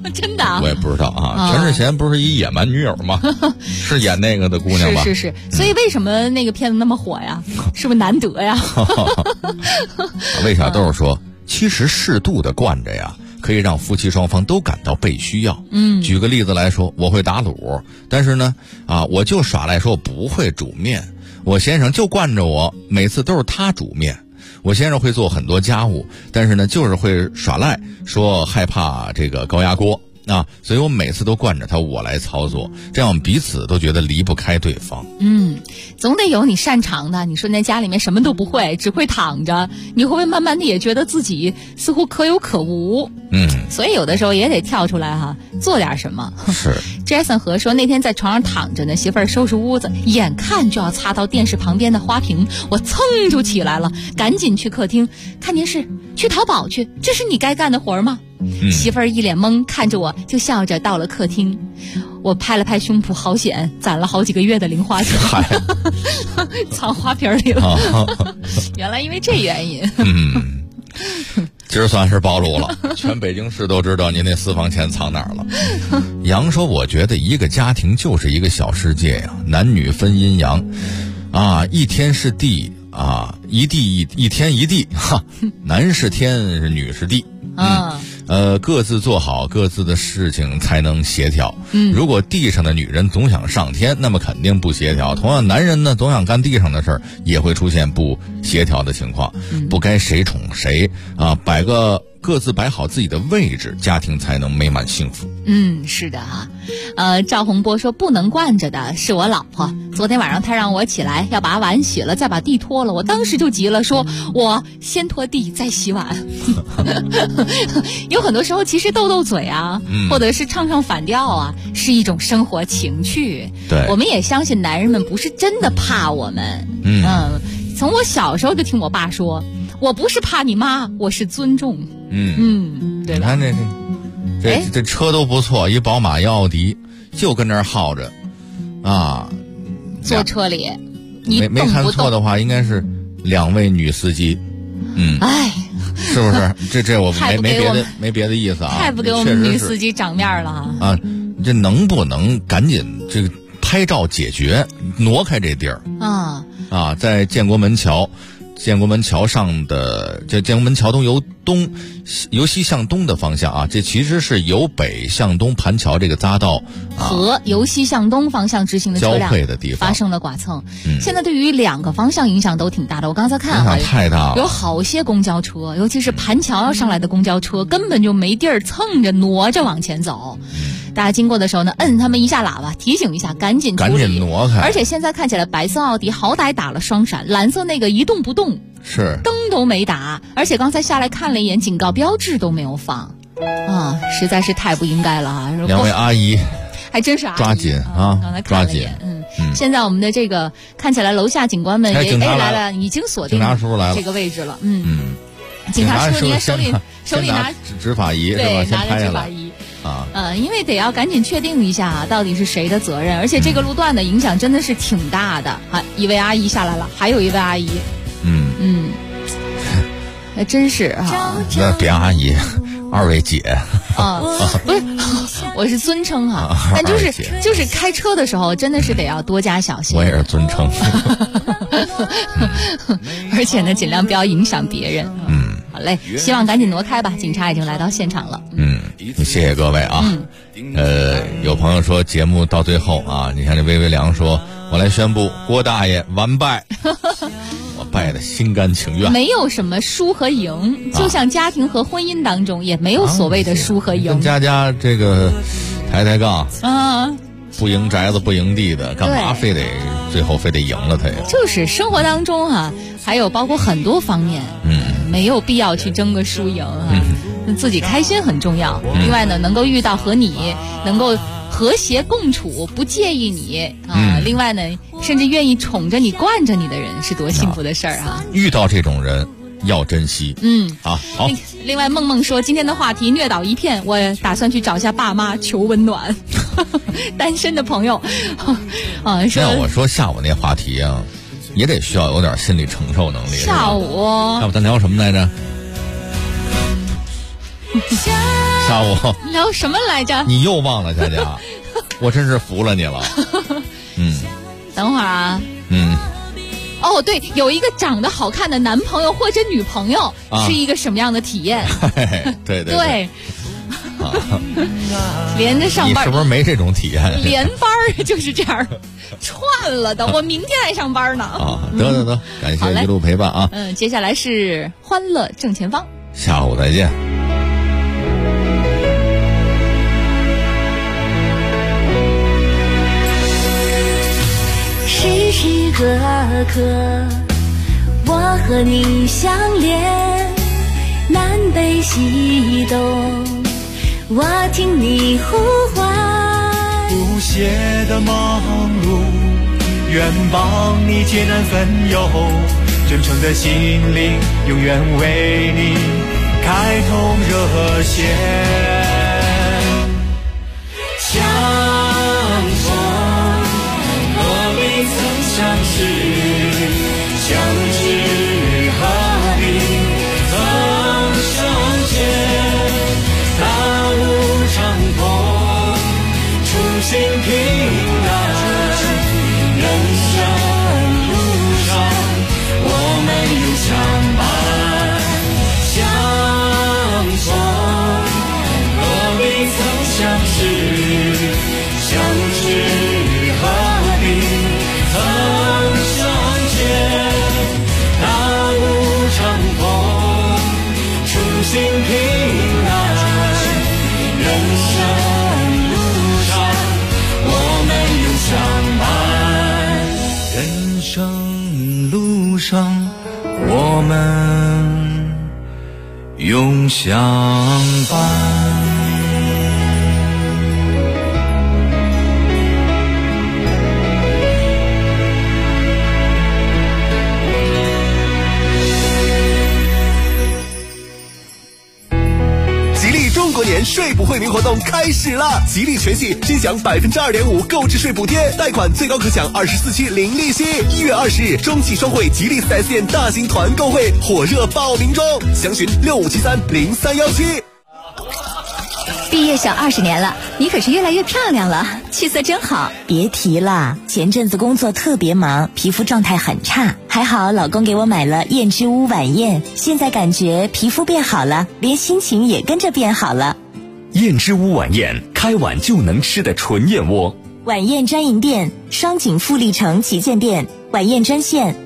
Speaker 2: 真的啊？
Speaker 1: 我也不知道啊。全智贤不是一野蛮女友吗？是演那个的姑娘吧？
Speaker 2: 是。所以为什么那个片子那么火呀？是不是难得呀？
Speaker 1: 魏小豆说，其实适度的惯着呀，可以让夫妻双方都感到被需要。举个例子来说，我会打卤，但是呢，我就耍赖说我不会煮面，我先生就惯着我，每次都是他煮面。我先生会做很多家务，但是呢，就是会耍赖，说害怕这个高压锅所以我每次都惯着他，我来操作，这样我们彼此都觉得离不开对方。
Speaker 2: 总得有你擅长的。你说在家里面什么都不会，只会躺着，你会不会慢慢的也觉得自己似乎可有可无？所以有的时候也得跳出来做点什么。
Speaker 1: 是。
Speaker 2: Jason 和说，那天在床上躺着呢，媳妇儿收拾屋子，眼看就要擦到电视旁边的花瓶，我噌就起来了，赶紧去客厅看电视，去淘宝去，这是你该干的活吗？媳妇儿一脸懵，看着我就笑着到了客厅。我拍了拍胸脯，好险，攒了好几个月的零花钱，藏花瓶里了。原来因为这原因。
Speaker 1: 今儿算是暴露了，全北京市都知道您那私房钱藏哪儿了。杨说，我觉得一个家庭就是一个小世界呀，男女分阴阳一天是地一地一天一地男是天，女是地。各自做好各自的事情才能协调。如果地上的女人总想上天，那么肯定不协调。同样，男人呢总想干地上的事儿，也会出现不协调的情况。不该谁宠谁各自摆好自己的位置，家庭才能美满幸福。
Speaker 2: 是的赵洪波说，不能惯着的是我老婆。昨天晚上她让我起来要把碗洗了，再把地拖了，我当时就急了，说我先拖地再洗碗。有很多时候其实斗嘴或者是唱反调是一种生活情趣。
Speaker 1: 对，
Speaker 2: 我们也相信男人们不是真的怕我们。从我小时候就听我爸说，我不是怕你妈，我是尊重。对吧？
Speaker 1: 你看这车都不错，一宝马1奥迪就跟那儿耗着
Speaker 2: 坐车里
Speaker 1: 没看错的话，应该是2位女司机。是不是？这我没别的意思
Speaker 2: 太不给我们女司机长面了
Speaker 1: 这能不能赶紧这个拍照解决，挪开这地儿在建国门桥上的这建国门桥由西向东的方向这其实是由北向东盘桥这个匝道
Speaker 2: 和由西向东方向直行的车辆
Speaker 1: 交汇的地方
Speaker 2: 发生了剐蹭。现在对于2个方向影响都挺大的。我刚才看
Speaker 1: 影响太大了，
Speaker 2: 有好些公交车，尤其是盘桥上来的公交车，根本就没地儿蹭着挪着往前走。大家经过的时候呢，摁他们一下喇叭，提醒一下，赶紧
Speaker 1: 挪开。
Speaker 2: 而且现在看起来，白色奥迪好歹打了双闪，蓝色那个一动不动，
Speaker 1: 是
Speaker 2: 灯都没打，而且刚才下来看了一眼，警告标志都没有放实在是太不应该了
Speaker 1: 2位阿姨
Speaker 2: 还真是阿姨
Speaker 1: 抓紧
Speaker 2: 刚才看了一眼。现在我们的这个看起来楼下警官们也来了，已经锁定
Speaker 1: 警察叔叔来了
Speaker 2: 这个位置了。警察叔叔，你手里拿
Speaker 1: 执法仪是吧？
Speaker 2: 对，拿着执法仪因为得要赶紧确定一下到底是谁的责任，而且这个路段的影响真的是挺大的。一位阿姨下来了，还有一位阿姨。那真是
Speaker 1: 那别阿姨，2位姐
Speaker 2: 不是，我是尊称但就是开车的时候真的是得要多加小心。
Speaker 1: 我也是尊称。
Speaker 2: 而且呢，尽量不要影响别人。好嘞，希望赶紧挪开吧。警察已经来到现场了。
Speaker 1: 谢谢各位有朋友说节目到最后你看这微微凉说，我来宣布郭大爷完败。我败得心甘情愿。
Speaker 2: 没有什么输和赢，就像家庭和婚姻当中也没有所谓的输和赢。
Speaker 1: 跟家这个抬杠不赢宅子不赢地的，干嘛最后非得赢了他呀？
Speaker 2: 就是生活当中还有包括很多方面没有必要去争个输赢自己开心很重要。另外呢，能够遇到和你能够和谐共处，不介意你另外呢，甚至愿意宠着你惯着你的人，是多幸福的事儿
Speaker 1: 遇到这种人要珍惜。好。
Speaker 2: 另外梦梦说，今天的话题虐倒一片，我打算去找下爸妈求温暖。单身的朋友
Speaker 1: 那我说下午那话题也得需要有点心理承受能力。
Speaker 2: 下午
Speaker 1: 要不咱聊什么来着？ 下午
Speaker 2: 聊什么来着？
Speaker 1: 你又忘了，佳佳，我真是服了你了。
Speaker 2: 等会儿啊。哦，对，有一个长得好看的男朋友或者女朋友是一个什么样的体验？
Speaker 1: 对。
Speaker 2: 连着上班，
Speaker 1: 你是不是没这种体验？
Speaker 2: 连班就是这样串了的，我明天还上班呢。
Speaker 1: 得，感谢一路陪伴啊。
Speaker 2: 接下来是欢乐正前方，
Speaker 1: 下午再见。
Speaker 5: 时时刻刻我和你相连，南北西东我听你呼唤，
Speaker 3: 不懈的忙碌愿帮你解难分忧，真诚的心灵永远为你开通热线。相逢何必曾相识，相知何必曾相见，大路长风初心平安，人生路上我们有相伴。相逢何必曾相识，相知何必曾相见，大路长风初心平安，人生路上我们有相伴，人生路上我们永相伴。
Speaker 9: 中国年税不惠民活动开始了，吉利全系新享2.5%购置税补贴，贷款最高可享24期零利息。1月20日，中汽双汇吉利 4S 店大型团购会火热报名中，详询65730317。
Speaker 10: 毕业小20年了，你可是越来越漂亮了，气色真好。别提了，前阵子工作特别忙，皮肤状态很差，还好老公给我买了燕之屋晚宴，现在感觉皮肤变好了，连心情也跟着变好了。
Speaker 14: 燕之屋晚宴，开碗就能吃的纯燕窝。
Speaker 10: 晚宴专营店：双井富力城旗舰店。晚宴专线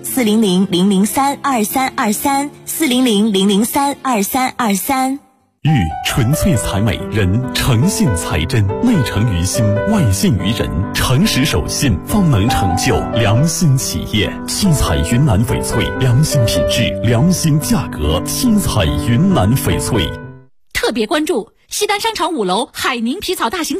Speaker 10: ：400-003-2323，400-003-2323。
Speaker 7: 玉纯粹才美，人诚信才真，内诚于心，外信于人，诚实守信方能成就良心企业。七彩云南翡翠，良心品质，良心价格。七彩云南翡翠。
Speaker 11: 特别关注西单商场5楼海宁皮草大型